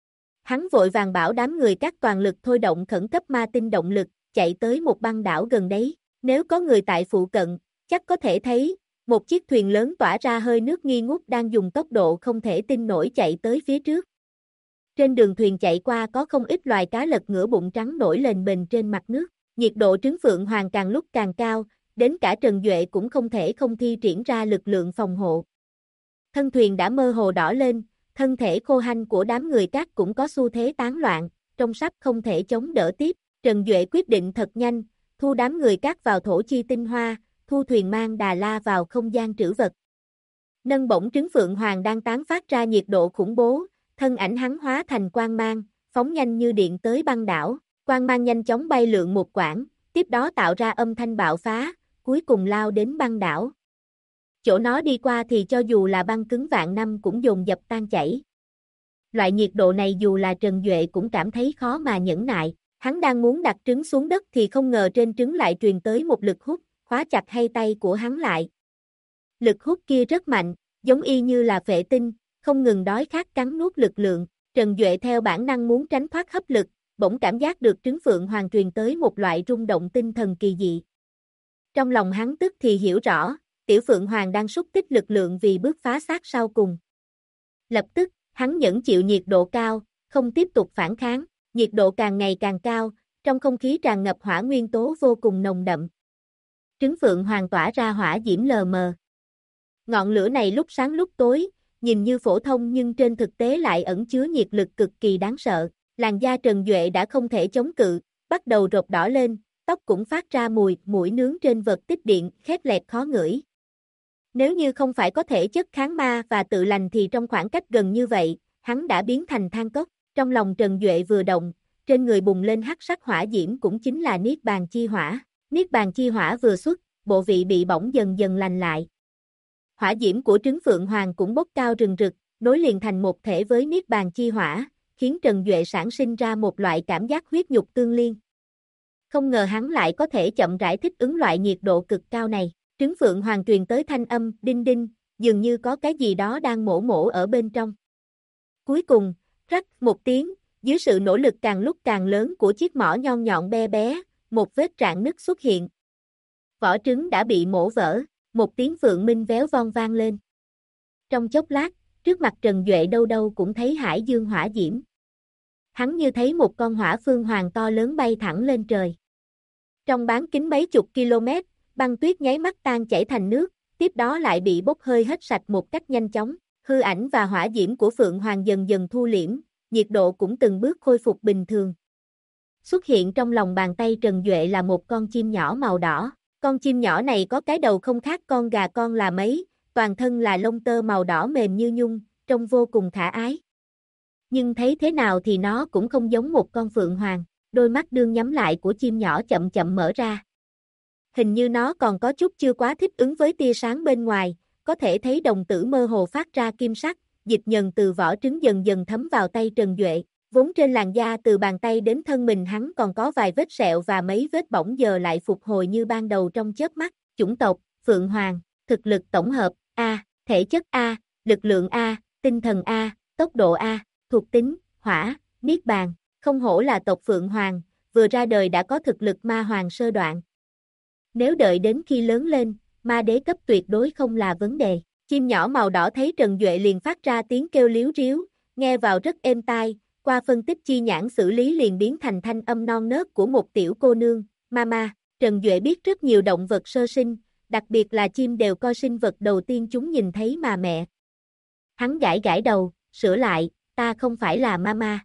Speaker 1: Hắn vội vàng bảo đám người các toàn lực thôi động khẩn cấp ma tinh động lực, chạy tới một băng đảo gần đấy. Nếu có người tại phụ cận, chắc có thể thấy, một chiếc thuyền lớn tỏa ra hơi nước nghi ngút đang dùng tốc độ không thể tin nổi chạy tới phía trước. Trên đường thuyền chạy qua có không ít loài cá lật ngửa bụng trắng nổi lên bềnh trên mặt nước. Nhiệt độ trứng Phượng Hoàng càng lúc càng cao, đến cả Trần Duệ cũng không thể không thi triển ra lực lượng phòng hộ. Thân thuyền đã mơ hồ đỏ lên, thân thể khô hanh của đám người cát cũng có xu thế tán loạn, trông sắp không thể chống đỡ tiếp. Trần Duệ quyết định thật nhanh, thu đám người cát vào thổ chi tinh hoa, thu thuyền mang Đà La vào không gian trữ vật. Nâng bổng trứng Phượng Hoàng đang tán phát ra nhiệt độ khủng bố, thân ảnh hắn hóa thành quang mang, phóng nhanh như điện tới băng đảo. Quang mang nhanh chóng bay lượn một quãng, tiếp đó tạo ra âm thanh bạo phá, cuối cùng lao đến băng đảo. Chỗ nó đi qua thì cho dù là băng cứng vạn năm cũng dồn dập tan chảy. Loại nhiệt độ này dù là Trần Duệ cũng cảm thấy khó mà nhẫn nại. Hắn đang muốn đặt trứng xuống đất thì không ngờ trên trứng lại truyền tới một lực hút, khóa chặt hai tay của hắn lại. Lực hút kia rất mạnh, giống y như là phệ tinh, không ngừng đói khát cắn nuốt lực lượng. Trần Duệ theo bản năng muốn tránh thoát hấp lực, bỗng cảm giác được trứng Phượng Hoàng truyền tới một loại rung động tinh thần kỳ dị. Trong lòng hắn tức thì hiểu rõ, tiểu Phượng Hoàng đang xúc tích lực lượng vì bước phá xác sau cùng. Lập tức, hắn nhẫn chịu nhiệt độ cao, không tiếp tục phản kháng, nhiệt độ càng ngày càng cao, trong không khí tràn ngập hỏa nguyên tố vô cùng nồng đậm. Trứng Phượng Hoàng tỏa ra hỏa diễm lờ mờ. Ngọn lửa này lúc sáng lúc tối, nhìn như phổ thông nhưng trên thực tế lại ẩn chứa nhiệt lực cực kỳ đáng sợ. Làn da Trần Duệ đã không thể chống cự, bắt đầu rộp đỏ lên, tóc cũng phát ra mùi, mũi nướng trên vật tích điện, khét lẹt khó ngửi. Nếu như không phải có thể chất kháng ma và tự lành thì trong khoảng cách gần như vậy, hắn đã biến thành than cốc. Trong lòng Trần Duệ vừa động, trên người bùng lên hắc sắc hỏa diễm cũng chính là Niết Bàn Chi Hỏa. Niết Bàn Chi Hỏa vừa xuất, bộ vị bị bỏng dần dần lành lại. Hỏa diễm của trứng Phượng Hoàng cũng bốc cao rừng rực, nối liền thành một thể với Niết Bàn Chi Hỏa, khiến Trần Duệ sản sinh ra một loại cảm giác huyết nhục tương liên. Không ngờ hắn lại có thể chậm rãi thích ứng loại nhiệt độ cực cao này. Trứng Phượng Hoàng truyền tới thanh âm, đinh đinh, dường như có cái gì đó đang mổ mổ ở bên trong. Cuối cùng, rắc một tiếng, dưới sự nỗ lực càng lúc càng lớn của chiếc mỏ nhọn nhọn be bé, một vết rạn nứt xuất hiện. Vỏ trứng đã bị mổ vỡ, một tiếng phượng minh véo von vang lên. Trong chốc lát, trước mặt Trần Duệ đâu đâu cũng thấy hải dương hỏa diễm. Hắn như thấy một con hỏa phương hoàng to lớn bay thẳng lên trời. Trong bán kính mấy chục km, băng tuyết nháy mắt tan chảy thành nước, tiếp đó lại bị bốc hơi hết sạch một cách nhanh chóng. Hư ảnh và hỏa diễm của Phượng Hoàng dần dần thu liễm, nhiệt độ cũng từng bước khôi phục bình thường. Xuất hiện trong lòng bàn tay Trần Duệ là một con chim nhỏ màu đỏ. Con chim nhỏ này có cái đầu không khác con gà con là mấy, toàn thân là lông tơ màu đỏ mềm như nhung, trông vô cùng khả ái. Nhưng thấy thế nào thì nó cũng không giống một con phượng hoàng, đôi mắt đương nhắm lại của chim nhỏ chậm chậm mở ra. Hình như nó còn có chút chưa quá thích ứng với tia sáng bên ngoài, có thể thấy đồng tử mơ hồ phát ra kim sắc, dịch nhờn từ vỏ trứng dần dần thấm vào tay Trần Duệ. Vốn trên làn da từ bàn tay đến thân mình hắn còn có vài vết sẹo và mấy vết bỏng giờ lại phục hồi như ban đầu trong chớp mắt. Chủng tộc, Phượng Hoàng, thực lực tổng hợp, A, thể chất A, lực lượng A, tinh thần A, tốc độ A, thuộc tính, hỏa, niết bàn, không hổ là tộc Phượng Hoàng, vừa ra đời đã có thực lực ma hoàng sơ đoạn. Nếu đợi đến khi lớn lên, ma đế cấp tuyệt đối không là vấn đề. Chim nhỏ màu đỏ thấy Trần Duệ liền phát ra tiếng kêu líu ríu, nghe vào rất êm tai. Qua phân tích chi nhãn xử lý liền biến thành thanh âm non nớt của một tiểu cô nương, mama. Trần Duệ biết rất nhiều động vật sơ sinh, đặc biệt là chim đều coi sinh vật đầu tiên chúng nhìn thấy mà mẹ. Hắn gãi gãi đầu, sửa lại, ta không phải là mama,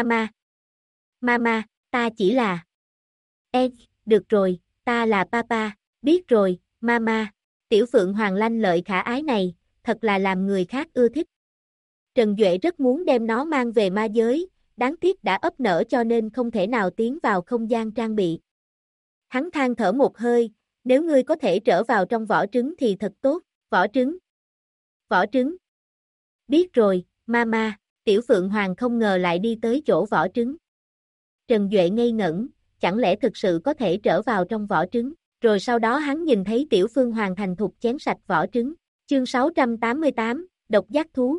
Speaker 1: mama, ta chỉ là... Được rồi, ta là papa, biết rồi, mama. Tiểu Phượng Hoàng lanh lợi khả ái này, thật là làm người khác ưa thích. Trần Duệ rất muốn đem nó mang về ma giới, đáng tiếc đã ấp nở cho nên không thể nào tiến vào không gian trang bị. Hắn than thở một hơi, nếu ngươi có thể trở vào trong vỏ trứng thì thật tốt. Vỏ trứng. Vỏ trứng. Biết rồi, mama. Tiểu Phượng Hoàng không ngờ lại đi tới chỗ vỏ trứng. Trần Duệ ngây ngẩn, chẳng lẽ thực sự có thể trở vào trong vỏ trứng. Rồi sau đó hắn nhìn thấy Tiểu Phương Hoàng thành thục chén sạch vỏ trứng. Chương 688, độc giác thú.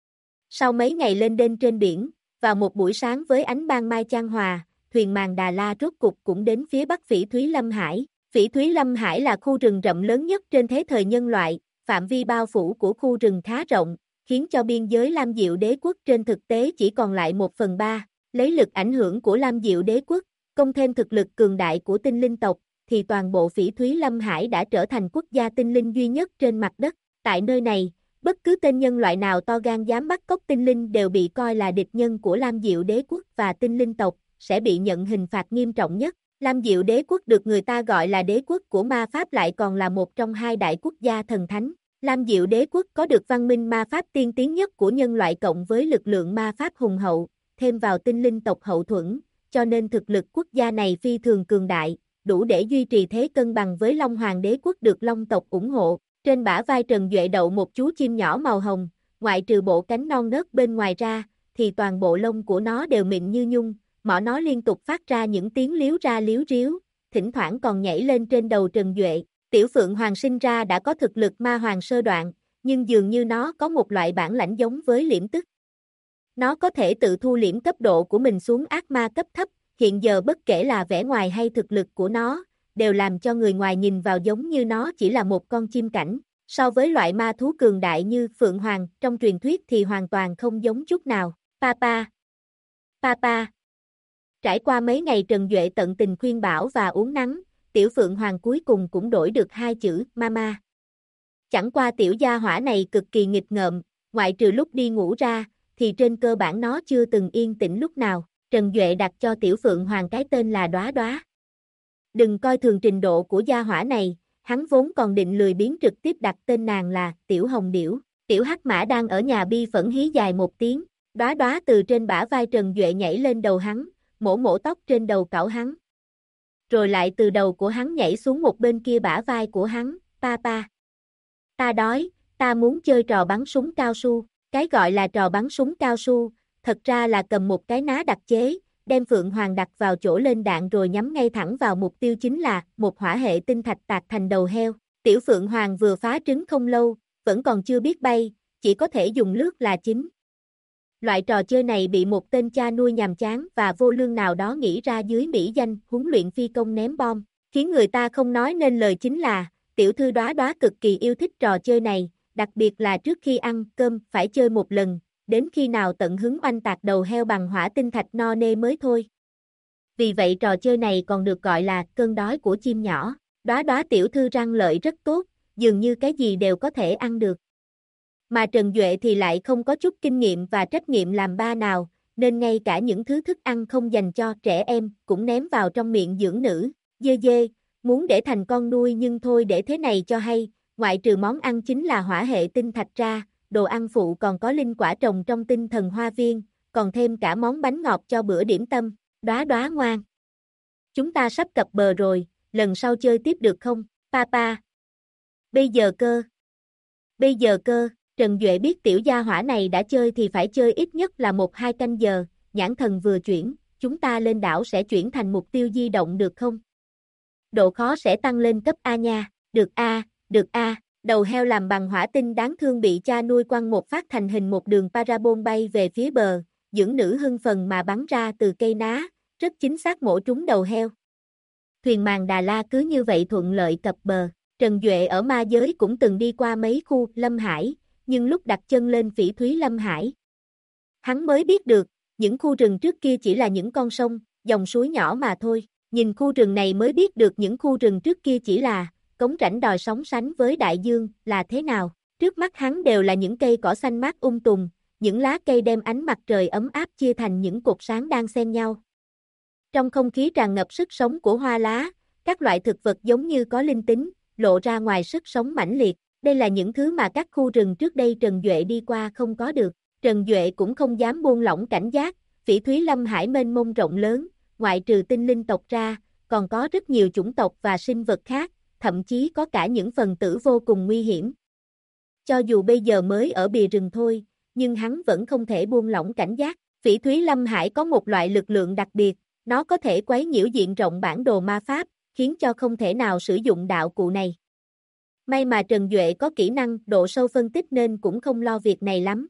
Speaker 1: Sau mấy ngày lên đên trên biển, vào một buổi sáng với ánh ban mai chan hòa, thuyền màng Đà La rốt cục cũng đến phía bắc Phỉ Thúy Lâm Hải. Phỉ Thúy Lâm Hải là khu rừng rậm lớn nhất trên thế thời nhân loại, phạm vi bao phủ của khu rừng khá rộng, khiến cho biên giới Lam Diệu Đế quốc trên thực tế chỉ còn lại 1/3. Lấy lực ảnh hưởng của Lam Diệu Đế quốc, cộng thêm thực lực cường đại của tinh linh tộc, thì toàn bộ Phỉ Thúy Lâm Hải đã trở thành quốc gia tinh linh duy nhất trên mặt đất. Tại nơi này, bất cứ tên nhân loại nào to gan dám bắt cóc tinh linh đều bị coi là địch nhân của Lam Diệu Đế quốc và tinh linh tộc, sẽ bị nhận hình phạt nghiêm trọng nhất. Lam Diệu Đế quốc được người ta gọi là đế quốc của ma pháp lại còn là một trong hai đại quốc gia thần thánh. Lam Diệu Đế quốc có được văn minh ma pháp tiên tiến nhất của nhân loại cộng với lực lượng ma pháp hùng hậu, thêm vào tinh linh tộc hậu thuẫn, cho nên thực lực quốc gia này phi thường cường đại, đủ để duy trì thế cân bằng với Long Hoàng Đế quốc được Long tộc ủng hộ. Trên bả vai Trần Duệ đậu một chú chim nhỏ màu hồng, ngoại trừ bộ cánh non nớt bên ngoài ra, thì toàn bộ lông của nó đều mịn như nhung, mỏ nó liên tục phát ra những tiếng líu ra líu ríu, thỉnh thoảng còn nhảy lên trên đầu Trần Duệ. Tiểu Phượng Hoàng sinh ra đã có thực lực ma hoàng sơ đoạn, nhưng dường như nó có một loại bản lãnh giống với liễm tức. Nó có thể tự thu liễm cấp độ của mình xuống ác ma cấp thấp, hiện giờ bất kể là vẻ ngoài hay thực lực của nó, đều làm cho người ngoài nhìn vào giống như nó chỉ là một con chim cảnh. So với loại ma thú cường đại như Phượng Hoàng trong truyền thuyết thì hoàn toàn không giống chút nào. Papa. Trải qua mấy ngày Trần Duệ tận tình khuyên bảo và uốn nắn, Tiểu Phượng Hoàng cuối cùng cũng đổi được hai chữ mama. Chẳng qua tiểu gia hỏa này cực kỳ nghịch ngợm, ngoại trừ lúc đi ngủ ra, thì trên cơ bản nó chưa từng yên tĩnh lúc nào. Trần Duệ đặt cho Tiểu Phượng Hoàng cái tên là Đóa Đóa. Đừng coi thường trình độ của gia hỏa này, hắn vốn còn định lười biếng trực tiếp đặt tên nàng là Tiểu Hồng Điểu. Tiểu Hắc Mã đang ở nhà bi phẫn hí dài một tiếng, Đóa Đóa từ trên bả vai Trần Duệ nhảy lên đầu hắn, mổ mổ tóc trên đầu cạo hắn. Rồi lại từ đầu của hắn nhảy xuống một bên kia bả vai của hắn, papa. Ta đói, ta muốn chơi trò bắn súng cao su. Cái gọi là trò bắn súng cao su, thật ra là cầm một cái ná đặc chế, đem Phượng Hoàng đặt vào chỗ lên đạn rồi nhắm ngay thẳng vào mục tiêu chính là một hỏa hệ tinh thạch tạc thành đầu heo. Tiểu Phượng Hoàng vừa phá trứng không lâu, vẫn còn chưa biết bay, chỉ có thể dùng lướt là chính. Loại trò chơi này bị một tên cha nuôi nhàm chán và vô lương nào đó nghĩ ra dưới mỹ danh huấn luyện phi công ném bom, khiến người ta không nói nên lời chính là, tiểu thư Đóa Đóa cực kỳ yêu thích trò chơi này, đặc biệt là trước khi ăn cơm phải chơi một lần, đến khi nào tận hứng oanh tạc đầu heo bằng hỏa tinh thạch no nê mới thôi. Vì vậy trò chơi này còn được gọi là cơn đói của chim nhỏ. Đóa Đóa tiểu thư răng lợi rất tốt, dường như cái gì đều có thể ăn được. Mà Trần Duệ thì lại không có chút kinh nghiệm và trách nhiệm làm ba nào, nên ngay cả những thứ thức ăn không dành cho trẻ em cũng ném vào trong miệng dưỡng nữ. Dê dê, muốn để thành con nuôi nhưng thôi để thế này cho hay, ngoại trừ món ăn chính là hỏa hệ tinh thạch ra, đồ ăn phụ còn có linh quả trồng trong tinh thần hoa viên, còn thêm cả món bánh ngọt cho bữa điểm tâm. Đóa Đóa ngoan. Chúng ta sắp cập bờ rồi, lần sau chơi tiếp được không, papa? Bây giờ cơ, Trần Duệ biết tiểu gia hỏa này đã chơi thì phải chơi ít nhất là 1-2 canh giờ, nhãn thần vừa chuyển, chúng ta lên đảo sẽ chuyển thành mục tiêu di động được không? Độ khó sẽ tăng lên cấp A nha, được A, đầu heo làm bằng hỏa tinh đáng thương bị cha nuôi quăng một phát thành hình một đường parabol bay về phía bờ, dưỡng nữ hưng phần mà bắn ra từ cây ná, rất chính xác mổ trúng đầu heo. Thuyền màng Đà La cứ như vậy thuận lợi cập bờ. Trần Duệ ở ma giới cũng từng đi qua mấy khu Lâm Hải, nhưng lúc đặt chân lên Phỉ Thúy Lâm Hải, hắn mới biết được, những khu rừng trước kia chỉ là những con sông, dòng suối nhỏ mà thôi. Nhìn khu rừng này mới biết được những khu rừng trước kia chỉ là cống rãnh đòi sóng sánh với đại dương là thế nào. Trước mắt hắn đều là những cây cỏ xanh mát tùng, những lá cây đem ánh mặt trời ấm áp chia thành những cột sáng đang xen nhau. Trong không khí tràn ngập sức sống của hoa lá, các loại thực vật giống như có linh tính, lộ ra ngoài sức sống mãnh liệt. Đây là những thứ mà các khu rừng trước đây Trần Duệ đi qua không có được. Trần Duệ cũng không dám buông lỏng cảnh giác, Phỉ Thúy Lâm Hải mênh mông rộng lớn, ngoại trừ tinh linh tộc ra, còn có rất nhiều chủng tộc và sinh vật khác, thậm chí có cả những phần tử vô cùng nguy hiểm. Cho dù bây giờ mới ở bìa rừng thôi, nhưng hắn vẫn không thể buông lỏng cảnh giác. Phỉ Thúy Lâm Hải có một loại lực lượng đặc biệt, nó có thể quấy nhiễu diện rộng bản đồ ma pháp, khiến cho không thể nào sử dụng đạo cụ này. May mà Trần Duệ có kỹ năng độ sâu phân tích nên cũng không lo việc này lắm.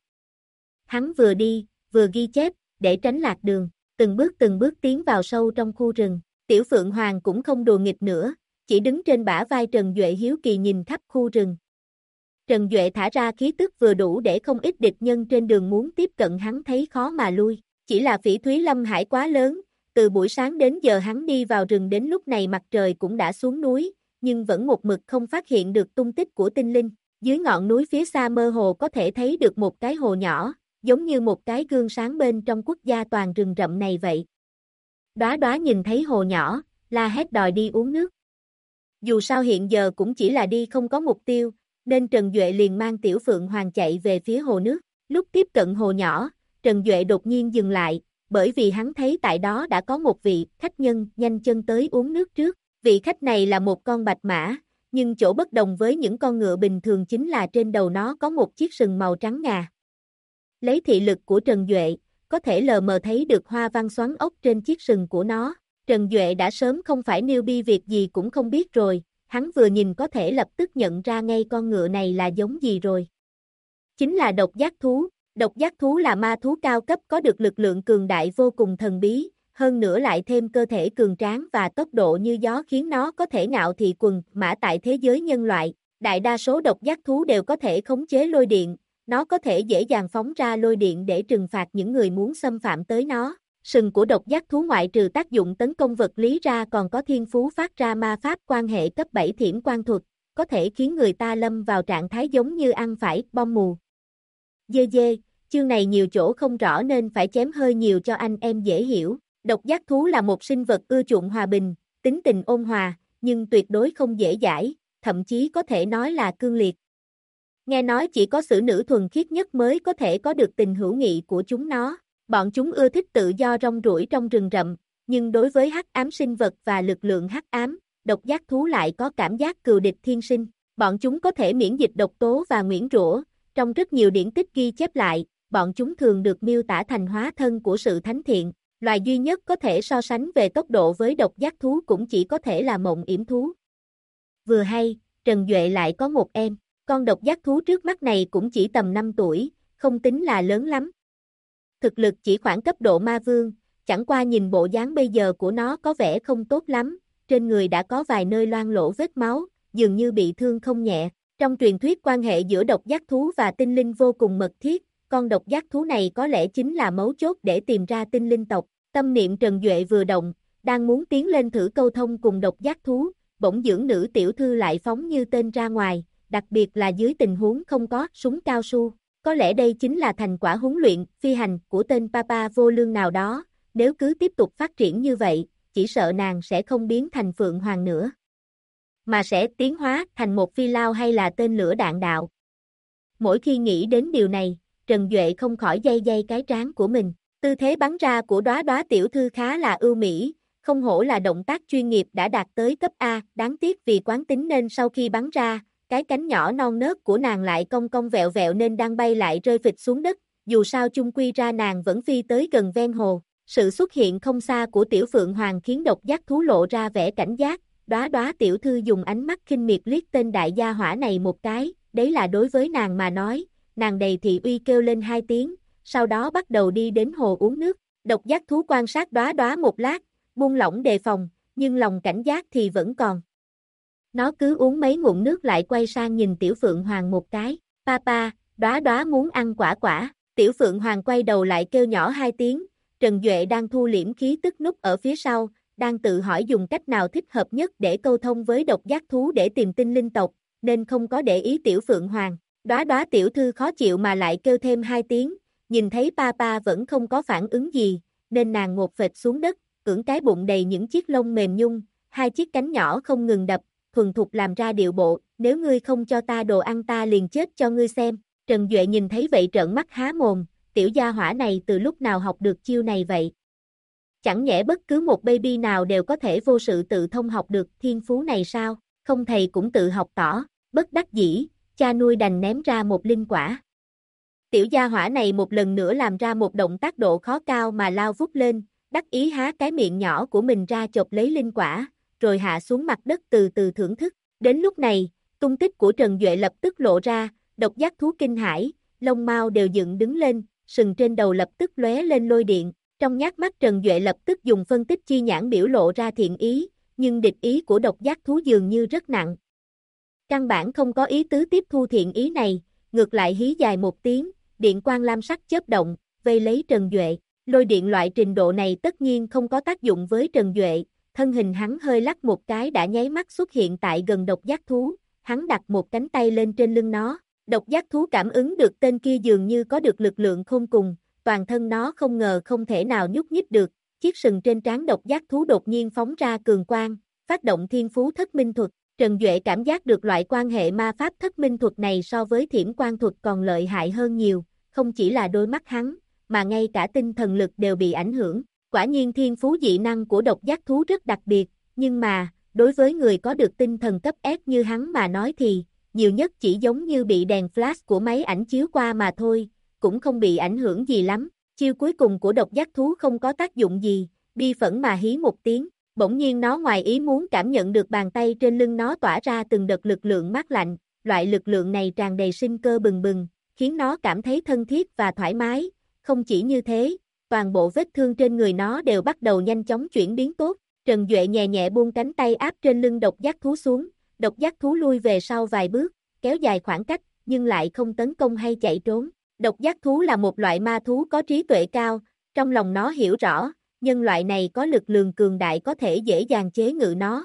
Speaker 1: Hắn vừa đi, vừa ghi chép, để tránh lạc đường, từng bước tiến vào sâu trong khu rừng. Tiểu Phượng Hoàng cũng không đùa nghịch nữa, chỉ đứng trên bả vai Trần Duệ hiếu kỳ nhìn khắp khu rừng. Trần Duệ thả ra khí tức vừa đủ để không ít địch nhân trên đường muốn tiếp cận hắn thấy khó mà lui. Chỉ là Phỉ Thúy Lâm Hải quá lớn, từ buổi sáng đến giờ hắn đi vào rừng đến lúc này mặt trời cũng đã xuống núi, nhưng vẫn một mực không phát hiện được tung tích của tinh linh. Dưới ngọn núi phía xa mơ hồ có thể thấy được một cái hồ nhỏ, giống như một cái gương sáng bên trong quốc gia toàn rừng rậm này vậy. Đóa Đóa nhìn thấy hồ nhỏ, la hét đòi đi uống nước. Dù sao hiện giờ cũng chỉ là đi không có mục tiêu, nên Trần Duệ liền mang Tiểu Phượng Hoàng chạy về phía hồ nước. Lúc tiếp cận hồ nhỏ, Trần Duệ đột nhiên dừng lại, bởi vì hắn thấy tại đó đã có một vị khách nhân nhanh chân tới uống nước trước. Vị khách này là một con bạch mã, nhưng chỗ bất đồng với những con ngựa bình thường chính là trên đầu nó có một chiếc sừng màu trắng ngà. Lấy thị lực của Trần Duệ, có thể lờ mờ thấy được hoa văn xoắn ốc trên chiếc sừng của nó. Trần Duệ đã sớm không phải newbie việc gì cũng không biết rồi, hắn vừa nhìn có thể lập tức nhận ra ngay con ngựa này là giống gì rồi. Chính là độc giác thú. Độc giác thú là ma thú cao cấp có được lực lượng cường đại vô cùng thần bí, hơn nữa lại thêm cơ thể cường tráng và tốc độ như gió khiến nó có thể ngạo thị quần mã tại thế giới nhân loại. Đại đa số độc giác thú đều có thể khống chế lôi điện, nó có thể dễ dàng phóng ra lôi điện để trừng phạt những người muốn xâm phạm tới nó. Sừng của độc giác thú ngoại trừ tác dụng tấn công vật lý ra còn có thiên phú phát ra ma pháp quan hệ cấp 7 thiểm quan thuật, có thể khiến người ta lâm vào trạng thái giống như ăn phải bom mù. Dê dê, chương này nhiều chỗ không rõ nên phải chém hơi nhiều cho anh em dễ hiểu. Độc giác thú là một sinh vật ưa chuộng hòa bình, tính tình ôn hòa, nhưng tuyệt đối không dễ dãi, thậm chí có thể nói là cương liệt. Nghe nói chỉ có xử nữ thuần khiết nhất mới có thể có được tình hữu nghị của chúng nó. Bọn chúng ưa thích tự do rong ruổi trong rừng rậm, nhưng đối với hắc ám sinh vật và lực lượng hắc ám, độc giác thú lại có cảm giác cừu địch thiên sinh. Bọn chúng có thể miễn dịch độc tố và nguyền rủa. Trong rất nhiều điển tích ghi chép lại, bọn chúng thường được miêu tả thành hóa thân của sự thánh thiện. Loài duy nhất có thể so sánh về tốc độ với độc giác thú cũng chỉ có thể là mộng yểm thú. Vừa hay, Trần Duệ lại có một em, con độc giác thú trước mắt này cũng chỉ tầm 5 tuổi, không tính là lớn lắm. Thực lực chỉ khoảng cấp độ ma vương, chẳng qua nhìn bộ dáng bây giờ của nó có vẻ không tốt lắm, trên người đã có vài nơi loang lổ vết máu, dường như bị thương không nhẹ. Trong truyền thuyết quan hệ giữa độc giác thú và tinh linh vô cùng mật thiết, con độc giác thú này có lẽ chính là mấu chốt để tìm ra tinh linh tộc. Tâm niệm Trần Duệ vừa động, đang muốn tiến lên thử câu thông cùng độc giác thú, bỗng dưỡng nữ tiểu thư lại phóng như tên ra ngoài, đặc biệt là dưới tình huống không có súng cao su. Có lẽ đây chính là thành quả huấn luyện, phi hành của tên Papa vô lương nào đó, nếu cứ tiếp tục phát triển như vậy, chỉ sợ nàng sẽ không biến thành Phượng Hoàng nữa, mà sẽ tiến hóa thành một phi lao hay là tên lửa đạn đạo. Mỗi khi nghĩ đến điều này, Trần Duệ không khỏi day day cái trán của mình. Tư thế bắn ra của Đóa Đóa tiểu thư khá là ưu mỹ, không hổ là động tác chuyên nghiệp đã đạt tới cấp A, đáng tiếc vì quán tính nên sau khi bắn ra, cái cánh nhỏ non nớt của nàng lại cong cong vẹo vẹo nên đang bay lại rơi phịch xuống đất, dù sao chung quy ra nàng vẫn phi tới gần ven hồ. Sự xuất hiện không xa của tiểu Phượng Hoàng khiến độc giác thú lộ ra vẻ cảnh giác, Đóa Đóa tiểu thư dùng ánh mắt khinh miệt liếc tên đại gia hỏa này một cái, đấy là đối với nàng mà nói, nàng đầy thị uy kêu lên 2 tiếng, sau đó bắt đầu đi đến hồ uống nước. Độc giác thú quan sát Đóa Đóa một lát, buông lỏng đề phòng, nhưng lòng cảnh giác thì vẫn còn. Nó cứ uống mấy ngụm nước lại quay sang nhìn tiểu Phượng Hoàng một cái, Papa, Đóa Đóa muốn ăn quả quả. Tiểu Phượng Hoàng quay đầu lại kêu nhỏ 2 tiếng, Trần Duệ đang thu liễm khí tức núp ở phía sau, đang tự hỏi dùng cách nào thích hợp nhất để câu thông với độc giác thú để tìm tinh linh tộc, nên không có để ý tiểu Phượng Hoàng. Đóa Đóa tiểu thư khó chịu mà lại kêu thêm 2 tiếng, nhìn thấy Papa vẫn không có phản ứng gì, nên nàng ngột phệt xuống đất, cưỡng cái bụng đầy những chiếc lông mềm nhung, 2 chiếc cánh nhỏ không ngừng đập, thuần thục làm ra điệu bộ, nếu ngươi không cho ta đồ ăn ta liền chết cho ngươi xem. Trần Duệ nhìn thấy vậy trợn mắt há mồm, tiểu gia hỏa này từ lúc nào học được chiêu này vậy? Chẳng nhẽ bất cứ một baby nào đều có thể vô sự tự thông học được thiên phú này sao? Không thầy cũng tự học tỏ, bất đắc dĩ, cha nuôi đành ném ra một linh quả. Tiểu gia hỏa này một lần nữa làm ra một động tác độ khó cao mà lao vút lên, đắc ý há cái miệng nhỏ của mình ra chộp lấy linh quả, rồi hạ xuống mặt đất từ từ thưởng thức. Đến lúc này, tung tích của Trần Duệ lập tức lộ ra, độc giác thú kinh hãi, lông mao đều dựng đứng lên, sừng trên đầu lập tức lóe lên lôi điện. Trong nhát mắt Trần Duệ lập tức dùng phân tích chi nhãn biểu lộ ra thiện ý, nhưng địch ý của độc giác thú dường như rất nặng. Căn bản không có ý tứ tiếp thu thiện ý này, ngược lại hí dài một tiếng, điện quang lam sắc chớp động, vây lấy Trần Duệ. Lôi điện loại trình độ này tất nhiên không có tác dụng với Trần Duệ, thân hình hắn hơi lắc một cái đã nháy mắt xuất hiện tại gần độc giác thú, hắn đặt một cánh tay lên trên lưng nó. Độc giác thú cảm ứng được tên kia dường như có được lực lượng khôn cùng, toàn thân nó không ngờ không thể nào nhúc nhích được, chiếc sừng trên trán độc giác thú đột nhiên phóng ra cường quang, phát động thiên phú thất minh thuật. Trần Duệ cảm giác được loại quan hệ ma pháp thất minh thuật này so với thiểm quan thuật còn lợi hại hơn nhiều, không chỉ là đôi mắt hắn, mà ngay cả tinh thần lực đều bị ảnh hưởng. Quả nhiên thiên phú dị năng của độc giác thú rất đặc biệt, nhưng mà, đối với người có được tinh thần cấp S như hắn mà nói thì, nhiều nhất chỉ giống như bị đèn flash của máy ảnh chiếu qua mà thôi, cũng không bị ảnh hưởng gì lắm. Chiêu cuối cùng của độc giác thú không có tác dụng gì, bi phẫn mà hí một tiếng, bỗng nhiên nó ngoài ý muốn cảm nhận được bàn tay trên lưng nó tỏa ra từng đợt lực lượng mát lạnh, loại lực lượng này tràn đầy sinh cơ bừng bừng, khiến nó cảm thấy thân thiết và thoải mái. Không chỉ như thế, toàn bộ vết thương trên người nó đều bắt đầu nhanh chóng chuyển biến tốt. Trần Duệ nhẹ nhẹ buông cánh tay áp trên lưng độc giác thú xuống, độc giác thú lui về sau vài bước, kéo dài khoảng cách, nhưng lại không tấn công hay chạy trốn. Độc giác thú là một loại ma thú có trí tuệ cao, trong lòng nó hiểu rõ, nhân loại này có lực lượng cường đại có thể dễ dàng chế ngự nó.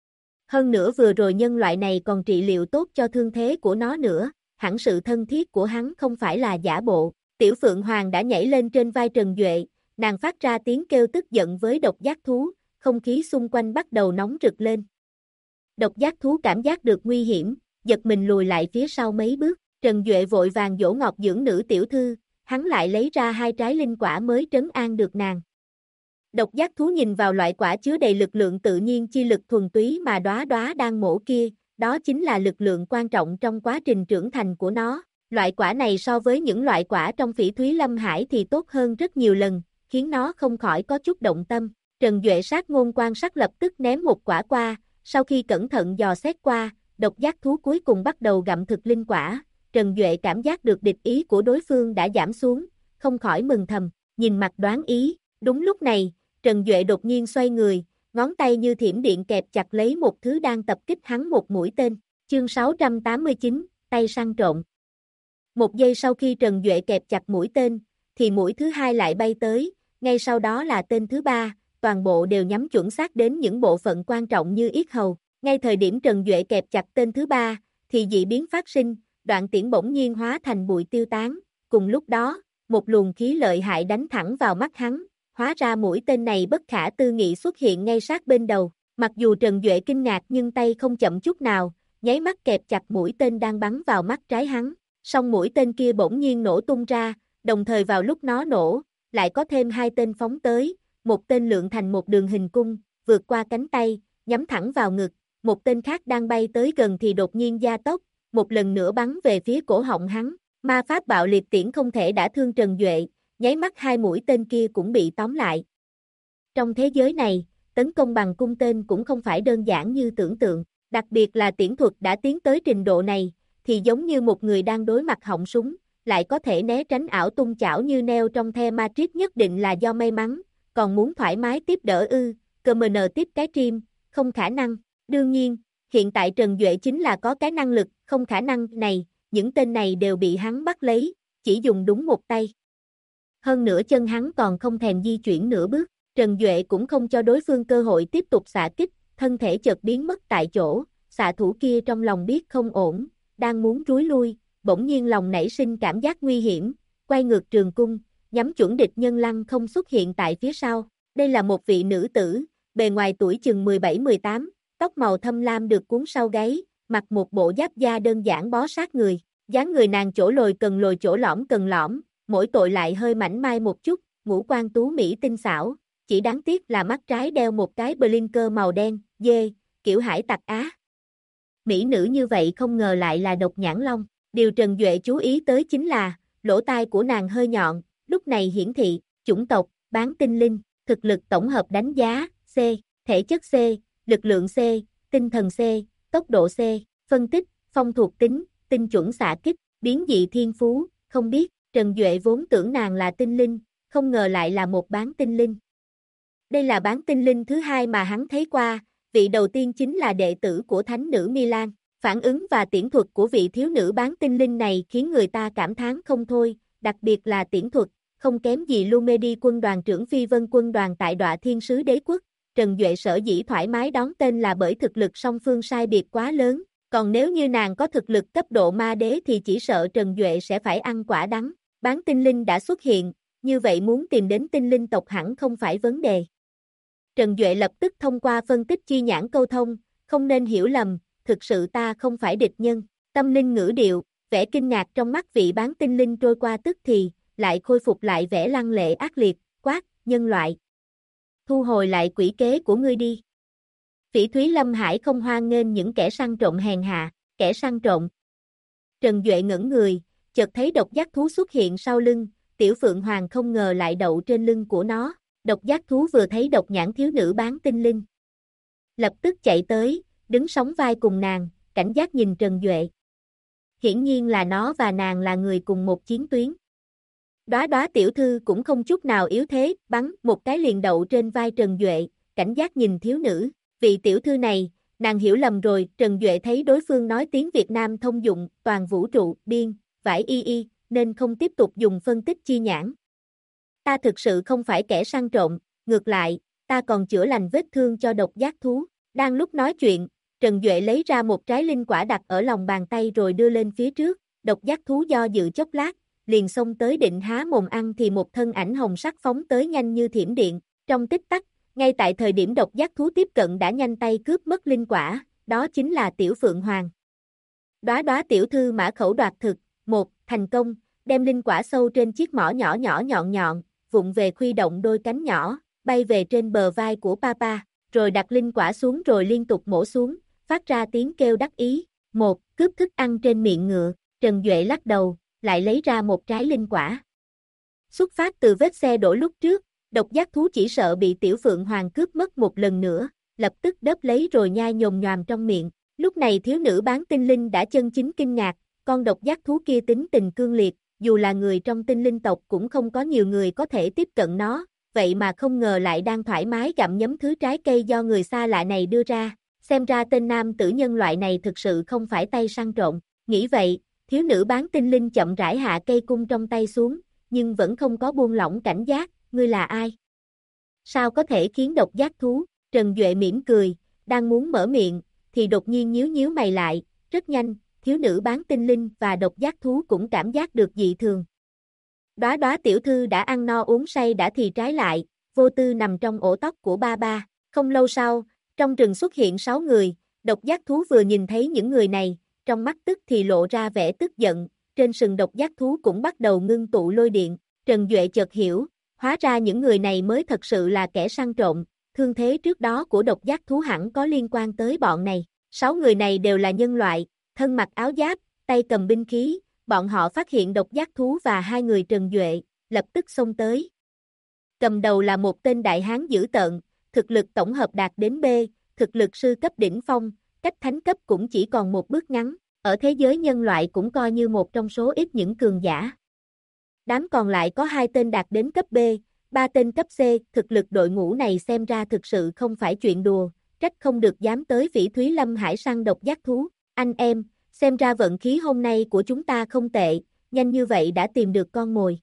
Speaker 1: Hơn nữa vừa rồi nhân loại này còn trị liệu tốt cho thương thế của nó nữa, hẳn sự thân thiết của hắn không phải là giả bộ. Tiểu Phượng Hoàng đã nhảy lên trên vai Trần Duệ, nàng phát ra tiếng kêu tức giận với độc giác thú, không khí xung quanh bắt đầu nóng rực lên. Độc giác thú cảm giác được nguy hiểm, giật mình lùi lại phía sau mấy bước. Trần Duệ vội vàng dỗ ngọt dưỡng nữ tiểu thư, hắn lại lấy ra 2 trái linh quả mới trấn an được nàng. Độc giác thú nhìn vào loại quả chứa đầy lực lượng tự nhiên chi lực thuần túy mà Đóa Đóa đang mổ kia, đó chính là lực lượng quan trọng trong quá trình trưởng thành của nó. Loại quả này so với những loại quả trong Phỉ Thúy Lâm Hải thì tốt hơn rất nhiều lần, khiến nó không khỏi có chút động tâm. Trần Duệ sát ngôn quan sát lập tức ném một quả qua, sau khi cẩn thận dò xét qua, độc giác thú cuối cùng bắt đầu gặm thực linh quả. Trần Duệ cảm giác được địch ý của đối phương đã giảm xuống, không khỏi mừng thầm, nhìn mặt đoán ý. Đúng lúc này, Trần Duệ đột nhiên xoay người, ngón tay như thiểm điện kẹp chặt lấy một thứ đang tập kích hắn một mũi tên. Chương 689, tay săn trộn. Một giây sau khi Trần Duệ kẹp chặt mũi tên, thì mũi thứ 2 lại bay tới, ngay sau đó là tên thứ 3, toàn bộ đều nhắm chuẩn xác đến những bộ phận quan trọng như yết hầu. Ngay thời điểm Trần Duệ kẹp chặt tên thứ ba, thì dị biến phát sinh, đoạn tiễn bỗng nhiên hóa thành bụi tiêu tán, cùng lúc đó, một luồng khí lợi hại đánh thẳng vào mắt hắn, hóa ra mũi tên này bất khả tư nghị xuất hiện ngay sát bên đầu, mặc dù Trần Duệ kinh ngạc nhưng tay không chậm chút nào, nháy mắt kẹp chặt mũi tên đang bắn vào mắt trái hắn, song mũi tên kia bỗng nhiên nổ tung ra, đồng thời vào lúc nó nổ, lại có thêm hai tên phóng tới, một tên lượn thành một đường hình cung, vượt qua cánh tay, nhắm thẳng vào ngực, một tên khác đang bay tới gần thì đột nhiên gia tốc, một lần nữa bắn về phía cổ họng hắn, ma pháp bạo liệt tiễn không thể đả thương Trần Duệ, nháy mắt hai mũi tên kia cũng bị tóm lại. Trong thế giới này, tấn công bằng cung tên cũng không phải đơn giản như tưởng tượng, đặc biệt là tiễn thuật đã tiến tới trình độ này, thì giống như một người đang đối mặt họng súng, lại có thể né tránh ảo tung chảo như Neo trong The Matrix nhất định là do may mắn, còn muốn thoải mái tiếp đỡ CMN tiếp cái trim, không khả năng. Đương nhiên, hiện tại Trần Duệ chính là có cái năng lực, không khả năng này, những tên này đều bị hắn bắt lấy, chỉ dùng đúng một tay. Hơn nữa chân hắn còn không thèm di chuyển nửa bước, Trần Duệ cũng không cho đối phương cơ hội tiếp tục xạ kích, thân thể chợt biến mất tại chỗ, xạ thủ kia trong lòng biết không ổn, đang muốn rúi lui, bỗng nhiên lòng nảy sinh cảm giác nguy hiểm, quay ngược trường cung, nhắm chuẩn địch nhân lăng không xuất hiện tại phía sau. Đây là một vị nữ tử, bề ngoài tuổi chừng 17-18, tóc màu thâm lam được cuốn sau gáy, mặc một bộ giáp da đơn giản bó sát người, dáng người nàng chỗ lồi chỗ lõm cần lõm, mỗi tội lại hơi mảnh mai một chút, ngũ quan tú mỹ tinh xảo, chỉ đáng tiếc là mắt trái đeo một cái blinker màu đen, kiểu hải tặc Á. Mỹ nữ như vậy không ngờ lại là Độc Nhãn Long, điều Trần Duệ chú ý tới chính là, lỗ tai của nàng hơi nhọn, lúc này hiển thị, chủng tộc, bán tinh linh, thực lực tổng hợp đánh giá, C, thể chất C, lực lượng C, tinh thần C, tốc độ C, phân tích, phong thuộc tính, tinh chuẩn xạ kích, biến dị thiên phú, không biết, Trần Duệ vốn tưởng nàng là tinh linh, không ngờ lại là một bán tinh linh. Đây là bán tinh linh thứ hai mà hắn thấy qua, vị đầu tiên chính là đệ tử của thánh nữ Milan. Phản ứng và tiễn thuật của vị thiếu nữ bán tinh linh này khiến người ta cảm thán không thôi, đặc biệt là tiễn thuật, không kém gì Lumedi quân đoàn trưởng Phi Vân quân đoàn tại Đọa Thiên Sứ Đế Quốc. Trần Duệ sở dĩ thoải mái đón tên là bởi thực lực song phương sai biệt quá lớn, còn nếu như nàng có thực lực cấp độ ma đế thì chỉ sợ Trần Duệ sẽ phải ăn quả đắng. Bán tinh linh đã xuất hiện, như vậy muốn tìm đến tinh linh tộc hẳn không phải vấn đề. Trần Duệ lập tức thông qua phân tích chi nhãn câu thông, không nên hiểu lầm, thực sự ta không phải địch nhân. Tâm linh ngữ điệu, vẻ kinh ngạc trong mắt vị bán tinh linh trôi qua tức thì, lại khôi phục lại vẻ lăng lệ ác liệt, quát, nhân loại. Thu hồi lại quỷ kế của ngươi đi. Phỉ Thúy Lâm Hải không hoan nghênh những kẻ săn trộm hèn hạ, kẻ săn trộm. Trần Duệ ngẩn người, chợt thấy độc giác thú xuất hiện sau lưng, Tiểu Phượng Hoàng không ngờ lại đậu trên lưng của nó. Độc giác thú vừa thấy Độc Nhãn thiếu nữ bán tinh linh, lập tức chạy tới, đứng sóng vai cùng nàng, cảnh giác nhìn Trần Duệ. Hiển nhiên là nó và nàng là người cùng một chiến tuyến. Đóa Đóa tiểu thư cũng không chút nào yếu thế, bắn một cái liền đậu trên vai Trần Duệ, cảnh giác nhìn thiếu nữ. Vị tiểu thư này, nàng hiểu lầm rồi. Trần Duệ thấy đối phương nói tiếng Việt Nam thông dụng, toàn vũ trụ, biên, vải y, nên không tiếp tục dùng phân tích chi nhãn. Ta thực sự không phải kẻ săn trộm, ngược lại, ta còn chữa lành vết thương cho độc giác thú. Đang lúc nói chuyện, Trần Duệ lấy ra một trái linh quả đặt ở lòng bàn tay rồi đưa lên phía trước, độc giác thú do dự chốc lát, liền xông tới định há mồm ăn thì một thân ảnh hồng sắc phóng tới nhanh như thiểm điện, trong tích tắc, ngay tại thời điểm độc giác thú tiếp cận đã nhanh tay cướp mất linh quả, đó chính là Tiểu Phượng Hoàng. Đóa Đóa tiểu thư mã khẩu đoạt thực, một, thành công, đem linh quả sâu trên chiếc mỏ nhỏ nhọn nhọn, vụng về khuy động đôi cánh nhỏ, bay về trên bờ vai của Papa, rồi đặt linh quả xuống rồi liên tục mổ xuống, phát ra tiếng kêu đắc ý. Một, cướp thức ăn trên miệng ngựa, Trần Duệ lắc đầu, lại lấy ra một trái linh quả. Xuất phát từ vết xe đổ lúc trước, độc giác thú chỉ sợ bị Tiểu Phượng Hoàng cướp mất một lần nữa, lập tức đớp lấy rồi nhai nhồm nhoàm trong miệng. Lúc này thiếu nữ bán tinh linh đã chân chính kinh ngạc, con độc giác thú kia tính tình cương liệt, dù là người trong tinh linh tộc cũng không có nhiều người có thể tiếp cận nó, vậy mà không ngờ lại đang thoải mái gặm nhấm thứ trái cây do người xa lạ này đưa ra. Xem ra tên nam tử nhân loại này thực sự không phải tay săn trộm. Nghĩ vậy, thiếu nữ bán tinh linh chậm rãi hạ cây cung trong tay xuống, nhưng vẫn không có buông lỏng cảnh giác. Ngươi là ai? Sao có thể khiến độc giác thú? Trần Duệ mỉm cười, đang muốn mở miệng, thì đột nhiên nhíu nhíu mày lại, rất nhanh, thiếu nữ bán tinh linh và độc giác thú cũng cảm giác được dị thường. Đóa đóa tiểu thư đã ăn no uống say đã thì trái lại, vô tư nằm trong ổ tóc của ba ba. Không lâu sau, trong rừng xuất hiện 6 người, độc giác thú vừa nhìn thấy những người này, trong mắt tức thì lộ ra vẻ tức giận, trên sừng độc giác thú cũng bắt đầu ngưng tụ lôi điện. Trần Duệ chợt hiểu, hóa ra những người này mới thật sự là kẻ săn trộm, thương thế trước đó của độc giác thú hẳn có liên quan tới bọn này. 6 người này đều là nhân loại, thân mặc áo giáp, tay cầm binh khí, bọn họ phát hiện độc giác thú và 2 người Trần Duệ, lập tức xông tới. Cầm đầu là một tên đại hán dữ tợn, thực lực tổng hợp đạt đến B, thực lực sư cấp đỉnh phong, cách thánh cấp cũng chỉ còn một bước ngắn, ở thế giới nhân loại cũng coi như một trong số ít những cường giả. Đám còn lại có 2 tên đạt đến cấp B, 3 tên cấp C, thực lực đội ngũ này xem ra thực sự không phải chuyện đùa, trách không được dám tới Phỉ Thúy Lâm Hải săn độc giác thú. Anh em, xem ra vận khí hôm nay của chúng ta không tệ, nhanh như vậy đã tìm được con mồi.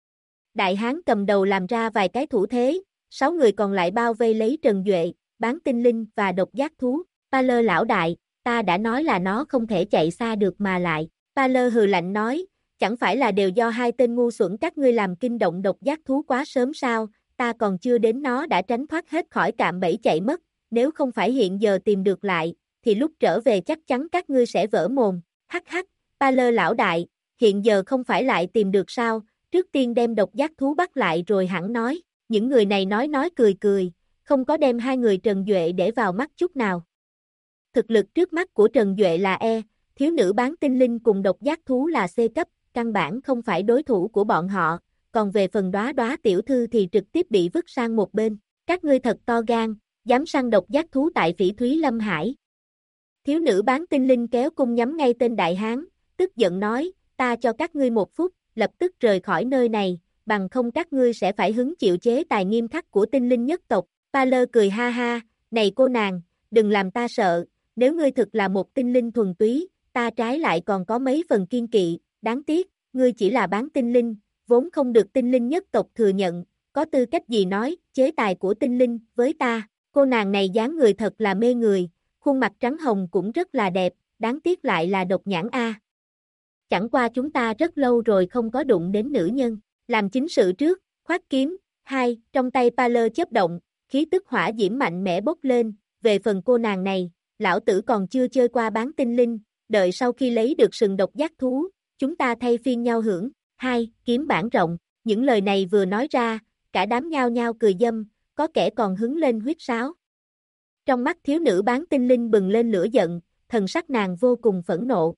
Speaker 1: Đại hán cầm đầu làm ra vài cái thủ thế, 6 người còn lại bao vây lấy Trần Duệ, bán tinh linh và độc giác thú. Pa Lơ lão đại, ta đã nói là nó không thể chạy xa được mà lại. Pa Lơ hừ lạnh nói, chẳng phải là đều do 2 tên ngu xuẩn các ngươi làm kinh động độc giác thú quá sớm sao, ta còn chưa đến nó đã tránh thoát hết khỏi cạm bẫy chạy mất, nếu không phải hiện giờ tìm được lại, thì lúc trở về chắc chắn các ngươi sẽ vỡ mồm. Hắc hắc, Pa Lơ lão đại, hiện giờ không phải lại tìm được sao, trước tiên đem độc giác thú bắt lại rồi hẳn nói. Những người này nói cười cười, không có đem 2 người Trần Duệ để vào mắt chút nào. Thực lực trước mắt của Trần Duệ là E, thiếu nữ bán tinh linh cùng độc giác thú là C cấp, căn bản không phải đối thủ của bọn họ, còn về phần đóa đóa tiểu thư thì trực tiếp bị vứt sang một bên. Các ngươi thật to gan, dám săn độc giác thú tại Phỉ Thúy Lâm Hải. Thiếu nữ bán tinh linh kéo cung nhắm ngay tên đại hán, tức giận nói, ta cho các ngươi 1 phút, lập tức rời khỏi nơi này, bằng không các ngươi sẽ phải hứng chịu chế tài nghiêm khắc của tinh linh nhất tộc. Pa Lơ cười ha ha, này cô nàng, đừng làm ta sợ, nếu ngươi thực là một tinh linh thuần túy, ta trái lại còn có mấy phần kiên kỵ, đáng tiếc, ngươi chỉ là bán tinh linh, vốn không được tinh linh nhất tộc thừa nhận, có tư cách gì nói, chế tài của tinh linh, với ta. Cô nàng này dáng người thật là mê người, khuôn mặt trắng hồng cũng rất là đẹp, đáng tiếc lại là độc nhãn a. Chẳng qua chúng ta rất lâu rồi không có đụng đến nữ nhân, làm chính sự trước, khoát kiếm. 2, trong tay Pa Lơ chớp động, khí tức hỏa diễm mạnh mẽ bốc lên, về phần cô nàng này, lão tử còn chưa chơi qua bán tinh linh, đợi sau khi lấy được sừng độc giác thú, chúng ta thay phiên nhau hưởng. 2, kiếm bản rộng, những lời này vừa nói ra, cả đám nhao nhao cười dâm, có kẻ còn hứng lên huýt sáo. Trong mắt thiếu nữ bán tinh linh bừng lên lửa giận, thần sắc nàng vô cùng phẫn nộ.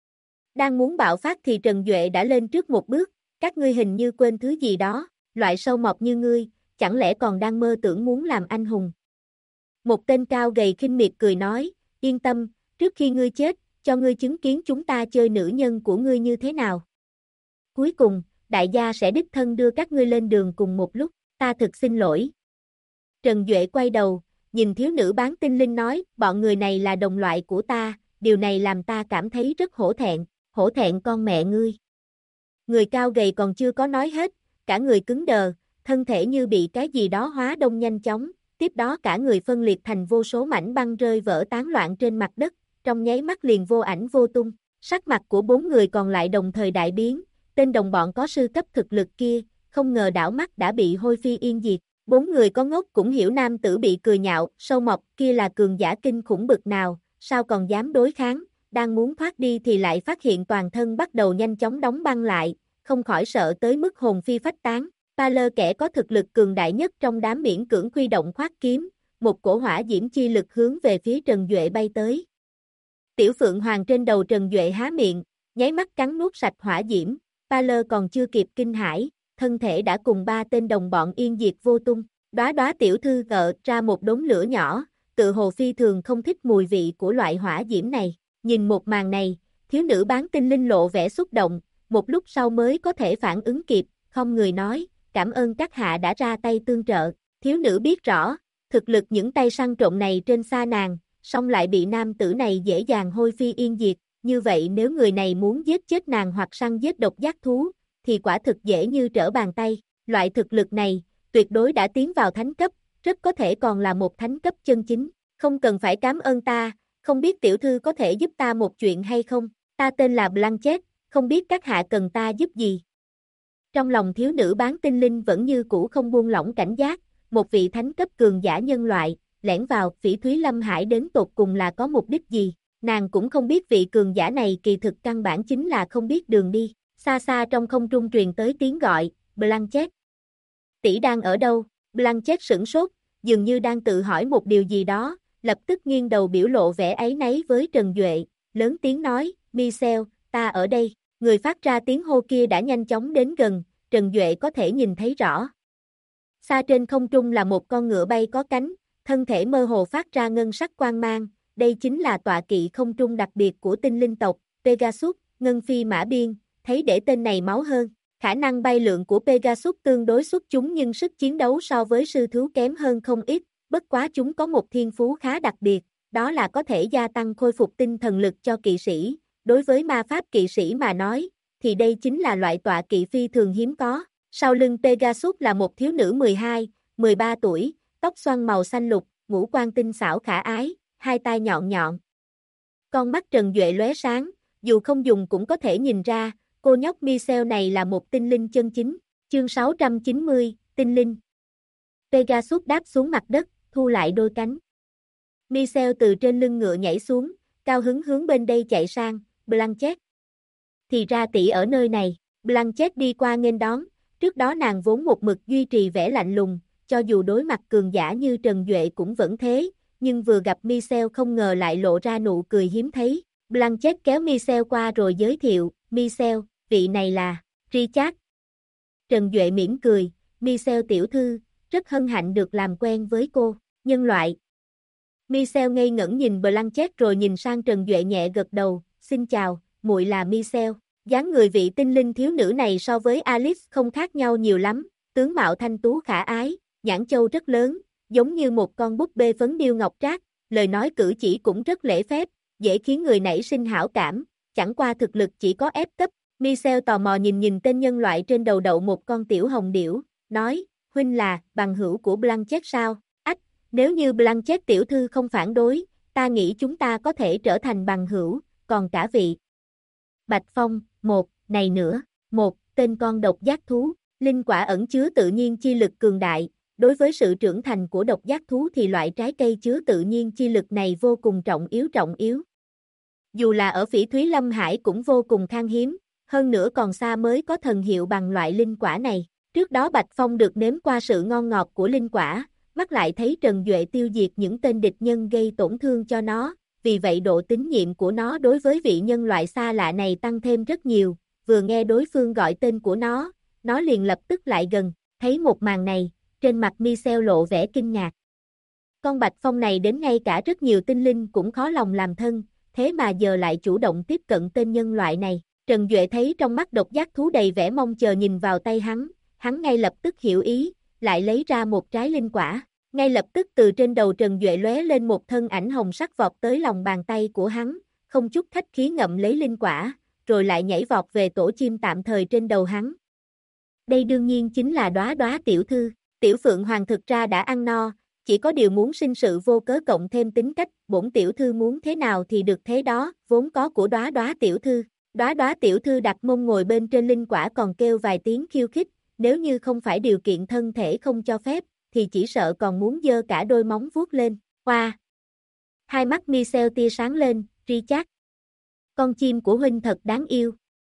Speaker 1: Đang muốn bạo phát thì Trần Duệ đã lên trước một bước, các ngươi hình như quên thứ gì đó, loại sâu mọt như ngươi, chẳng lẽ còn đang mơ tưởng muốn làm anh hùng. Một tên cao gầy khinh miệt cười nói, yên tâm, trước khi ngươi chết, cho ngươi chứng kiến chúng ta chơi nữ nhân của ngươi như thế nào. Cuối cùng, đại gia sẽ đích thân đưa các ngươi lên đường cùng một lúc, ta thực xin lỗi. Trần Duệ quay đầu, nhìn thiếu nữ bán tinh linh nói, bọn người này là đồng loại của ta, điều này làm ta cảm thấy rất hổ thẹn con mẹ ngươi. Người cao gầy còn chưa có nói hết, cả người cứng đờ, thân thể như bị cái gì đó hóa đông nhanh chóng, tiếp đó cả người phân liệt thành vô số mảnh băng rơi vỡ tán loạn trên mặt đất, trong nháy mắt liền vô ảnh vô tung. Sắc mặt của 4 người còn lại đồng thời đại biến, tên đồng bọn có sư cấp thực lực kia, không ngờ đảo mắt đã bị hôi phi yên diệt. 4 người có ngốc cũng hiểu nam tử bị cười nhạo, sâu mọt kia là cường giả kinh khủng bực nào, sao còn dám đối kháng, đang muốn thoát đi thì lại phát hiện toàn thân bắt đầu nhanh chóng đóng băng lại, không khỏi sợ tới mức hồn phi phách tán. Pa Lơ kẻ có thực lực cường đại nhất trong đám miễn cưỡng huy động khoát kiếm, một cổ hỏa diễm chi lực hướng về phía Trần Duệ bay tới. Tiểu Phượng Hoàng trên đầu Trần Duệ há miệng, nháy mắt cắn nuốt sạch hỏa diễm, Pa Lơ còn chưa kịp kinh hãi, thân thể đã cùng 3 tên đồng bọn yên diệt vô tung. Đóa đóa tiểu thư gợ ra một đống lửa nhỏ, tự hồ phi thường không thích mùi vị của loại hỏa diễm này. Nhìn một màn này, thiếu nữ bán tinh linh lộ vẻ xúc động, một lúc sau mới có thể phản ứng kịp, không người nói, cảm ơn các hạ đã ra tay tương trợ. Thiếu nữ biết rõ, thực lực những tay săn trộm này trên xa nàng, song lại bị nam tử này dễ dàng hôi phi yên diệt, như vậy nếu người này muốn giết chết nàng hoặc săn giết độc giác thú, thì quả thực dễ như trở bàn tay. Loại thực lực này, tuyệt đối đã tiến vào thánh cấp, rất có thể còn là một thánh cấp chân chính. Không cần phải cảm ơn ta, không biết tiểu thư có thể giúp ta một chuyện hay không? Ta tên là Blanchett, không biết các hạ cần ta giúp gì? Trong lòng thiếu nữ bán tinh linh vẫn như cũ không buông lỏng cảnh giác, một vị thánh cấp cường giả nhân loại, lẻn vào Phỉ Thúy Lâm Hải đến tột cùng là có mục đích gì? Nàng cũng không biết vị cường giả này kỳ thực căn bản chính là không biết đường đi. Xa xa trong không trung truyền tới tiếng gọi, Blanchett. Tỷ đang ở đâu? Blanchett sửng sốt, dường như đang tự hỏi một điều gì đó, lập tức nghiêng đầu biểu lộ vẻ áy náy với Trần Duệ, lớn tiếng nói, Michelle, ta ở đây. Người phát ra tiếng hô kia đã nhanh chóng đến gần, Trần Duệ có thể nhìn thấy rõ. Xa trên không trung là một con ngựa bay có cánh, thân thể mơ hồ phát ra ngân sắc quang mang, đây chính là tọa kỵ không trung đặc biệt của tinh linh tộc, Pegasus, ngân phi mã biên, thấy để tên này máu hơn. Khả năng bay lượn của Pegasus tương đối xuất chúng nhưng sức chiến đấu so với sư thú kém hơn không ít, bất quá chúng có một thiên phú khá đặc biệt, đó là có thể gia tăng khôi phục tinh thần lực cho kỵ sĩ. Đối với ma pháp kỵ sĩ mà nói, thì đây chính là loại tọa kỵ phi thường hiếm có. Sau lưng Pegasus là một thiếu nữ 12, 13 tuổi, tóc xoăn màu xanh lục, ngũ quan tinh xảo khả ái, hai tai nhọn nhọn. Con mắt Trần Duệ lóe sáng, dù không dùng cũng có thể nhìn ra, cô nhóc Michelle này là một tinh linh chân chính. Chương 690, tinh linh. Pegasus đáp xuống mặt đất, thu lại đôi cánh. Michelle từ trên lưng ngựa nhảy xuống, cao hứng hướng bên đây chạy sang, Blanchett. Thì ra tỷ ở nơi này, Blanchett đi qua nghênh đón, trước đó nàng vốn một mực duy trì vẻ lạnh lùng, cho dù đối mặt cường giả như Trần Duệ cũng vẫn thế, nhưng vừa gặp Michelle không ngờ lại lộ ra nụ cười hiếm thấy. Blanchett kéo Michelle qua rồi giới thiệu, Michelle, vị này là Richard. Trần Duệ mỉm cười, Michelle tiểu thư, rất hân hạnh được làm quen với cô, nhân loại. Michelle ngây ngẩn nhìn Blanchett rồi nhìn sang Trần Duệ nhẹ gật đầu, xin chào, muội là Michelle. Dáng người vị tinh linh thiếu nữ này so với Alice không khác nhau nhiều lắm, tướng mạo thanh tú khả ái, nhãn châu rất lớn, giống như một con búp bê phấn điêu ngọc trác, lời nói cử chỉ cũng rất lễ phép, dễ khiến người nảy sinh hảo cảm, chẳng qua thực lực chỉ có F cấp. Michelle tò mò nhìn tên nhân loại trên đầu đậu một con tiểu hồng điểu, nói, huynh là bằng hữu của Blanchett sao? Ách, nếu như Blanchett tiểu thư không phản đối, ta nghĩ chúng ta có thể trở thành bằng hữu, còn cả vị. Bạch Phong, này nữa, tên con độc giác thú, linh quả ẩn chứa tự nhiên chi lực cường đại, đối với sự trưởng thành của độc giác thú thì loại trái cây chứa tự nhiên chi lực này vô cùng trọng yếu. Dù là ở Phỉ Thúy Lâm Hải cũng vô cùng khan hiếm, hơn nữa còn xa mới có thần hiệu bằng loại linh quả này. Trước đó Bạch Phong được nếm qua sự ngon ngọt của linh quả, mắt lại thấy Trần Duệ tiêu diệt những tên địch nhân gây tổn thương cho nó, vì vậy độ tín nhiệm của nó đối với vị nhân loại xa lạ này tăng thêm rất nhiều, vừa nghe đối phương gọi tên của nó liền lập tức lại gần, thấy một màn này, trên mặt Michelle lộ vẻ kinh ngạc. Con Bạch Phong này đến ngay cả rất nhiều tinh linh cũng khó lòng làm thân, thế mà giờ lại chủ động tiếp cận tên nhân loại này. Trần Duệ thấy trong mắt độc giác thú đầy vẻ mong chờ nhìn vào tay hắn ngay lập tức hiểu ý, lại lấy ra một trái linh quả. Ngay lập tức từ trên đầu Trần Duệ lóe lên một thân ảnh hồng sắc vọt tới lòng bàn tay của hắn, không chút khách khí ngậm lấy linh quả, rồi lại nhảy vọt về tổ chim tạm thời trên đầu hắn. Đây đương nhiên chính là Đóa Đóa tiểu thư, Tiểu Phượng Hoàng thực ra đã ăn no, chỉ có điều muốn sinh sự vô cớ cộng thêm tính cách, bổn tiểu thư muốn thế nào thì được thế đó, vốn có của Đóa Đóa tiểu thư. Đóa Đóa tiểu thư đặt mông ngồi bên trên linh quả còn kêu vài tiếng khiêu khích, nếu như không phải điều kiện thân thể không cho phép, thì chỉ sợ còn muốn giơ cả đôi móng vuốt lên. Wow! Hai mắt Michelle tia sáng lên, Richard. Con chim của huynh thật đáng yêu.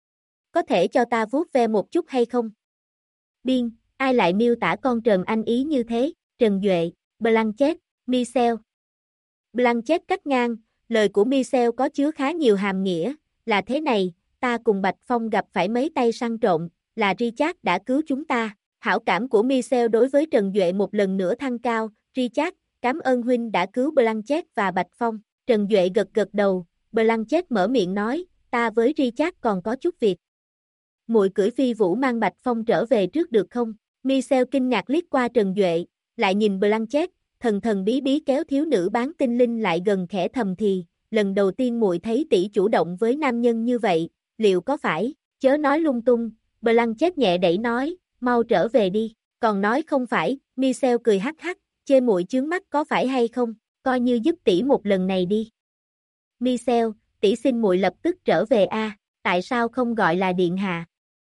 Speaker 1: Có thể cho ta vuốt ve một chút hay không? Biên, ai lại miêu tả con Trần anh ý như thế? Trần Duệ, Blanchett, Michelle. Blanchett cắt ngang, lời của Michelle có chứa khá nhiều hàm nghĩa, là thế này, ta cùng Bạch Phong gặp phải mấy tay săn trộm, là Richard đã cứu chúng ta. Hảo cảm của Michelle đối với Trần Duệ một lần nữa thăng cao, Richard, cảm ơn huynh đã cứu Blanchett và Bạch Phong. Trần Duệ gật đầu, Blanchett mở miệng nói, ta với Richard còn có chút việc. Muội cưỡi phi vũ mang Bạch Phong trở về trước được không? Michelle kinh ngạc liếc qua Trần Duệ, lại nhìn Blanchett, thần bí bí kéo thiếu nữ bán tinh linh lại gần khẽ thầm thì, lần đầu tiên muội thấy tỷ chủ động với nam nhân như vậy, liệu có phải, chớ nói lung tung, Blanchett nhẹ đẩy nói, mau trở về đi, còn nói không phải, Michelle cười hắc hắc, chê muội chướng mắt có phải hay không, coi như giúp tỷ một lần này đi. Michelle, tỷ xin muội lập tức trở về a, tại sao không gọi là điện hạ?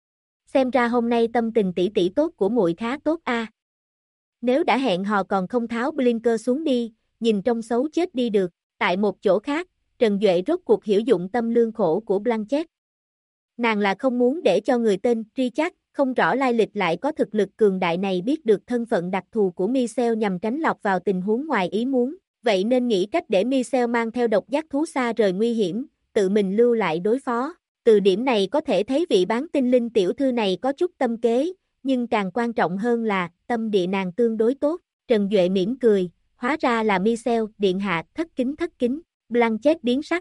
Speaker 1: Xem ra hôm nay tâm tình tỷ tỷ tốt của muội khá tốt a. Nếu đã hẹn hò còn không tháo blinker xuống đi, nhìn trông xấu chết đi được. Tại một chỗ khác, Trần Duệ rốt cuộc hiểu dụng tâm lương khổ của Blanchett. Nàng là không muốn để cho người tên Richard, không rõ lai lịch lại có thực lực cường đại này biết được thân phận đặc thù của Michelle nhằm tránh lọt vào tình huống ngoài ý muốn. Vậy nên nghĩ cách để Michelle mang theo độc giác thú xa rời nguy hiểm, tự mình lưu lại đối phó. Từ điểm này có thể thấy vị bán tinh linh tiểu thư này có chút tâm kế, nhưng càng quan trọng hơn là tâm địa nàng tương đối tốt. Trần Duệ mỉm cười, hóa ra là Michelle, điện hạ, thất kính. Blanchett biến sắc.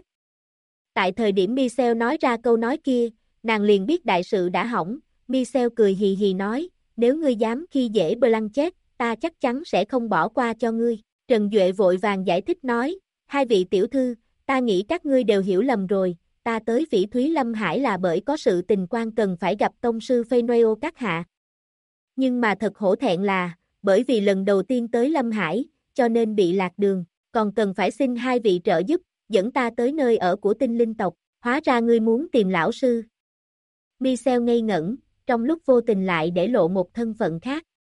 Speaker 1: Tại thời điểm Michelle nói ra câu nói kia, nàng liền biết đại sự đã hỏng. Michelle cười hì hì nói, nếu ngươi dám khi dễ Blanchett, ta chắc chắn sẽ không bỏ qua cho ngươi. Trần Duệ vội vàng giải thích nói, hai vị tiểu thư, ta nghĩ các ngươi đều hiểu lầm rồi, ta tới Phỉ Thúy Lâm Hải là bởi có sự tình quan cần phải gặp tông sư Phenoeo các hạ. Nhưng mà thật hổ thẹn là, bởi vì lần đầu tiên tới Lâm Hải, cho nên bị lạc đường, còn cần phải xin hai vị trợ giúp, dẫn ta tới nơi ở của tinh linh tộc, hóa ra ngươi muốn tìm lão sư. Michelle ngây ngẩn, trong lúc vô tình lại để lộ một thân phận khác.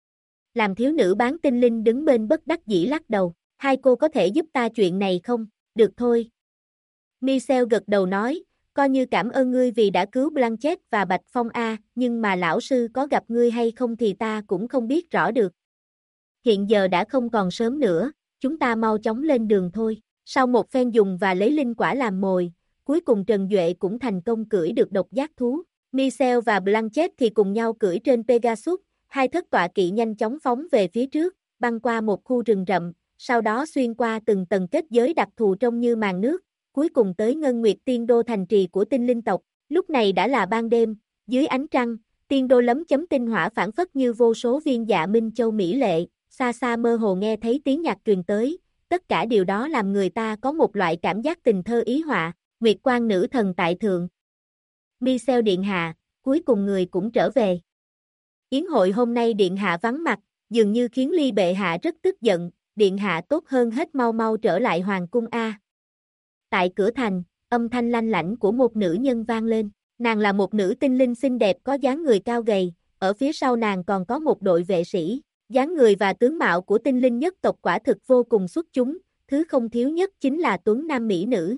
Speaker 1: Làm thiếu nữ bán tinh linh đứng bên bất đắc dĩ lắc đầu, hai cô có thể giúp ta chuyện này không? Được thôi. Michelle gật đầu nói, coi như cảm ơn ngươi vì đã cứu Blanchett và Bạch Phong A, nhưng mà lão sư có gặp ngươi hay không thì ta cũng không biết rõ được. Hiện giờ đã không còn sớm nữa, chúng ta mau chóng lên đường thôi. Sau một phen dùng và lấy linh quả làm mồi, cuối cùng Trần Duệ cũng thành công cưỡi được độc giác thú. Michelle và Blanchett thì cùng nhau cưỡi trên Pegasus, hai thất tọa kỵ nhanh chóng phóng về phía trước, băng qua một khu rừng rậm, sau đó xuyên qua từng tầng kết giới đặc thù trông như màn nước, cuối cùng tới Ngân Nguyệt Tiên Đô thành trì của tinh linh tộc. Lúc này đã là ban đêm, dưới ánh trăng, tiên đô lấm chấm tinh hỏa phản phất như vô số viên dạ minh châu mỹ lệ, xa xa mơ hồ nghe thấy tiếng nhạc truyền tới, tất cả điều đó làm người ta có một loại cảm giác tình thơ ý họa, Nguyệt Quang nữ thần tại thượng. Michelle điện hạ, cuối cùng người cũng trở về. Yến hội hôm nay điện hạ vắng mặt, dường như khiến Ly bệ hạ rất tức giận, điện hạ tốt hơn hết mau mau trở lại hoàng cung a. Tại cửa thành, âm thanh lanh lảnh của một nữ nhân vang lên, nàng là một nữ tinh linh xinh đẹp có dáng người cao gầy, ở phía sau nàng còn có một đội vệ sĩ, dáng người và tướng mạo của tinh linh nhất tộc quả thực vô cùng xuất chúng, thứ không thiếu nhất chính là tuấn nam mỹ nữ.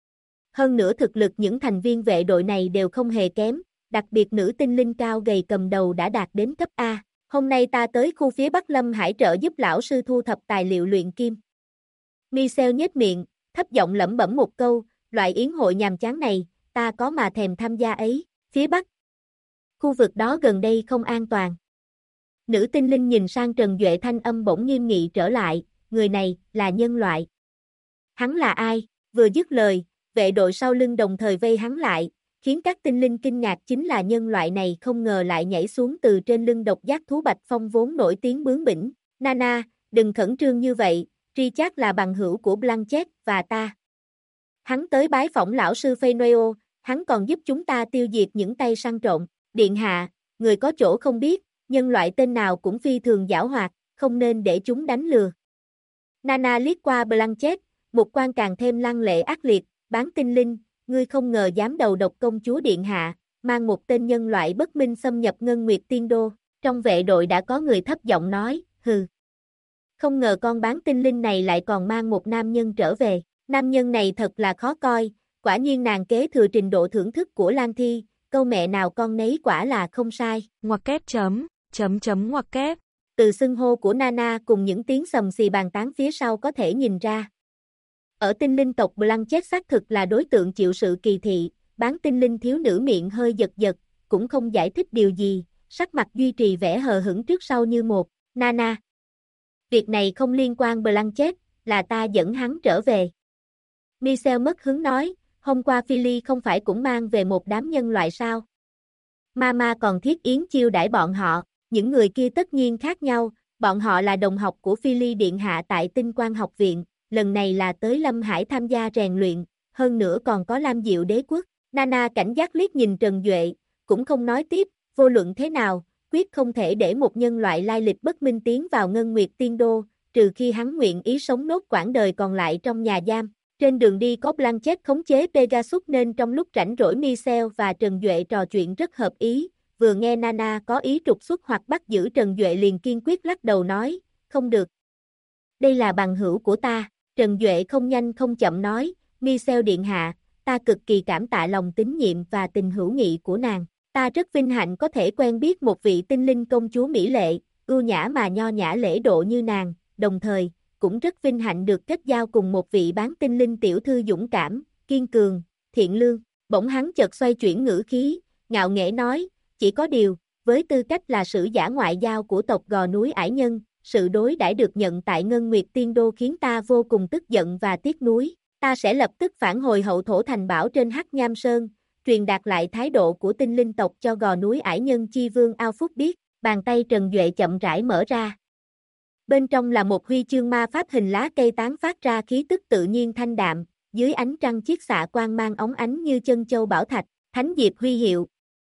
Speaker 1: Hơn nữa thực lực những thành viên vệ đội này đều không hề kém, đặc biệt nữ tinh linh cao gầy cầm đầu đã đạt đến cấp A. Hôm nay ta tới khu phía Bắc Lâm Hải trợ giúp lão sư thu thập tài liệu luyện kim. Michelle nhếch miệng, thấp giọng lẩm bẩm một câu, loại yến hội nhàm chán này, ta có mà thèm tham gia ấy, phía Bắc. Khu vực đó gần đây không an toàn. Nữ tinh linh nhìn sang Trần Duệ thanh âm bỗng nghiêm nghị trở lại, người này, là nhân loại. Hắn là ai? Vừa dứt lời, vệ đội sau lưng đồng thời vây hắn lại, khiến các tinh linh kinh ngạc chính là nhân loại này không ngờ lại nhảy xuống từ trên lưng độc giác thú Bạch Phong vốn nổi tiếng bướng bỉnh. Nana, đừng khẩn trương như vậy, Richard là bằng hữu của Blanchett và ta. Hắn tới bái phỏng lão sư Phenoeo, hắn còn giúp chúng ta tiêu diệt những tay săn trộm. Điện hạ, người có chỗ không biết, nhân loại tên nào cũng phi thường giảo hoạt, không nên để chúng đánh lừa. Nana liếc qua Blanchett, một quan càng thêm lăng lệ ác liệt, bán tinh linh, ngươi không ngờ dám đầu độc công chúa điện hạ, mang một tên nhân loại bất minh xâm nhập Ngân Nguyệt Tiên Đô. Trong vệ đội đã có người thấp giọng nói, hừ. Không ngờ con bán tinh linh này lại còn mang một nam nhân trở về. Nam nhân này thật là khó coi, quả nhiên nàng kế thừa trình độ thưởng thức của Lan Thi, câu mẹ nào con nấy quả là không sai.
Speaker 2: Ngoặc kép ngoặc kép.
Speaker 1: Từ xưng hô của Nana cùng những tiếng xầm xì bàn tán phía sau có thể nhìn ra. Ở tinh linh tộc Blanchett xác thực là đối tượng chịu sự kỳ thị, bán tinh linh thiếu nữ miệng hơi giật giật, cũng không giải thích điều gì, sắc mặt duy trì vẻ hờ hững trước sau như một. Nana. Việc này không liên quan Blanchett, là ta dẫn hắn trở về. Michelle mất hứng nói, hôm qua Philly không phải cũng mang về một đám nhân loại sao? Mama còn thiết yến chiêu đãi bọn họ, những người kia tất nhiên khác nhau, bọn họ là đồng học của Philly điện hạ tại Tinh Quang học viện, lần này là tới Lâm Hải tham gia rèn luyện, hơn nữa còn có Lam Diệu đế quốc. Nana cảnh giác liếc nhìn Trần Duệ, cũng không nói tiếp, vô luận thế nào, quyết không thể để một nhân loại lai lịch bất minh tiến vào Ngân Nguyệt Tiên Đô, trừ khi hắn nguyện ý sống nốt quãng đời còn lại trong nhà giam. Trên đường đi có Blanchett khống chế Pegasus nên trong lúc rảnh rỗi Michelle và Trần Duệ trò chuyện rất hợp ý, vừa nghe Nana có ý trục xuất hoặc bắt giữ Trần Duệ liền kiên quyết lắc đầu nói, không được. Đây là bằng hữu của ta, Trần Duệ không nhanh không chậm nói, Michelle điện hạ, ta cực kỳ cảm tạ lòng tín nhiệm và tình hữu nghị của nàng, ta rất vinh hạnh có thể quen biết một vị tinh linh công chúa mỹ lệ, ưu nhã mà nho nhã lễ độ như nàng, đồng thời, cũng rất vinh hạnh được kết giao cùng một vị bán tinh linh tiểu thư dũng cảm, kiên cường, thiện lương. Bỗng hắn chợt xoay chuyển ngữ khí, ngạo nghễ nói, chỉ có điều, với tư cách là sử giả ngoại giao của tộc Gò Núi Ải Nhân, sự đối đãi được nhận tại Ngân Nguyệt Tiên Đô khiến ta vô cùng tức giận và tiếc nuối. Ta sẽ lập tức phản hồi hậu thổ thành bảo trên Hắc Nham Sơn, truyền đạt lại thái độ của tinh linh tộc cho Gò Núi Ải Nhân Chi Vương Ao Phúc biết. Bàn tay Trần Duệ chậm rãi mở ra. Bên trong là một huy chương ma pháp hình lá cây tán phát ra khí tức tự nhiên thanh đạm, dưới ánh trăng chiết xạ quang mang óng ánh như chân châu bảo thạch, thánh diệp huy hiệu.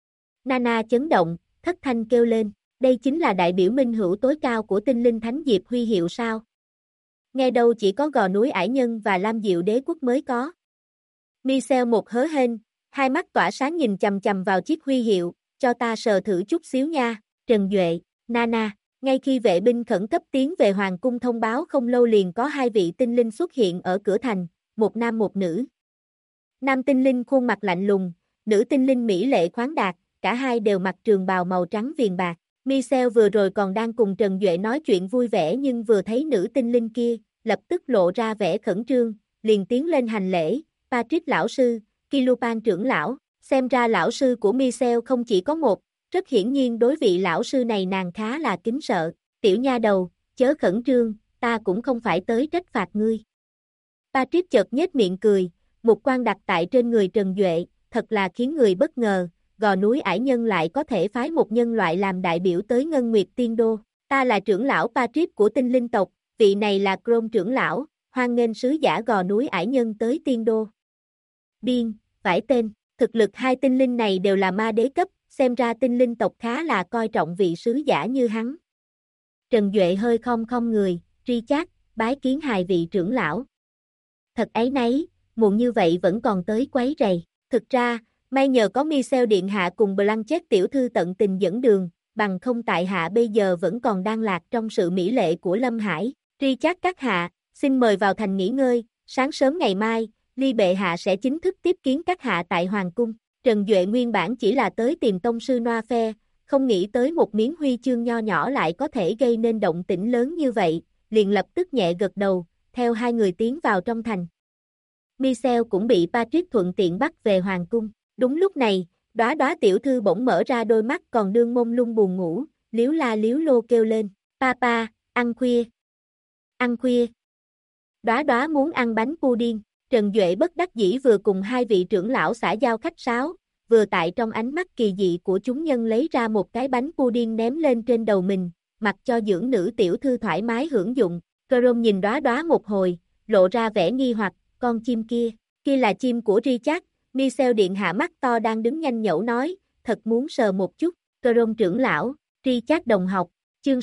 Speaker 1: Nana chấn động, thất thanh kêu lên, đây chính là đại biểu minh hữu tối cao của tinh linh thánh diệp huy hiệu sao? Nghe đâu chỉ có Gò Núi Ải Nhân và Lam Diệu Đế Quốc mới có. Michelle một hớ hênh, hai mắt tỏa sáng nhìn chằm chằm vào chiếc huy hiệu, cho ta sờ thử chút xíu nha. Trần Duệ, Nana, ngay khi vệ binh khẩn cấp tiến về Hoàng cung thông báo không lâu liền có hai vị tinh linh xuất hiện ở cửa thành, một nam một nữ. Nam tinh linh khuôn mặt lạnh lùng, nữ tinh linh mỹ lệ khoáng đạt, cả hai đều mặc trường bào màu trắng viền bạc. Michelle vừa rồi còn đang cùng Trần Duệ nói chuyện vui vẻ nhưng vừa thấy nữ tinh linh kia, lập tức lộ ra vẻ khẩn trương, liền tiến lên hành lễ, Patrick lão sư, Kilupan trưởng lão, xem ra lão sư của Michelle không chỉ có một. Rất hiển nhiên đối vị lão sư này nàng khá là kính sợ, tiểu nha đầu, chớ khẩn trương, ta cũng không phải tới trách phạt ngươi. Patrick chợt nhếch miệng cười, một quan đặt tại trên người Trần Duệ, thật là khiến người bất ngờ, Gò Núi Ải Nhân lại có thể phái một nhân loại làm đại biểu tới Ngân Nguyệt Tiên Đô. Ta là trưởng lão Patrick của tinh linh tộc, vị này là Chrome trưởng lão, hoan nghênh sứ giả Gò Núi Ải Nhân tới Tiên Đô. Biên, vải tên, thực lực hai tinh linh này đều là ma đế cấp. Xem ra tinh linh tộc khá là coi trọng vị sứ giả như hắn. Trần Duệ hơi khom người, Richard, bái kiến hai vị trưởng lão. Thật áy náy, muộn như vậy vẫn còn tới quấy rầy. Thực ra, may nhờ có Michelle điện hạ cùng Blanchett tiểu thư tận tình dẫn đường, bằng không tại hạ bây giờ vẫn còn đang lạc trong sự mỹ lệ của Lâm Hải. Richard các hạ, xin mời vào thành nghỉ ngơi, sáng sớm ngày mai, Ly bệ hạ sẽ chính thức tiếp kiến các hạ tại Hoàng cung. Trần Duệ nguyên bản chỉ là tới tìm tông sư Noa Phe, không nghĩ tới một miếng huy chương nho nhỏ lại có thể gây nên động tĩnh lớn như vậy, liền lập tức nhẹ gật đầu, theo hai người tiến vào trong thành. Michelle cũng bị Patrick thuận tiện bắt về hoàng cung. Đúng lúc này, đóa đóa tiểu thư bỗng mở ra đôi mắt còn đương mông lung buồn ngủ, liếu la liếu lô kêu lên, Papa, ăn khuya. Ăn khuya. Đóa đóa muốn ăn bánh pudding. Trần Duệ bất đắc dĩ vừa cùng hai vị trưởng lão xã giao khách sáo, vừa tại trong ánh mắt kỳ dị của chúng nhân lấy ra một cái bánh pudding ném lên trên đầu mình, mặc cho dưỡng nữ tiểu thư thoải mái hưởng dụng. Chrome nhìn đóa đóa một hồi, lộ ra vẻ nghi hoặc, con chim kia là chim của Richard. Michelle điện hạ mắt to đang đứng nhanh nhẩu nói, thật muốn sờ một chút. Chrome trưởng lão, Richard đồng học, chương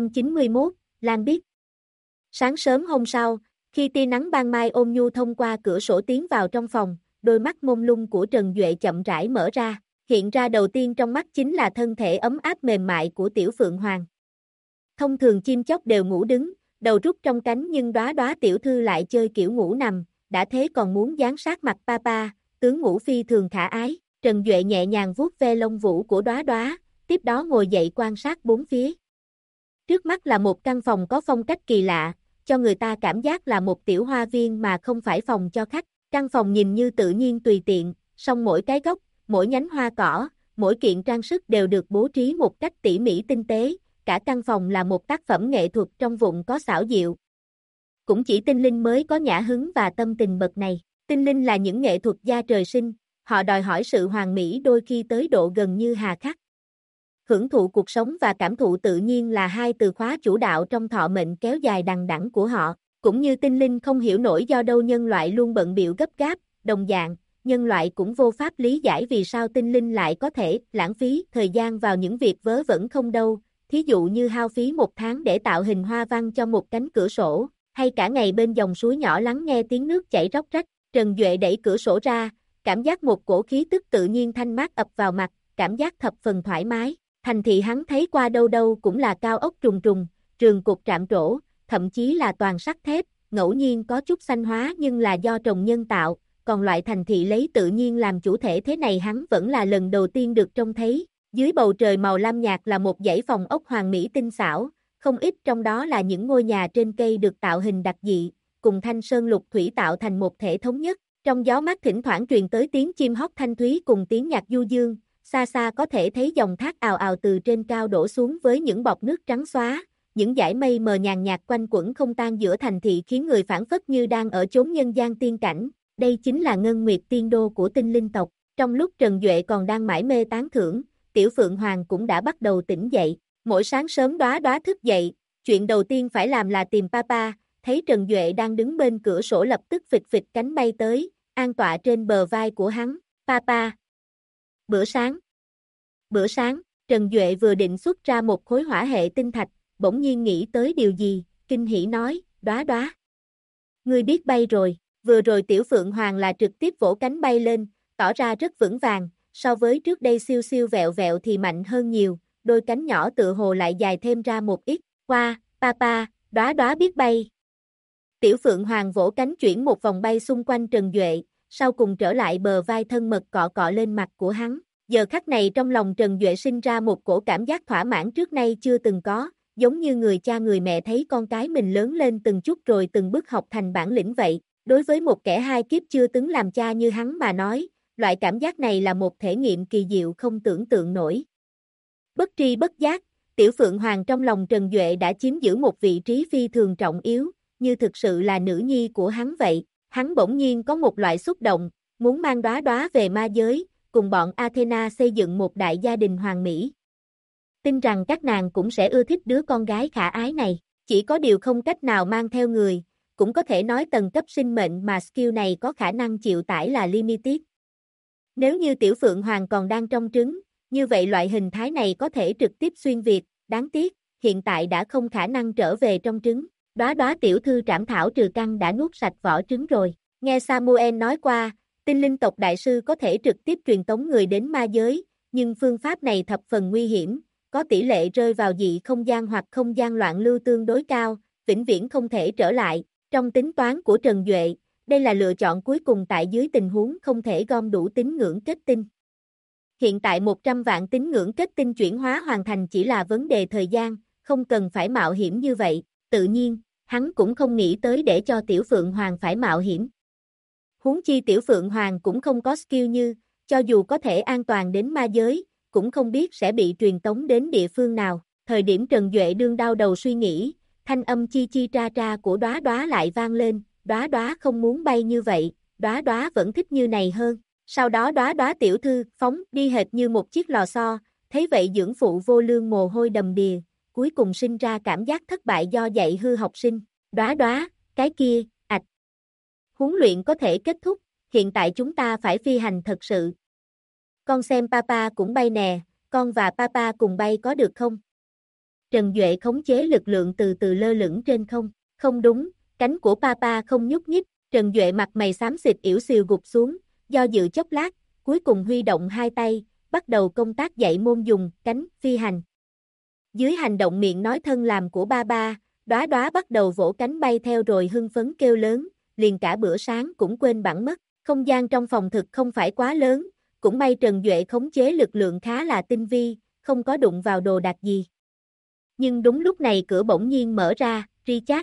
Speaker 1: 691, Lan biết. Sáng sớm hôm sau, khi tia nắng ban mai ôn nhu thông qua cửa sổ tiến vào trong phòng, đôi mắt mông lung của Trần Duệ chậm rãi mở ra, hiện ra đầu tiên trong mắt chính là thân thể ấm áp mềm mại của tiểu Phượng Hoàng. Thông thường chim chóc đều ngủ đứng, đầu rút trong cánh nhưng đóa đóa tiểu thư lại chơi kiểu ngủ nằm, đã thế còn muốn dán sát mặt papa, tướng ngủ phi thường khả ái. Trần Duệ nhẹ nhàng vuốt ve lông vũ của đóa đóa, tiếp đó ngồi dậy quan sát bốn phía. Trước mắt là một căn phòng có phong cách kỳ lạ, cho người ta cảm giác là một tiểu hoa viên mà không phải phòng cho khách. Căn phòng nhìn như tự nhiên tùy tiện, song mỗi cái góc, mỗi nhánh hoa cỏ, mỗi kiện trang sức đều được bố trí một cách tỉ mỉ tinh tế, cả căn phòng là một tác phẩm nghệ thuật trong vụn có xảo diệu. Cũng chỉ tinh linh mới có nhã hứng và tâm tình bậc này. Tinh linh là những nghệ thuật gia trời sinh, họ đòi hỏi sự hoàn mỹ đôi khi tới độ gần như hà khắc. Hưởng thụ cuộc sống và cảm thụ tự nhiên là hai từ khóa chủ đạo trong thọ mệnh kéo dài đằng đẵng của họ, cũng như tinh linh không hiểu nổi do đâu nhân loại luôn bận bịu gấp gáp, đồng dạng, nhân loại cũng vô pháp lý giải vì sao tinh linh lại có thể lãng phí thời gian vào những việc vớ vẩn không đâu, thí dụ như hao phí một tháng để tạo hình hoa văn cho một cánh cửa sổ, hay cả ngày bên dòng suối nhỏ lắng nghe tiếng nước chảy róc rách. Trần Duệ đẩy cửa sổ ra, cảm giác một cổ khí tức tự nhiên thanh mát ập vào mặt, cảm giác thập phần thoải mái. Thành thị hắn thấy qua đâu đâu cũng là cao ốc trùng trùng, trường cục trạm trổ, thậm chí là toàn sắt thép, ngẫu nhiên có chút xanh hóa nhưng là do trồng nhân tạo, còn loại thành thị lấy tự nhiên làm chủ thể thế này hắn vẫn là lần đầu tiên được trông thấy. Dưới bầu trời màu lam nhạt là một dãy phòng ốc hoàn mỹ tinh xảo, không ít trong đó là những ngôi nhà trên cây được tạo hình đặc dị, cùng thanh sơn lục thủy tạo thành một thể thống nhất. Trong gió mát thỉnh thoảng truyền tới tiếng chim hót thanh thúy cùng tiếng nhạc du dương, xa xa có thể thấy dòng thác ào ào từ trên cao đổ xuống với những bọt nước trắng xóa, những dải mây mờ nhàn nhạt quanh quẩn không tan giữa thành thị khiến người phảng phất như đang ở chốn nhân gian tiên cảnh. Đây chính là Ngân Nguyệt Tiên Đô của tinh linh tộc. Trong lúc Trần Duệ còn đang mải mê tán thưởng, Tiểu Phượng Hoàng cũng đã bắt đầu tỉnh dậy. Mỗi sáng sớm Đóa Đóa thức dậy, chuyện đầu tiên phải làm là tìm Papa, thấy Trần Duệ đang đứng bên cửa sổ lập tức phịch phịch cánh bay tới, an tọa trên bờ vai của hắn. Papa. Bữa sáng. Bữa sáng, Trần Duệ vừa định xuất ra một khối hỏa hệ tinh thạch, bỗng nhiên nghĩ tới điều gì, kinh hỉ nói, Đóa Đóa. Ngươi biết bay rồi, vừa rồi Tiểu Phượng Hoàng là trực tiếp vỗ cánh bay lên, tỏ ra rất vững vàng, so với trước đây siêu siêu vẹo vẹo thì mạnh hơn nhiều, đôi cánh nhỏ tựa hồ lại dài thêm ra một ít. Qua, Papa, Đóa Đóa biết bay. Tiểu Phượng Hoàng vỗ cánh chuyển một vòng bay xung quanh Trần Duệ, sau cùng trở lại bờ vai thân mật cọ cọ lên mặt của hắn. Giờ khắc này trong lòng Trần Duệ sinh ra một cổ cảm giác thỏa mãn trước nay chưa từng có, giống như người cha người mẹ thấy con cái mình lớn lên từng chút rồi từng bước học thành bản lĩnh vậy. Đối với một kẻ hai kiếp chưa từng làm cha như hắn mà nói, loại cảm giác này là một thể nghiệm kỳ diệu không tưởng tượng nổi. Bất tri bất giác, Tiểu Phượng Hoàng trong lòng Trần Duệ đã chiếm giữ một vị trí phi thường trọng yếu, như thực sự là nữ nhi của hắn vậy. Hắn bỗng nhiên có một loại xúc động, muốn mang Đóa Đóa về ma giới, cùng bọn Athena xây dựng một đại gia đình hoàn mỹ. Tin rằng các nàng cũng sẽ ưa thích đứa con gái khả ái này, chỉ có điều không cách nào mang theo người, cũng có thể nói tầng cấp sinh mệnh mà skill này có khả năng chịu tải là limited. Nếu như Tiểu Phượng Hoàng còn đang trong trứng, như vậy loại hình thái này có thể trực tiếp xuyên việt, đáng tiếc, hiện tại đã không khả năng trở về trong trứng. Đóa Đóa tiểu thư trảm thảo trừ căn đã nuốt sạch vỏ trứng rồi. Nghe Samuel nói qua, tinh linh tộc đại sư có thể trực tiếp truyền tống người đến ma giới, nhưng phương pháp này thập phần nguy hiểm, có tỷ lệ rơi vào dị không gian hoặc không gian loạn lưu tương đối cao, vĩnh viễn không thể trở lại. Trong tính toán của Trần Duệ, đây là lựa chọn cuối cùng tại dưới tình huống không thể gom đủ tín ngưỡng kết tinh. Hiện tại 100 vạn tín ngưỡng kết tinh chuyển hóa hoàn thành chỉ là vấn đề thời gian, không cần phải mạo hiểm như vậy. Tự nhiên, hắn cũng không nghĩ tới để cho Tiểu Phượng Hoàng phải mạo hiểm. Huống chi Tiểu Phượng Hoàng cũng không có skill như, cho dù có thể an toàn đến ma giới, cũng không biết sẽ bị truyền tống đến địa phương nào. Thời điểm Trần Duệ đương đau đầu suy nghĩ, thanh âm chi chi tra tra của Đóa Đóa lại vang lên, Đóa Đóa không muốn bay như vậy, Đóa Đóa vẫn thích như này hơn. Sau đó Đóa Đóa tiểu thư phóng đi hệt như một chiếc lò xo, thấy vậy dưỡng phụ vô lương mồ hôi đầm đìa, cuối cùng sinh ra cảm giác thất bại do dạy hư học sinh. Đóa Đóa, cái kia, ạch. Huấn luyện có thể kết thúc, hiện tại chúng ta phải phi hành thật sự. Con xem Papa cũng bay nè, con và Papa cùng bay có được không? Trần Duệ khống chế lực lượng từ từ lơ lửng trên không. Không đúng, cánh của Papa không nhúc nhích, Trần Duệ mặt mày xám xịt ỉu xìu gục xuống, do dự chốc lát, cuối cùng huy động hai tay, bắt đầu công tác dạy môn dùng cánh phi hành. Dưới hành động miệng nói thân làm của Ba, Đóa Đóa bắt đầu vỗ cánh bay theo rồi hưng phấn kêu lớn, liền cả bữa sáng cũng quên bẵng mất. Không gian trong phòng thực không phải quá lớn, cũng may Trần Duệ khống chế lực lượng khá là tinh vi, không có đụng vào đồ đạc gì. Nhưng đúng lúc này cửa bỗng nhiên mở ra, Richard.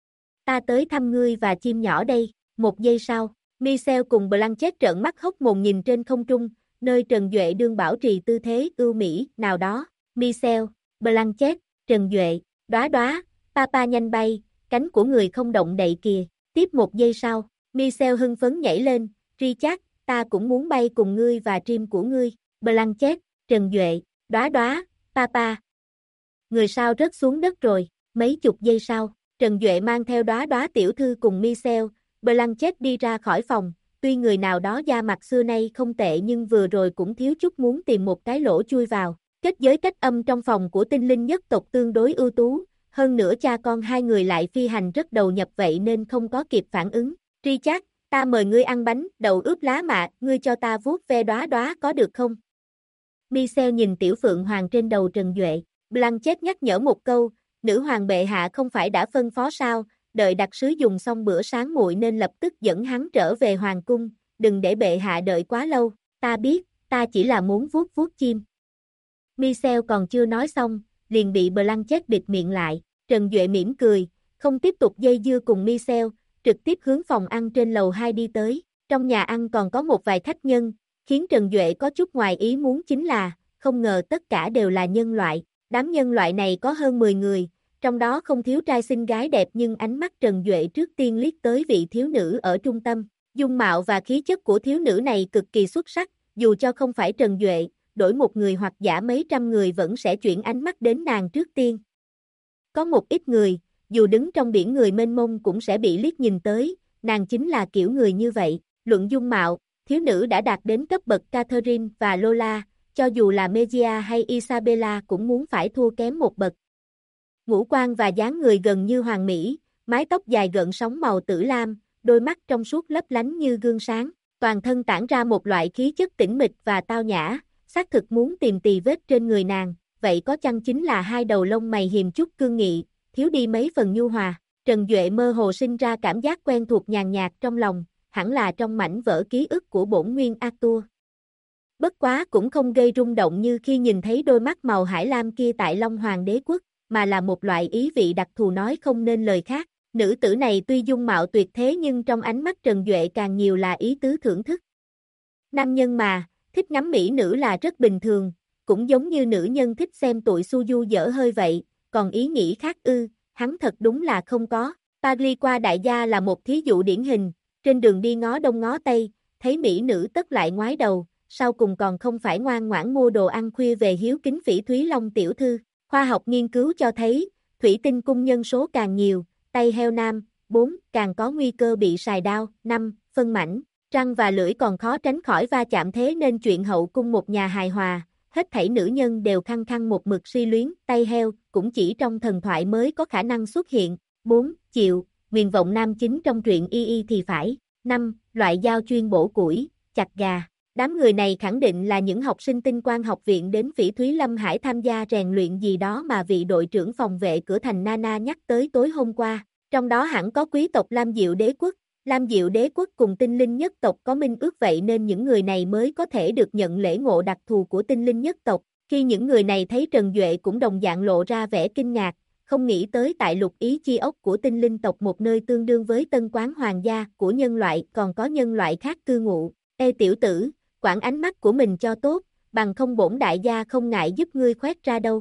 Speaker 1: Ta tới thăm ngươi và chim nhỏ đây. Một giây sau, Michelle cùng Blanchett trợn mắt hốc mồm nhìn trên không trung, nơi Trần Duệ đương bảo trì tư thế ưu mỹ nào đó. Michelle, Blanchett, Trần Duệ, Đóa Đóa, Papa nhanh bay, cánh của người không động đậy kìa. Tiếp một giây sau, Michelle hưng phấn nhảy lên, Richard, ta cũng muốn bay cùng ngươi và Trim của ngươi. Blanchett, Trần Duệ, Đóa Đóa, Papa. Người sao rớt xuống đất rồi. Mấy chục giây sau, Trần Duệ mang theo Đóa Đóa tiểu thư cùng Michelle, Blanchett đi ra khỏi phòng. Tuy người nào đó da mặt xưa nay không tệ nhưng vừa rồi cũng thiếu chút muốn tìm một cái lỗ chui vào. Kết giới cách âm trong phòng của tinh linh nhất tộc tương đối ưu tú, hơn nữa cha con hai người lại phi hành rất đầu nhập vậy nên không có kịp phản ứng. Richard, ta mời ngươi ăn bánh đậu ướp lá mạ, ngươi cho ta vuốt ve đóa đóa có được không? Michelle nhìn tiểu phượng hoàng trên đầu Trần Duệ, Blanchett nhắc nhở một câu, nữ hoàng bệ hạ không phải đã phân phó sao, đợi đặc sứ dùng xong bữa sáng nguội nên lập tức dẫn hắn trở về hoàng cung, đừng để bệ hạ đợi quá lâu, ta biết, ta chỉ là muốn vuốt vuốt chim. Michelle còn chưa nói xong, liền bị Blanchett bịt miệng lại, Trần Duệ mỉm cười, không tiếp tục dây dưa cùng Michelle, trực tiếp hướng phòng ăn trên lầu 2 đi tới, trong nhà ăn còn có một vài khách nhân, khiến Trần Duệ có chút ngoài ý muốn chính là, không ngờ tất cả đều là nhân loại, đám nhân loại này có hơn 10 người, trong đó không thiếu trai xinh gái đẹp nhưng ánh mắt Trần Duệ trước tiên liếc tới vị thiếu nữ ở trung tâm, dung mạo và khí chất của thiếu nữ này cực kỳ xuất sắc, dù cho không phải Trần Duệ, đổi một người hoặc giả mấy trăm người vẫn sẽ chuyển ánh mắt đến nàng trước tiên. Có một ít người, dù đứng trong biển người mênh mông cũng sẽ bị liếc nhìn tới, nàng chính là kiểu người như vậy, luận dung mạo, thiếu nữ đã đạt đến cấp bậc Catherine và Lola, cho dù là Mejia hay Isabella cũng muốn phải thua kém một bậc. Ngũ quan và dáng người gần như hoàn mỹ, mái tóc dài gợn sóng màu tử lam, đôi mắt trong suốt lấp lánh như gương sáng, toàn thân tản ra một loại khí chất tĩnh mịch và tao nhã, xác thực muốn tìm tì vết trên người nàng, vậy có chăng chính là hai đầu lông mày hiềm chút cương nghị, thiếu đi mấy phần nhu hòa. Trần Duệ mơ hồ sinh ra cảm giác quen thuộc nhàn nhạt trong lòng, hẳn là trong mảnh vỡ ký ức của bổn nguyên Arthur. Bất quá cũng không gây rung động như khi nhìn thấy đôi mắt màu hải lam kia tại Long Hoàng đế quốc, mà là một loại ý vị đặc thù nói không nên lời khác. Nữ tử này tuy dung mạo tuyệt thế nhưng trong ánh mắt Trần Duệ càng nhiều là ý tứ thưởng thức. Nam nhân mà, thích ngắm mỹ nữ là rất bình thường, cũng giống như nữ nhân thích xem tụi su du dở hơi vậy, còn ý nghĩ khác ư, hắn thật đúng là không có. Paris qua đại gia là một thí dụ điển hình, trên đường đi ngó đông ngó tây, thấy mỹ nữ tất lại ngoái đầu, sau cùng còn không phải ngoan ngoãn mua đồ ăn khuya về hiếu kính Phỉ Thúy Long tiểu thư. Khoa học nghiên cứu cho thấy, thủy tinh cung nhân số càng nhiều, tay heo nam, 4, càng có nguy cơ bị sài đao, 5, phân mảnh, răng và lưỡi còn khó tránh khỏi va chạm thế nên chuyện hậu cung một nhà hài hòa, hết thảy nữ nhân đều khăng khăng một mực si luyến, tay heo, cũng chỉ trong thần thoại mới có khả năng xuất hiện, 4, chịu, nguyện vọng nam chính trong truyện y thì phải, 5, loại dao chuyên bổ củi, chặt gà. Đám người này khẳng định là những học sinh tinh quang học viện đến Phỉ Thúy Lâm Hải tham gia rèn luyện gì đó mà vị đội trưởng phòng vệ cửa thành Nana nhắc tới tối hôm qua. Trong đó hẳn có quý tộc Lam Diệu Đế Quốc. Lam Diệu Đế Quốc cùng tinh linh nhất tộc có minh ước vậy nên những người này mới có thể được nhận lễ ngộ đặc thù của tinh linh nhất tộc. Khi những người này thấy Trần Duệ cũng đồng dạng lộ ra vẻ kinh ngạc, không nghĩ tới tại lục ý chi ốc của tinh linh tộc một nơi tương đương với tân quán hoàng gia của nhân loại còn có nhân loại khác cư ngụ. Ê tiểu tử, quản ánh mắt của mình cho tốt, bằng không bổn đại gia không ngại giúp ngươi khoét ra đâu.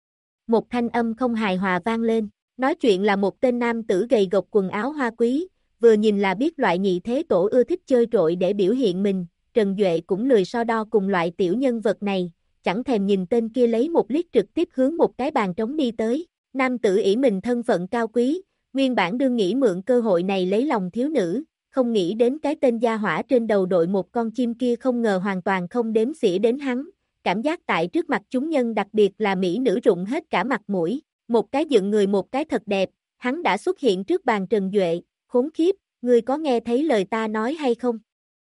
Speaker 1: Một thanh âm không hài hòa vang lên, nói chuyện là một tên nam tử gầy gộc quần áo hoa quý, vừa nhìn là biết loại nhị thế tổ ưa thích chơi trội để biểu hiện mình, Trần Duệ cũng lười so đo cùng loại tiểu nhân vật này, chẳng thèm nhìn tên kia lấy một liếc trực tiếp hướng một cái bàn trống đi tới, nam tử ỷ mình thân phận cao quý, nguyên bản đương nghĩ mượn cơ hội này lấy lòng thiếu nữ, không nghĩ đến cái tên gia hỏa trên đầu đội một con chim kia không ngờ hoàn toàn không đếm xỉa đến hắn, cảm giác tại trước mặt chúng nhân đặc biệt là mỹ nữ rụng hết cả mặt mũi, một cái dựng người một cái thật đẹp, hắn đã xuất hiện trước bàn Trần Duệ, khốn khiếp, ngươi có nghe thấy lời ta nói hay không?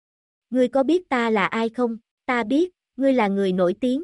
Speaker 1: Ngươi có biết ta là ai không? Ta biết, ngươi là người nổi tiếng.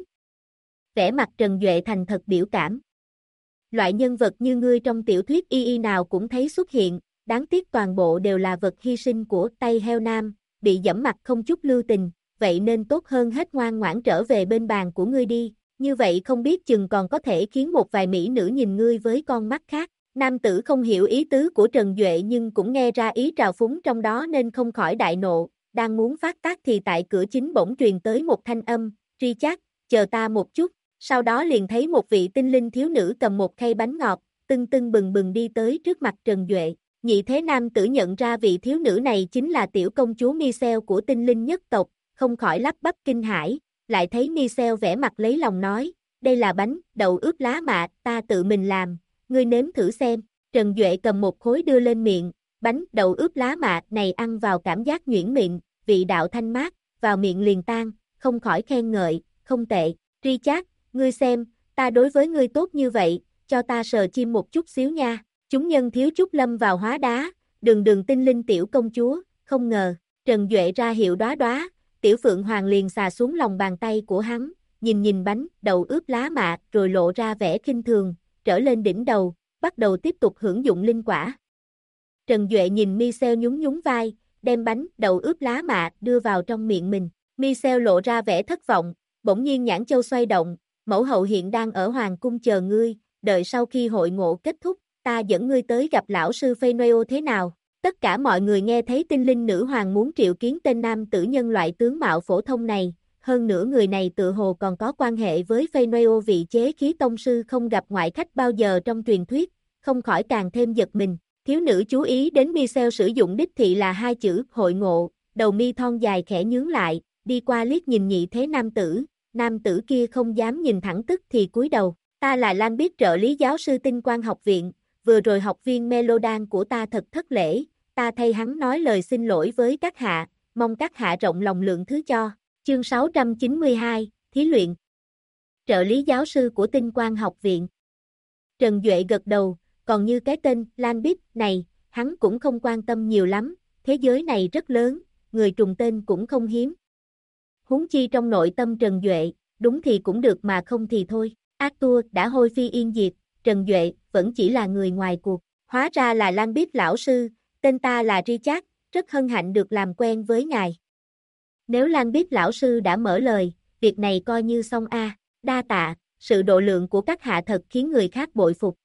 Speaker 1: Vẻ mặt Trần Duệ thành thật biểu cảm. Loại nhân vật như ngươi trong tiểu thuyết y nào cũng thấy xuất hiện, đáng tiếc toàn bộ đều là vật hy sinh của tay heo nam, bị dẫm mặt không chút lưu tình, vậy nên tốt hơn hết ngoan ngoãn trở về bên bàn của ngươi đi, như vậy không biết chừng còn có thể khiến một vài mỹ nữ nhìn ngươi với con mắt khác. Nam tử không hiểu ý tứ của Trần Duệ nhưng cũng nghe ra ý trào phúng trong đó nên không khỏi đại nộ, đang muốn phát tác thì tại cửa chính bỗng truyền tới một thanh âm, Richard, chờ ta một chút, sau đó liền thấy một vị tinh linh thiếu nữ cầm một khay bánh ngọt, tưng tưng bừng bừng đi tới trước mặt Trần Duệ. Nhị thế nam tử nhận ra vị thiếu nữ này chính là tiểu công chúa Michelle của tinh linh nhất tộc, không khỏi lắp bắp kinh hãi, lại thấy Michelle vẻ mặt lấy lòng nói, đây là bánh đậu ướp lá mạ, ta tự mình làm, ngươi nếm thử xem. Trần Duệ cầm một khối đưa lên miệng, bánh đậu ướp lá mạ này ăn vào cảm giác nhuyễn mịn, vị đạo thanh mát, vào miệng liền tan, không khỏi khen ngợi, không tệ. Richard, ngươi xem, ta đối với ngươi tốt như vậy, cho ta sờ chim một chút xíu nha. Chúng nhân thiếu chút lâm vào hóa đá, đừng tinh linh tiểu công chúa, không ngờ, Trần Duệ ra hiệu đóa đóa, tiểu phượng hoàng liền xà xuống lòng bàn tay của hắn, nhìn bánh đậu ướp lá mạ rồi lộ ra vẻ khinh thường, trở lên đỉnh đầu, bắt đầu tiếp tục hưởng dụng linh quả. Trần Duệ nhìn Michelle nhún vai, đem bánh đậu ướp lá mạ đưa vào trong miệng mình. Michelle lộ ra vẻ thất vọng, bỗng nhiên nhãn châu xoay động, mẫu hậu hiện đang ở hoàng cung chờ ngươi, đợi sau khi hội ngộ kết thúc, ta dẫn ngươi tới gặp lão sư Phênôeo thế nào. Tất cả mọi người nghe thấy tinh linh nữ hoàng muốn triệu kiến tên nam tử nhân loại tướng mạo phổ thông này, hơn nữa người này tự hồ còn có quan hệ với Phênôeo vị chế khí tông sư không gặp ngoại khách bao giờ trong truyền thuyết, không khỏi càng thêm giật mình. Thiếu nữ chú ý đến Michelle sử dụng đích thị là hai chữ hội ngộ, đầu mi thon dài khẽ nhướng lại, đi qua liếc nhìn nhị thế nam tử kia không dám nhìn thẳng tức thì cúi đầu, ta là Lan biết trợ lý giáo sư Tinh Quang học viện, vừa rồi học viên Melodan của ta thật thất lễ, ta thay hắn nói lời xin lỗi với các hạ, mong các hạ rộng lòng lượng thứ cho. Chương 692, Thí luyện. Trợ lý giáo sư của Tinh Quang học viện. Trần Duệ gật đầu, còn như cái tên Lan biết này, hắn cũng không quan tâm nhiều lắm, thế giới này rất lớn, người trùng tên cũng không hiếm. Huống chi trong nội tâm Trần Duệ, đúng thì cũng được mà không thì thôi. Arthur đã hôi phi yên diệt, Trần Duệ vẫn chỉ là người ngoài cuộc. Hóa ra là Lan biết lão sư, tên ta là Richard, rất hân hạnh được làm quen với ngài. Nếu Lan biết lão sư đã mở lời, việc này coi như xong a. Đa tạ, sự độ lượng của các hạ thật khiến người khác bội phục.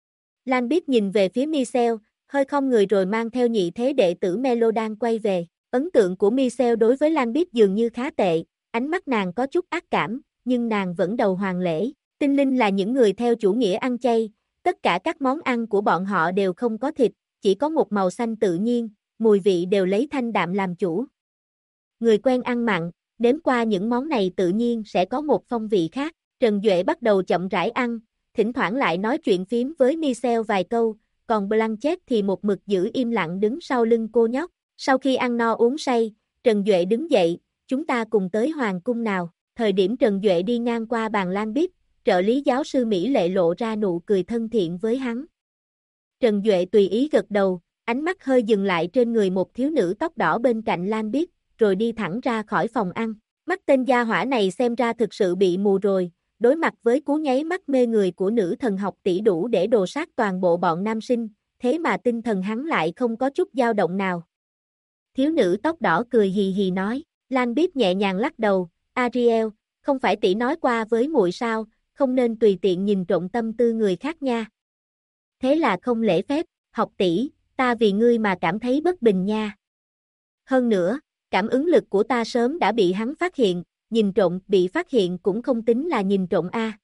Speaker 1: Lan biết nhìn về phía Michelle, hơi khom người rồi mang theo nhị thế đệ tử Melodan quay về. Ấn tượng của Michelle đối với Lan biết dường như khá tệ, ánh mắt nàng có chút ác cảm, nhưng nàng vẫn đầu hoàng lễ. Tinh linh là những người theo chủ nghĩa ăn chay, tất cả các món ăn của bọn họ đều không có thịt, chỉ có một màu xanh tự nhiên, mùi vị đều lấy thanh đạm làm chủ. Người quen ăn mặn, nếm qua những món này tự nhiên sẽ có một phong vị khác. Trần Duệ bắt đầu chậm rãi ăn, thỉnh thoảng lại nói chuyện phím với Michelle vài câu, còn Blanchett thì một mực giữ im lặng đứng sau lưng cô nhóc. Sau khi ăn no uống say, Trần Duệ đứng dậy, chúng ta cùng tới hoàng cung nào. Thời điểm Trần Duệ đi ngang qua bàn Lan biết, trợ lý giáo sư Mỹ Lệ lộ ra nụ cười thân thiện với hắn. Trần Duệ tùy ý gật đầu, ánh mắt hơi dừng lại trên người một thiếu nữ tóc đỏ bên cạnh Lan biết, rồi đi thẳng ra khỏi phòng ăn. Mắt tên gia hỏa này xem ra thực sự bị mù rồi, đối mặt với cú nháy mắt mê người của nữ thần học tỷ đủ để đồ sát toàn bộ bọn nam sinh, thế mà tinh thần hắn lại không có chút dao động nào. Thiếu nữ tóc đỏ cười hì hì nói, Lan biết nhẹ nhàng lắc đầu, Ariel, không phải tỷ nói qua với muội sao, không nên tùy tiện nhìn trộm tâm tư người khác nha. Thế là không lễ phép, học tỷ, ta vì ngươi mà cảm thấy bất bình nha. Hơn nữa, cảm ứng lực của ta sớm đã bị hắn phát hiện, nhìn trộm bị phát hiện cũng không tính là nhìn trộm a.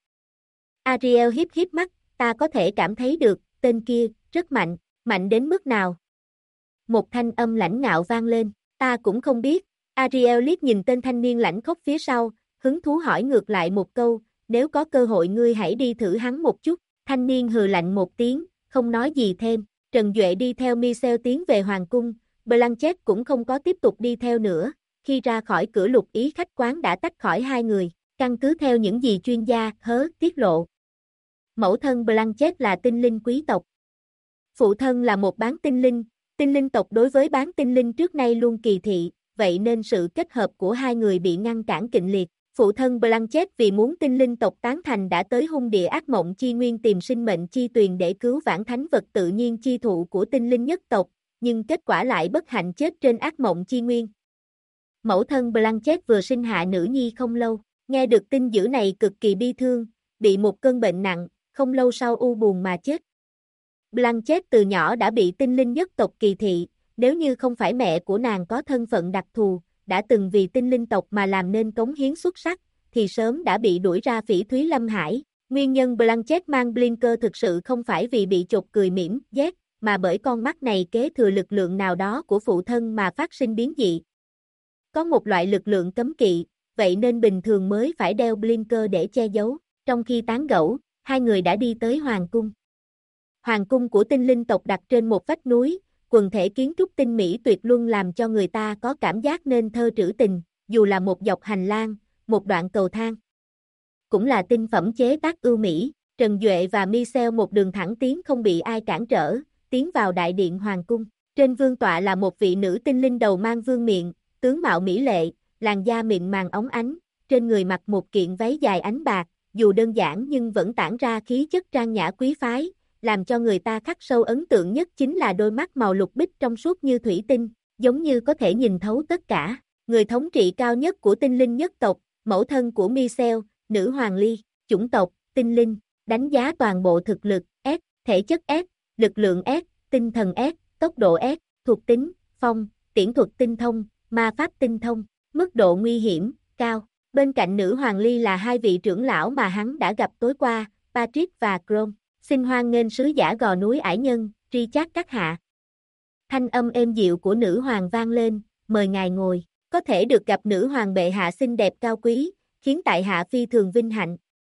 Speaker 1: Ariel hiếp mắt, ta có thể cảm thấy được, tên kia, rất mạnh, mạnh đến mức nào? Một thanh âm lãnh ngạo vang lên, ta cũng không biết. Ariel liếc nhìn tên thanh niên lãnh khốc phía sau, hứng thú hỏi ngược lại một câu, nếu có cơ hội ngươi hãy đi thử hắn một chút. Thanh niên hừ lạnh một tiếng, không nói gì thêm. Trần Duệ đi theo Michelle tiến về hoàng cung, Blanchett cũng không có tiếp tục đi theo nữa. Khi ra khỏi cửa Lục Ý khách quán đã tách khỏi hai người, căn cứ theo những gì chuyên gia tiết lộ. Mẫu thân Blanchett là tinh linh quý tộc. Phụ thân là một bán tinh linh tộc đối với bán tinh linh trước nay luôn kỳ thị, vậy nên sự kết hợp của hai người bị ngăn cản kịch liệt. Phụ thân Blanchett vì muốn tinh linh tộc tán thành đã tới hung địa ác mộng chi nguyên tìm sinh mệnh chi tuyền để cứu vãn thánh vật tự nhiên chi thụ của tinh linh nhất tộc, nhưng kết quả lại bất hạnh chết trên ác mộng chi nguyên. Mẫu thân Blanchett vừa sinh hạ nữ nhi không lâu, nghe được tin dữ này cực kỳ bi thương, bị một cơn bệnh nặng, không lâu sau u buồn mà chết. Blanchett từ nhỏ đã bị tinh linh nhất tộc kỳ thị, nếu như không phải mẹ của nàng có thân phận đặc thù, đã từng vì tinh linh tộc mà làm nên cống hiến xuất sắc, thì sớm đã bị đuổi ra phỉ thúy lâm hải. Nguyên nhân Blanchett mang blinker thực sự không phải vì bị chột cười mỉm, ghét, mà bởi con mắt này kế thừa lực lượng nào đó của phụ thân mà phát sinh biến dị. Có một loại lực lượng cấm kỵ, vậy nên bình thường mới phải đeo blinker để che giấu. Trong khi tán gẫu, hai người đã đi tới hoàng cung. Hoàng cung của tinh linh tộc đặt trên một vách núi, quần thể kiến trúc tinh mỹ tuyệt luân làm cho người ta có cảm giác nên thơ trữ tình, dù là một dọc hành lang, một đoạn cầu thang. Cũng là tinh phẩm chế tác ưu mỹ, Trần Duệ và Michelle một đường thẳng tiến không bị ai cản trở, tiến vào đại điện hoàng cung. Trên vương tọa là một vị nữ tinh linh đầu mang vương miện, tướng mạo mỹ lệ, làn da mịn màng óng ánh, trên người mặc một kiện váy dài ánh bạc, dù đơn giản nhưng vẫn tản ra khí chất trang nhã quý phái, làm cho người ta khắc sâu ấn tượng nhất chính là đôi mắt màu lục bích trong suốt như thủy tinh, giống như có thể nhìn thấu tất cả. Người thống trị cao nhất của tinh linh nhất tộc, mẫu thân của Michelle, nữ hoàng Ly, chủng tộc, tinh linh, đánh giá toàn bộ thực lực, S, thể chất S, lực lượng S, tinh thần S, tốc độ S, thuộc tính, phong, tiễn thuật tinh thông, ma pháp tinh thông, mức độ nguy hiểm, cao. Bên cạnh nữ hoàng Ly là hai vị trưởng lão mà hắn đã gặp tối qua, Patrick và Chrome. Xin hoan nghênh sứ giả gò núi ải nhân, Richard các hạ. Thanh âm êm dịu của nữ hoàng vang lên, mời ngài ngồi. Có thể được gặp nữ hoàng bệ hạ xinh đẹp cao quý, khiến tại hạ phi thường vinh hạnh.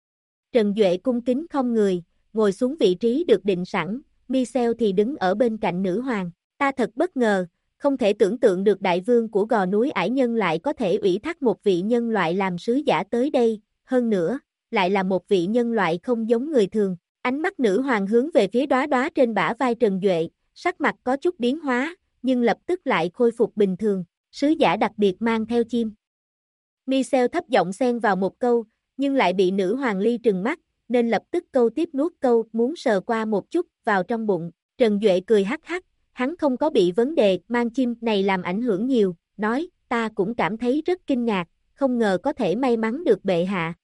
Speaker 1: Trần Duệ cung kính không người, ngồi xuống vị trí được định sẵn, Michelle thì đứng ở bên cạnh nữ hoàng. Ta thật bất ngờ, không thể tưởng tượng được đại vương của gò núi ải nhân lại có thể ủy thác một vị nhân loại làm sứ giả tới đây, hơn nữa, lại là một vị nhân loại không giống người thường. Ánh mắt nữ hoàng hướng về phía đóa đóa trên bả vai Trần Duệ, sắc mặt có chút biến hóa, nhưng lập tức lại khôi phục bình thường. Sứ giả đặc biệt mang theo chim. Michelle thấp giọng xen vào một câu, nhưng lại bị nữ hoàng Ly trừng mắt, nên lập tức câu tiếp nuốt câu muốn sờ qua một chút vào trong bụng. Trần Duệ cười hắc hắc, hắn không có bị vấn đề mang chim này làm ảnh hưởng nhiều, nói, ta cũng cảm thấy rất kinh ngạc, không ngờ có thể may mắn được bệ hạ.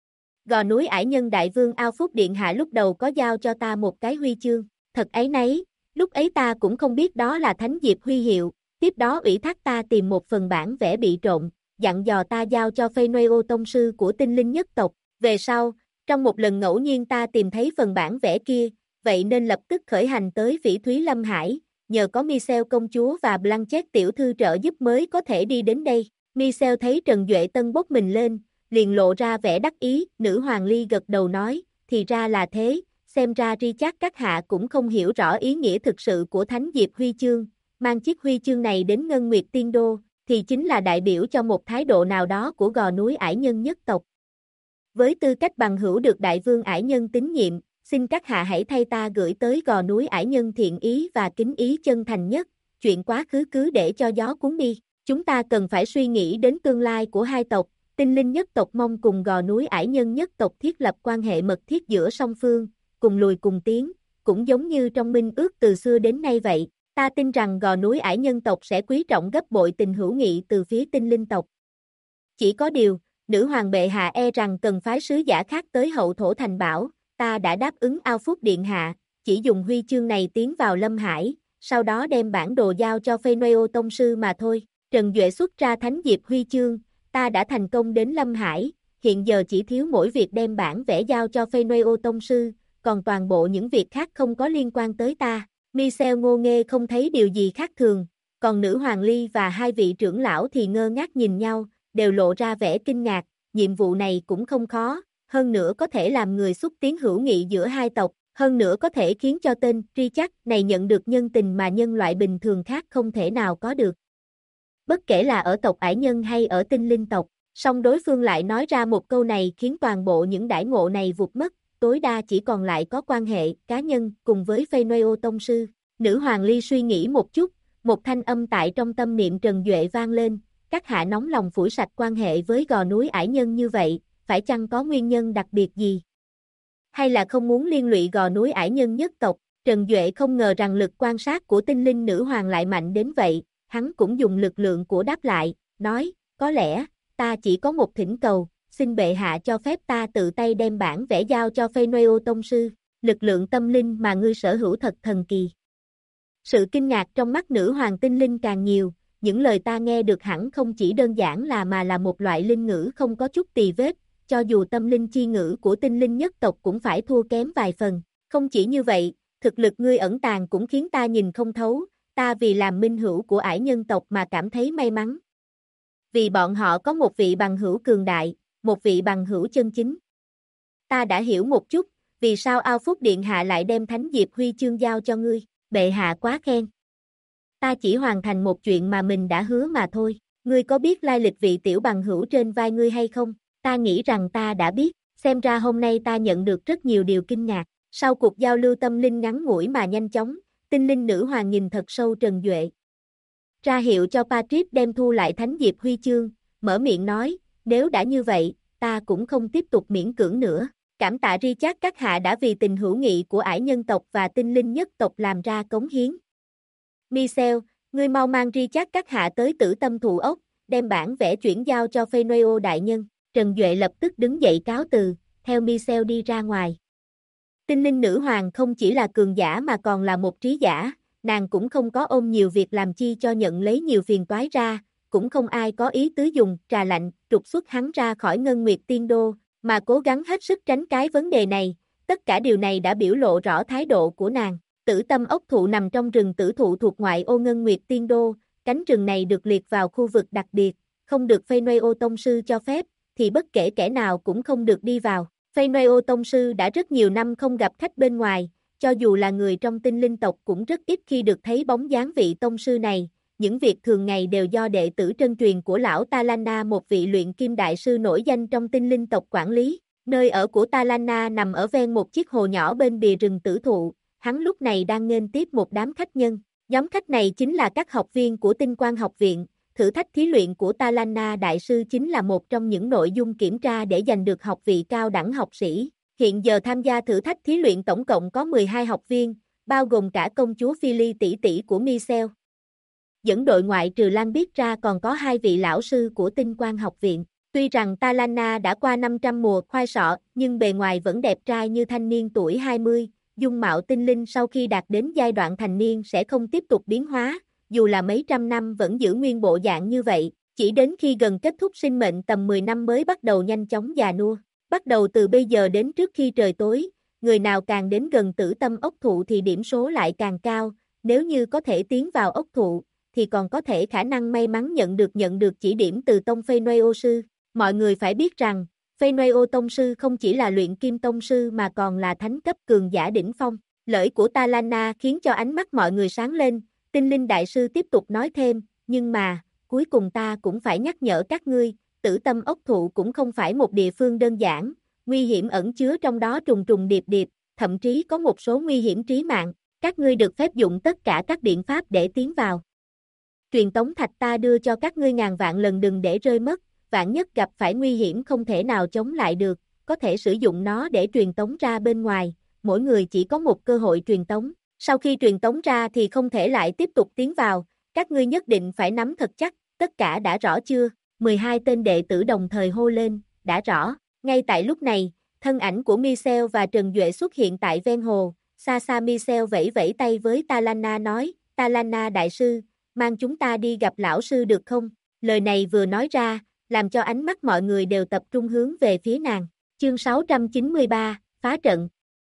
Speaker 1: Gò núi ải nhân đại vương Ao Phúc Điện hạ lúc đầu có giao cho ta một cái huy chương, thật áy náy, lúc ấy ta cũng không biết đó là thánh diệp huy hiệu, tiếp đó ủy thác ta tìm một phần bản vẽ bị trộn, dặn dò ta giao cho Phênôeo tông sư của tinh linh nhất tộc, về sau, trong một lần ngẫu nhiên ta tìm thấy phần bản vẽ kia, vậy nên lập tức khởi hành tới Phỉ Thúy Lâm Hải, nhờ có Michelle công chúa và Blanchett tiểu thư trợ giúp mới có thể đi đến đây. Michelle thấy Trần Duệ tân bốc mình lên, liền lộ ra vẻ đắc ý, nữ hoàng Ly gật đầu nói, thì ra là thế, xem ra Richard các hạ cũng không hiểu rõ ý nghĩa thực sự của Thánh Diệp Huy chương, mang chiếc huy chương này đến Ngân Nguyệt Tiên Đô, thì chính là đại biểu cho một thái độ nào đó của gò núi ải nhân nhất tộc. Với tư cách bằng hữu được đại vương ải nhân tín nhiệm, xin các hạ hãy thay ta gửi tới gò núi ải nhân thiện ý và kính ý chân thành nhất, chuyện quá khứ cứ để cho gió cuốn đi, chúng ta cần phải suy nghĩ đến tương lai của hai tộc. Tinh linh nhất tộc mong cùng gò núi ải nhân nhất tộc thiết lập quan hệ mật thiết giữa song phương, cùng lùi cùng tiến, cũng giống như trong minh ước từ xưa đến nay vậy. Ta tin rằng gò núi ải nhân tộc sẽ quý trọng gấp bội tình hữu nghị từ phía tinh linh tộc. Chỉ có điều, nữ hoàng bệ hạ e rằng cần phái sứ giả khác tới hậu thổ thành bảo, ta đã đáp ứng Ao Phúc điện hạ, chỉ dùng huy chương này tiến vào Lâm Hải, sau đó đem bản đồ giao cho Phênôeo tông sư mà thôi. Trần Duệ xuất ra thánh diệp huy chương. Ta đã thành công đến Lâm Hải, hiện giờ chỉ thiếu mỗi việc đem bản vẽ giao cho Phênôeo tông sư, còn toàn bộ những việc khác không có liên quan tới ta. Michelle ngô nghê không thấy điều gì khác thường, còn nữ hoàng Ly và hai vị trưởng lão thì ngơ ngác nhìn nhau, đều lộ ra vẻ kinh ngạc, nhiệm vụ này cũng không khó, hơn nữa có thể làm người xúc tiến hữu nghị giữa hai tộc, hơn nữa có thể khiến cho tên Richard này nhận được nhân tình mà nhân loại bình thường khác không thể nào có được. Bất kể là ở tộc ải nhân hay ở tinh linh tộc, song đối phương lại nói ra một câu này khiến toàn bộ những đãi ngộ này vụt mất, tối đa chỉ còn lại có quan hệ cá nhân cùng với Phênôeo tông sư. Nữ hoàng Ly suy nghĩ một chút, một thanh âm tại trong tâm niệm Trần Duệ vang lên, các hạ nóng lòng phủi sạch quan hệ với gò núi ải nhân như vậy, phải chăng có nguyên nhân đặc biệt gì? Hay là không muốn liên lụy gò núi ải nhân nhất tộc? Trần Duệ không ngờ rằng lực quan sát của tinh linh nữ hoàng lại mạnh đến vậy. Hắn cũng dùng lực lượng của đáp lại, nói, có lẽ, ta chỉ có một thỉnh cầu, xin bệ hạ cho phép ta tự tay đem bản vẽ giao cho Phênôeo tông sư, lực lượng tâm linh mà ngươi sở hữu thật thần kỳ. Sự kinh ngạc trong mắt nữ hoàng tinh linh càng nhiều, những lời ta nghe được hẳn không chỉ đơn giản mà là một loại linh ngữ không có chút tì vết, cho dù tâm linh chi ngữ của tinh linh nhất tộc cũng phải thua kém vài phần. Không chỉ như vậy, thực lực ngươi ẩn tàng cũng khiến ta nhìn không thấu. Ta vì làm minh hữu của ải nhân tộc mà cảm thấy may mắn. Vì bọn họ có một vị bằng hữu cường đại, một vị bằng hữu chân chính. Ta đã hiểu một chút, vì sao Ao Phúc điện hạ lại đem thánh diệp huy chương giao cho ngươi, bệ hạ quá khen. Ta chỉ hoàn thành một chuyện mà mình đã hứa mà thôi, ngươi có biết lai lịch vị tiểu bằng hữu trên vai ngươi hay không? Ta nghĩ rằng ta đã biết, Xem ra hôm nay ta nhận được rất nhiều điều kinh ngạc. Sau cuộc giao lưu tâm linh ngắn ngủi mà nhanh chóng, tinh linh nữ hoàng nhìn thật sâu Trần Duệ. Ra hiệu cho Patrick đem thu lại Thánh Diệp Huy chương, mở miệng nói, nếu đã như vậy, ta cũng không tiếp tục miễn cưỡng nữa. Cảm tạ Richard các hạ đã vì tình hữu nghị của ải nhân tộc và tinh linh nhất tộc làm ra cống hiến. Michel, ngươi mau mang Richard các hạ tới Tử Tâm Thụ Ốc, đem bản vẽ chuyển giao cho Phênôeo đại nhân. Trần Duệ lập tức đứng dậy cáo từ, theo Michel đi ra ngoài. Tinh linh nữ hoàng không chỉ là cường giả mà còn là một trí giả, nàng cũng không có ôm nhiều việc làm chi cho nhận lấy nhiều phiền toái ra, cũng không ai có ý tứ dùng trà lạnh, trục xuất hắn ra khỏi Ngân Nguyệt Tiên Đô, mà cố gắng hết sức tránh cái vấn đề này, tất cả điều này đã biểu lộ rõ thái độ của nàng. Tử Tâm ốc thụ nằm trong rừng tử thụ thuộc ngoại ô Ngân Nguyệt Tiên Đô, cánh rừng này được liệt vào khu vực đặc biệt, không được Phênôeo tông sư cho phép, thì bất kể kẻ nào cũng không được đi vào. Phênôeo tông sư đã rất nhiều năm không gặp khách bên ngoài, cho dù là người trong tinh linh tộc cũng rất ít khi được thấy bóng dáng vị tông sư này, những việc thường ngày đều do đệ tử trân truyền của lão Talana, một vị luyện kim đại sư nổi danh trong tinh linh tộc quản lý. Nơi ở của Talana nằm ở ven một chiếc hồ nhỏ bên bìa rừng tử thụ, hắn lúc này đang nghênh tiếp một đám khách nhân. Nhóm khách này chính là các học viên của Tinh Quang học viện. Thử thách thí luyện của Talana đại sư chính là một trong những nội dung kiểm tra để giành được học vị cao đẳng học sĩ. Hiện giờ tham gia thử thách thí luyện tổng cộng có 12 học viên, bao gồm cả công chúa Philly tỷ tỷ của Michel. Dẫn đội ngoại trừ Lan biết ra còn có 2 vị lão sư của Tinh Quang học viện. Tuy rằng Talana đã qua 500 mùa khoai sọ, nhưng bề ngoài vẫn đẹp trai như thanh niên tuổi 20, dung mạo tinh linh sau khi đạt đến giai đoạn thành niên sẽ không tiếp tục biến hóa, dù là mấy trăm năm vẫn giữ nguyên bộ dạng như vậy, chỉ đến khi gần kết thúc sinh mệnh tầm 10 năm mới bắt đầu nhanh chóng già nua. Bắt đầu từ bây giờ đến trước khi trời tối, người nào càng đến gần Tử Tâm ốc thụ thì điểm số lại càng cao, nếu như có thể tiến vào ốc thụ, thì còn có thể khả năng may mắn nhận được chỉ điểm từ tông Phênôeo sư. Mọi người phải biết rằng, Phênôeo tông sư không chỉ là luyện kim tông sư mà còn là thánh cấp cường giả đỉnh phong. Lời của Talana khiến cho ánh mắt mọi người sáng lên, tinh linh đại sư tiếp tục nói thêm, nhưng mà, cuối cùng ta cũng phải nhắc nhở các ngươi, Tử Tâm ốc thụ cũng không phải một địa phương đơn giản, nguy hiểm ẩn chứa trong đó trùng trùng điệp điệp, thậm chí có một số nguy hiểm trí mạng, các ngươi được phép dụng tất cả các biện pháp để tiến vào. Truyền tống thạch ta đưa cho các ngươi ngàn vạn lần đừng để rơi mất, vạn nhất gặp phải nguy hiểm không thể nào chống lại được, có thể sử dụng nó để truyền tống ra bên ngoài, mỗi người chỉ có một cơ hội truyền tống, sau khi truyền tống ra thì không thể lại tiếp tục tiến vào, các ngươi nhất định phải nắm thật chắc, tất cả đã rõ chưa? 12 tên đệ tử đồng thời hô lên, đã rõ. Ngay tại lúc này, thân ảnh của Michel và Trần Duệ xuất hiện tại ven hồ, xa xa Michel vẫy vẫy tay với Talana nói, Talana đại sư, mang chúng ta đi gặp lão sư được không? Lời này vừa nói ra, làm cho ánh mắt mọi người đều tập trung hướng về phía nàng. Chương 693, phá trận.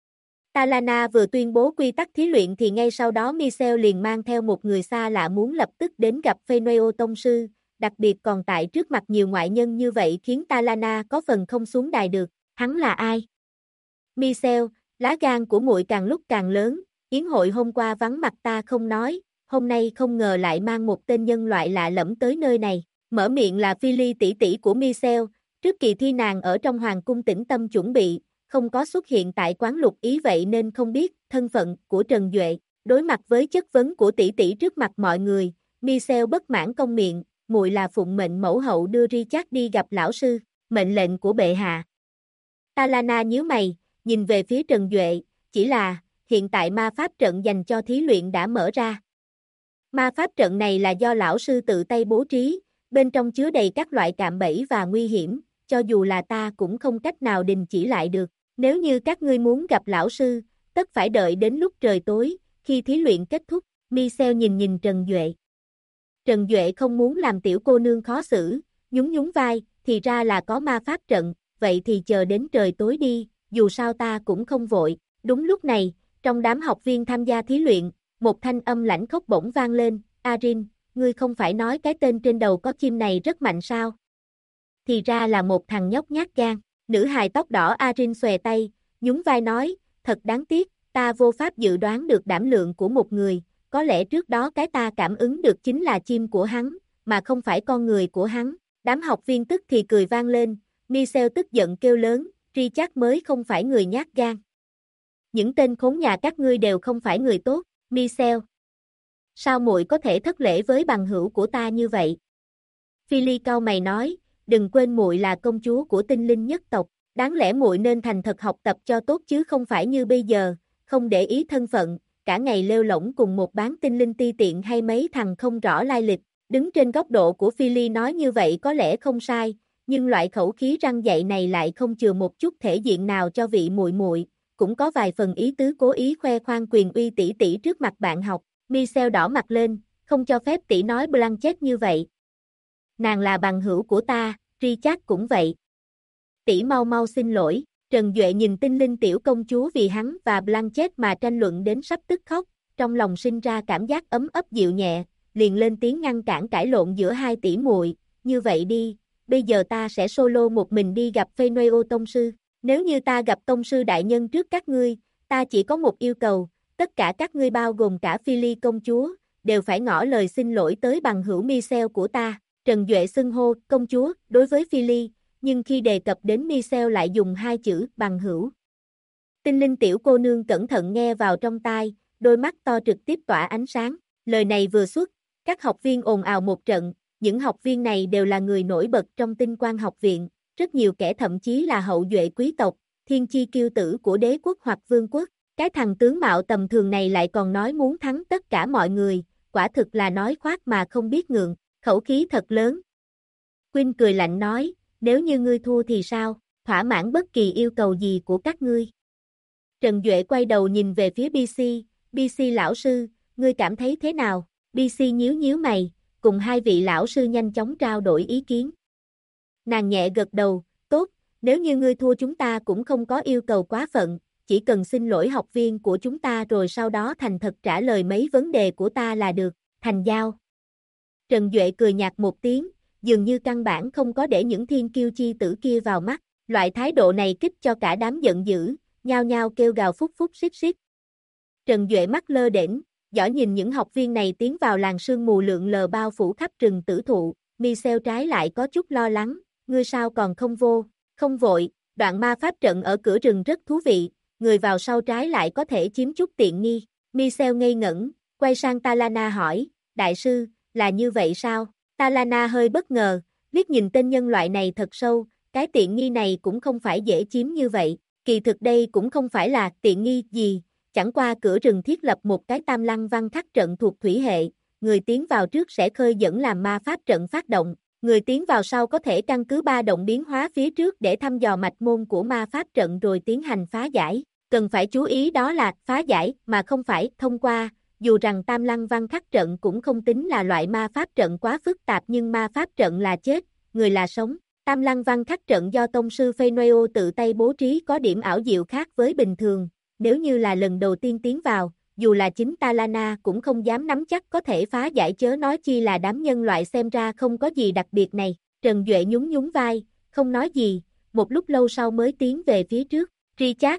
Speaker 1: Talana vừa tuyên bố quy tắc thí luyện thì ngay sau đó Michel liền mang theo một người xa lạ muốn lập tức đến gặp Phênôeo tông sư, đặc biệt còn tại trước mặt nhiều ngoại nhân như vậy khiến Talana có phần không xuống đài được. Hắn là ai? Michel, lá gan của muội càng lúc càng lớn, yến hội hôm qua vắng mặt ta không nói, hôm nay không ngờ lại mang một tên nhân loại lạ lẫm tới nơi này. Mở miệng là Philly tỷ tỷ của Michel, trước kỳ thi nàng ở trong hoàng cung tĩnh tâm chuẩn bị, không có xuất hiện tại quán lục ý vậy nên không biết thân phận của Trần Duệ. Đối mặt với chất vấn của tỷ tỷ trước mặt mọi người, Michel bất mãn cong miệng, muội là phụng mệnh mẫu hậu đưa Richard đi gặp lão sư, mệnh lệnh của bệ hạ. Talana nhíu mày, nhìn về phía Trần Duệ, chỉ là, hiện tại ma pháp trận dành cho thí luyện đã mở ra. Ma pháp trận này là do lão sư tự tay bố trí, bên trong chứa đầy các loại cạm bẫy và nguy hiểm, cho dù là ta cũng không cách nào đình chỉ lại được. Nếu như các ngươi muốn gặp lão sư, tất phải đợi đến lúc trời tối, khi thí luyện kết thúc. Michel nhìn Trần Duệ. Trần Duệ không muốn làm tiểu cô nương khó xử, nhún vai, thì ra là có ma pháp trận, vậy thì chờ đến trời tối đi, dù sao ta cũng không vội. Đúng lúc này, trong đám học viên tham gia thí luyện, một thanh âm lãnh khốc bỗng vang lên, Arin, ngươi không phải nói cái tên trên đầu có chim này rất mạnh sao? Thì ra là một thằng nhóc nhát gan. Nữ hài tóc đỏ Arin xòe tay, nhún vai nói, thật đáng tiếc, ta vô pháp dự đoán được đảm lượng của một người, có lẽ trước đó cái ta cảm ứng được chính là chim của hắn, mà không phải con người của hắn. Đám học viên tức thì cười vang lên, Michel tức giận kêu lớn, Richard mới không phải người nhát gan. Những tên khốn nhà các ngươi đều không phải người tốt, Michelle. Sao muội có thể thất lễ với bằng hữu của ta như vậy? Philly cau mày nói, đừng quên muội là công chúa của tinh linh nhất tộc, đáng lẽ muội nên thành thật học tập cho tốt chứ không phải như bây giờ, không để ý thân phận, cả ngày lêu lổng cùng một bán tinh linh ti tiện hay mấy thằng không rõ lai lịch. Đứng trên góc độ của Philly nói như vậy có lẽ không sai, nhưng loại khẩu khí răn dạy này lại không chừa một chút thể diện nào cho vị muội muội, cũng có vài phần ý tứ cố ý khoe khoang quyền uy tỷ tỷ trước mặt bạn học. Michelle đỏ mặt lên, không cho phép tỷ nói Blanchett như vậy. Nàng là bằng hữu của ta, Richard cũng vậy. Tỷ mau mau xin lỗi. Trần Duệ nhìn tinh linh tiểu công chúa vì hắn và Blanchett mà tranh luận đến sắp tức khóc, trong lòng sinh ra cảm giác ấm ấp dịu nhẹ, liền lên tiếng ngăn cản cãi lộn giữa hai tỷ muội. Như vậy đi, bây giờ ta sẽ solo một mình đi gặp Fenway tông sư. Nếu như ta gặp tông sư đại nhân trước các ngươi, ta chỉ có một yêu cầu, tất cả các ngươi bao gồm cả Philly công chúa, đều phải ngỏ lời xin lỗi tới bằng hữu Michelle của ta. Trần Duệ xưng hô công chúa đối với Philly, nhưng khi đề cập đến Michelle lại dùng hai chữ bằng hữu. Tinh linh tiểu cô nương cẩn thận nghe vào trong tai, đôi mắt to trực tiếp tỏa ánh sáng. Lời này vừa xuất, các học viên ồn ào một trận, những học viên này đều là người nổi bật trong Tinh Quang học viện, rất nhiều kẻ thậm chí là hậu duệ quý tộc, thiên chi kiêu tử của đế quốc hoặc vương quốc. Cái thằng tướng mạo tầm thường này lại còn nói muốn thắng tất cả mọi người, quả thực là nói khoác mà không biết ngượng, khẩu khí thật lớn. Quynh cười lạnh nói, nếu như ngươi thua thì sao, thỏa mãn bất kỳ yêu cầu gì của các ngươi. Trần Duệ quay đầu nhìn về phía BC lão sư, ngươi cảm thấy thế nào? BC nhíu nhíu mày, cùng hai vị lão sư nhanh chóng trao đổi ý kiến. Nàng nhẹ gật đầu, tốt, nếu như ngươi thua chúng ta cũng không có yêu cầu quá phận, chỉ cần xin lỗi học viên của chúng ta rồi sau đó thành thật trả lời mấy vấn đề của ta là được, thành giao. Trần Duệ cười nhạt một tiếng, dường như căn bản không có để những thiên kiêu chi tử kia vào mắt, loại thái độ này kích cho cả đám giận dữ, nhao nhao kêu gào phúc phúc xít xít. Trần Duệ mắt lơ đễnh, dõi nhìn những học viên này tiến vào làn sương mù lượn lờ bao phủ khắp rừng tử thụ, Michelle trái lại có chút lo lắng, ngươi sao còn không vô, không vội, đoạn ma pháp trận ở cửa rừng rất thú vị, người vào sau trái lại có thể chiếm chút tiện nghi. Michelle ngây ngẩn, quay sang Talana hỏi, đại sư, là như vậy sao? Talana hơi bất ngờ, liếc nhìn tên nhân loại này thật sâu, cái tiện nghi này cũng không phải dễ chiếm như vậy, kỳ thực đây cũng không phải là tiện nghi gì, chẳng qua cửa rừng thiết lập một cái tam lăng văn khắc trận thuộc thủy hệ, người tiến vào trước sẽ khơi dẫn làm ma pháp trận phát động, người tiến vào sau có thể căn cứ ba động biến hóa phía trước để thăm dò mạch môn của ma pháp trận rồi tiến hành phá giải, cần phải chú ý đó là phá giải mà không phải thông qua. Dù rằng tam lăng văn khắc trận cũng không tính là loại ma pháp trận quá phức tạp nhưng ma pháp trận là chết, người là sống. Tam lăng văn khắc trận do tông sư Fenway tự tay bố trí có điểm ảo diệu khác với bình thường, nếu như là lần đầu tiên tiến vào, dù là chính Talana cũng không dám nắm chắc có thể phá giải chớ nói chi là đám nhân loại xem ra không có gì đặc biệt này. Trần Duệ nhún nhún vai, không nói gì, một lúc lâu sau mới tiến về phía trước. Richard,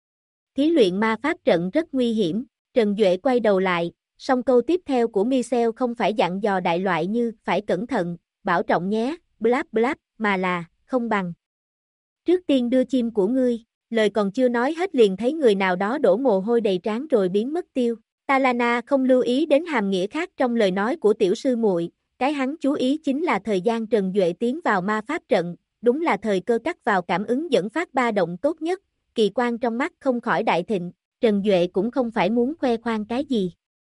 Speaker 1: thí luyện ma pháp trận rất nguy hiểm. Trần Duệ quay đầu lại, song câu tiếp theo của Michelle không phải dặn dò đại loại như phải cẩn thận, bảo trọng nhé, blap blap, mà là, không bằng. Trước tiên đưa chim của ngươi, lời còn chưa nói hết liền thấy người nào đó đổ mồ hôi đầy trán rồi biến mất tiêu. Talana không lưu ý đến hàm nghĩa khác trong lời nói của tiểu sư muội, cái hắn chú ý chính là thời gian Trần Duệ tiến vào ma pháp trận, đúng là thời cơ cắt vào cảm ứng dẫn phát ba động tốt nhất, kỳ quan trong mắt không khỏi đại thịnh. Trần Duệ cũng không phải muốn khoe khoang cái gì.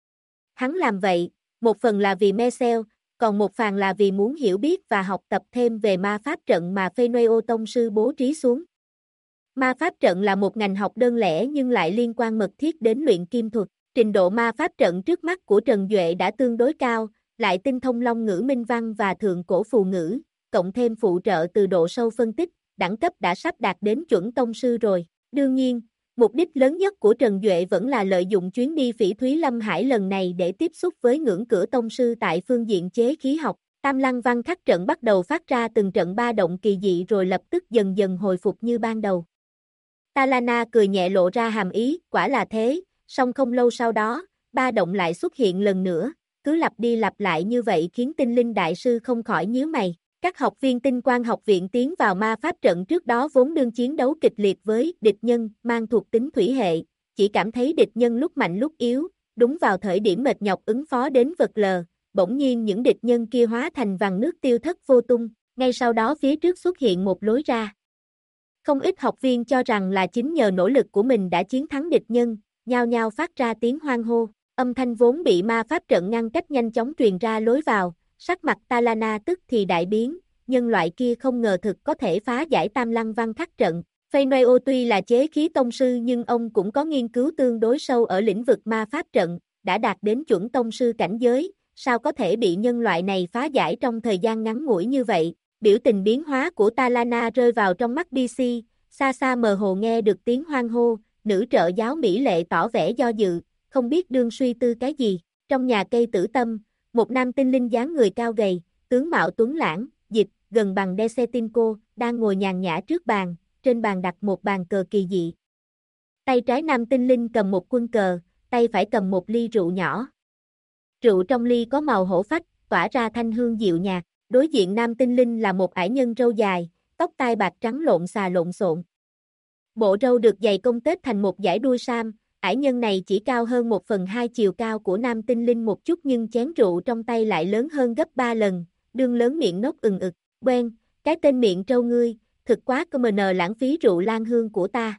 Speaker 1: Hắn làm vậy, một phần là vì Michelle, còn một phần là vì muốn hiểu biết và học tập thêm về ma pháp trận mà Fenway tông sư bố trí xuống. Ma pháp trận là một ngành học đơn lẻ nhưng lại liên quan mật thiết đến luyện kim thuật. Trình độ ma pháp trận trước mắt của Trần Duệ đã tương đối cao, lại tinh thông long ngữ minh văn và thượng cổ phù ngữ, cộng thêm phụ trợ từ độ sâu phân tích, đẳng cấp đã sắp đạt đến chuẩn tông sư rồi. Đương nhiên, mục đích lớn nhất của Trần Duệ vẫn là lợi dụng chuyến đi Phỉ Thúy Lâm Hải lần này để tiếp xúc với ngưỡng cửa tông sư tại phương diện chế khí học. Tam lăng văn khắc trận bắt đầu phát ra từng trận ba động kỳ dị rồi lập tức dần dần hồi phục như ban đầu. Talana cười nhẹ lộ ra hàm ý, quả là thế, song không lâu sau đó, ba động lại xuất hiện lần nữa, cứ lặp đi lặp lại như vậy khiến tinh linh đại sư không khỏi nhíu mày. Các học viên Tinh Quang học viện tiến vào ma pháp trận trước đó vốn đương chiến đấu kịch liệt với địch nhân mang thuộc tính thủy hệ, chỉ cảm thấy địch nhân lúc mạnh lúc yếu, đúng vào thời điểm mệt nhọc ứng phó đến vật lờ, bỗng nhiên những địch nhân kia hóa thành vằn nước tiêu thất vô tung, ngay sau đó phía trước xuất hiện một lối ra. Không ít học viên cho rằng là chính nhờ nỗ lực của mình đã chiến thắng địch nhân, nhao nhao phát ra tiếng hoan hô, âm thanh vốn bị ma pháp trận ngăn cách nhanh chóng truyền ra lối vào, sắc mặt Talana tức thì đại biến, nhân loại kia không ngờ thực có thể phá giải Tam Lăng Văn Khắc trận. Feynoeo tuy là chế khí tông sư nhưng ông cũng có nghiên cứu tương đối sâu ở lĩnh vực ma pháp trận, đã đạt đến chuẩn tông sư cảnh giới, sao có thể bị nhân loại này phá giải trong thời gian ngắn ngủi như vậy. Biểu tình biến hóa của Talana rơi vào trong mắt BC, xa xa mờ hồ nghe được tiếng hoan hô, nữ trợ giáo mỹ lệ tỏ vẻ do dự, không biết đương suy tư cái gì. Trong nhà cây tử tâm, một nam tinh linh dáng người cao gầy, tướng mạo tuấn lãng, dịch, gần bằng Desetinco, đang ngồi nhàn nhã trước bàn, trên bàn đặt một bàn cờ kỳ dị. Tay trái nam tinh linh cầm một quân cờ, tay phải cầm một ly rượu nhỏ. Rượu trong ly có màu hổ phách, tỏa ra thanh hương dịu nhạt. Đối diện nam tinh linh là một ải nhân râu dài, tóc tai bạc trắng lộn xà lộn xộn. Bộ râu được dày công tết thành một dải đuôi sam, ải nhân này chỉ cao hơn 1/2 chiều cao của nam tinh linh một chút nhưng chén rượu trong tay lại lớn hơn gấp 3 lần, đương lớn miệng nốc ừng ực, quen, cái tên miệng trâu ngươi, thực quá CMN lãng phí rượu lan hương của ta.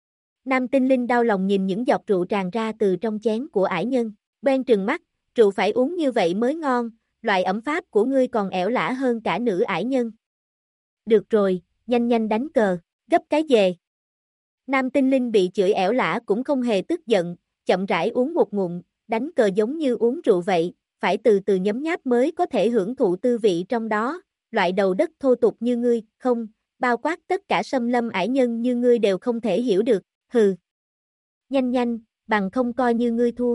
Speaker 1: Nam tinh linh đau lòng nhìn những giọt rượu tràn ra từ trong chén của ải nhân, quen trừng mắt, rượu phải uống như vậy mới ngon. Loại ẩm pháp của ngươi còn ẻo lả hơn cả nữ ải nhân. Được rồi, nhanh nhanh đánh cờ, gấp cái về. Nam tinh linh bị chửi ẻo lả cũng không hề tức giận, chậm rãi uống một ngụm, đánh cờ giống như uống rượu vậy, phải từ từ nhấm nháp mới có thể hưởng thụ tư vị trong đó, loại đầu đất thô tục như ngươi, không, bao quát tất cả xâm lâm ải nhân như ngươi đều không thể hiểu được, hừ. Nhanh nhanh, bằng không coi như ngươi thua.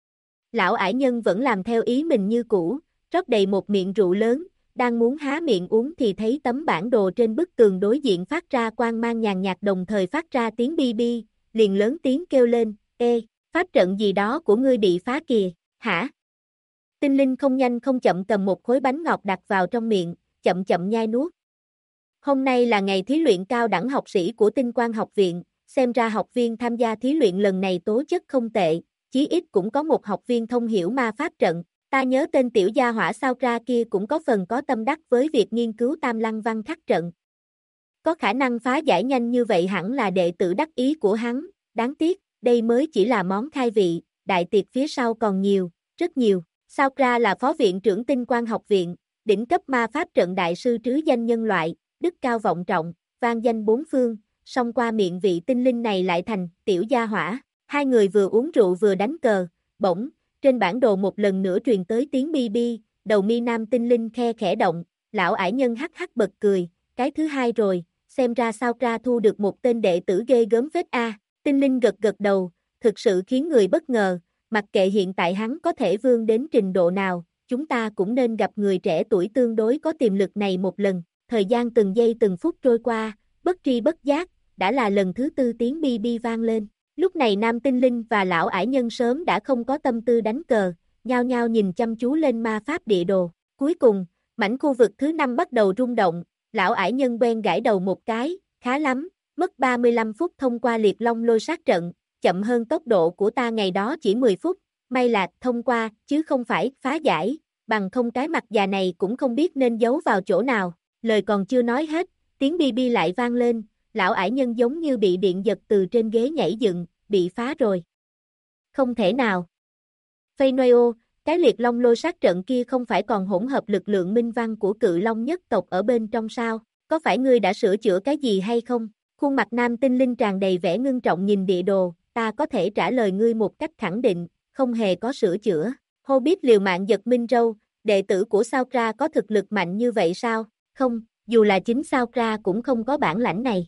Speaker 1: Lão ải nhân vẫn làm theo ý mình như cũ, rót đầy một miệng rượu lớn, đang muốn há miệng uống thì thấy tấm bản đồ trên bức tường đối diện phát ra quang mang nhàn nhạt đồng thời phát ra tiếng bi bi, liền lớn tiếng kêu lên, ê, pháp trận gì đó của ngươi bị phá kìa, hả? Tinh linh không nhanh không chậm cầm một khối bánh ngọt đặt vào trong miệng, chậm chậm nhai nuốt. Hôm nay là ngày thí luyện cao đẳng học sĩ của Tinh Quang học viện, xem ra học viên tham gia thí luyện lần này tố chất không tệ, chí ít cũng có một học viên thông hiểu ma pháp trận. Ta nhớ tên tiểu gia hỏa sao ra kia cũng có phần có tâm đắc với việc nghiên cứu Tam Lăng Văn Khắc trận. Có khả năng phá giải nhanh như vậy hẳn là đệ tử đắc ý của hắn, đáng tiếc, đây mới chỉ là món khai vị, đại tiệc phía sau còn nhiều, rất nhiều. Sao ra là phó viện trưởng Tinh Quang học viện, đỉnh cấp ma pháp trận đại sư trứ danh nhân loại, đức cao vọng trọng, vang danh bốn phương, song qua miệng vị tinh linh này lại thành tiểu gia hỏa. Hai người vừa uống rượu vừa đánh cờ, bỗng trên bản đồ một lần nữa truyền tới tiếng bi bi, đầu mi nam tinh linh khe khẽ động, lão ải nhân hắc hắc bật cười, cái thứ hai rồi, xem ra sao ra thu được một tên đệ tử ghê gớm phết a. Tinh linh gật gật đầu, thực sự khiến người bất ngờ, mặc kệ hiện tại hắn có thể vươn đến trình độ nào, chúng ta cũng nên gặp người trẻ tuổi tương đối có tiềm lực này một lần. Thời gian từng giây từng phút trôi qua, bất tri bất giác, đã là lần thứ tư tiếng bi bi vang lên. Lúc này nam tinh linh và lão ải nhân sớm đã không có tâm tư đánh cờ, nhao nhao nhìn chăm chú lên ma pháp địa đồ. Cuối cùng, mảnh khu vực thứ 5 bắt đầu rung động, lão ải nhân quen gãi đầu một cái, khá lắm, mất 35 phút thông qua liệt long lôi sát trận, chậm hơn tốc độ của ta ngày đó chỉ 10 phút, may là thông qua, chứ không phải phá giải, bằng không cái mặt già này cũng không biết nên giấu vào chỗ nào. Lời còn chưa nói hết, tiếng bi bi lại vang lên. Lão ải nhân giống như bị điện giật từ trên ghế nhảy dựng, bị phá rồi. Không thể nào. Feynoeo, cái liệt long lôi sát trận kia không phải còn hỗn hợp lực lượng minh văn của cự long nhất tộc ở bên trong sao? Có phải ngươi đã sửa chữa cái gì hay không? Khuôn mặt nam tinh linh tràn đầy vẻ ngưng trọng nhìn địa đồ, ta có thể trả lời ngươi một cách khẳng định, không hề có sửa chữa. Hobbit liều mạng giật minh râu, đệ tử của Sao Ra có thực lực mạnh như vậy sao? Không, dù là chính Sao Ra cũng không có bản lãnh này.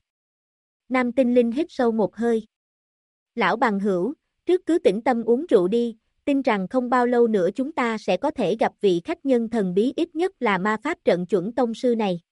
Speaker 1: Nam tinh linh hít sâu một hơi. Lão bằng hữu, trước cứ tĩnh tâm uống rượu đi, tin rằng không bao lâu nữa chúng ta sẽ có thể gặp vị khách nhân thần bí ít nhất là ma pháp trận chuẩn tông sư này.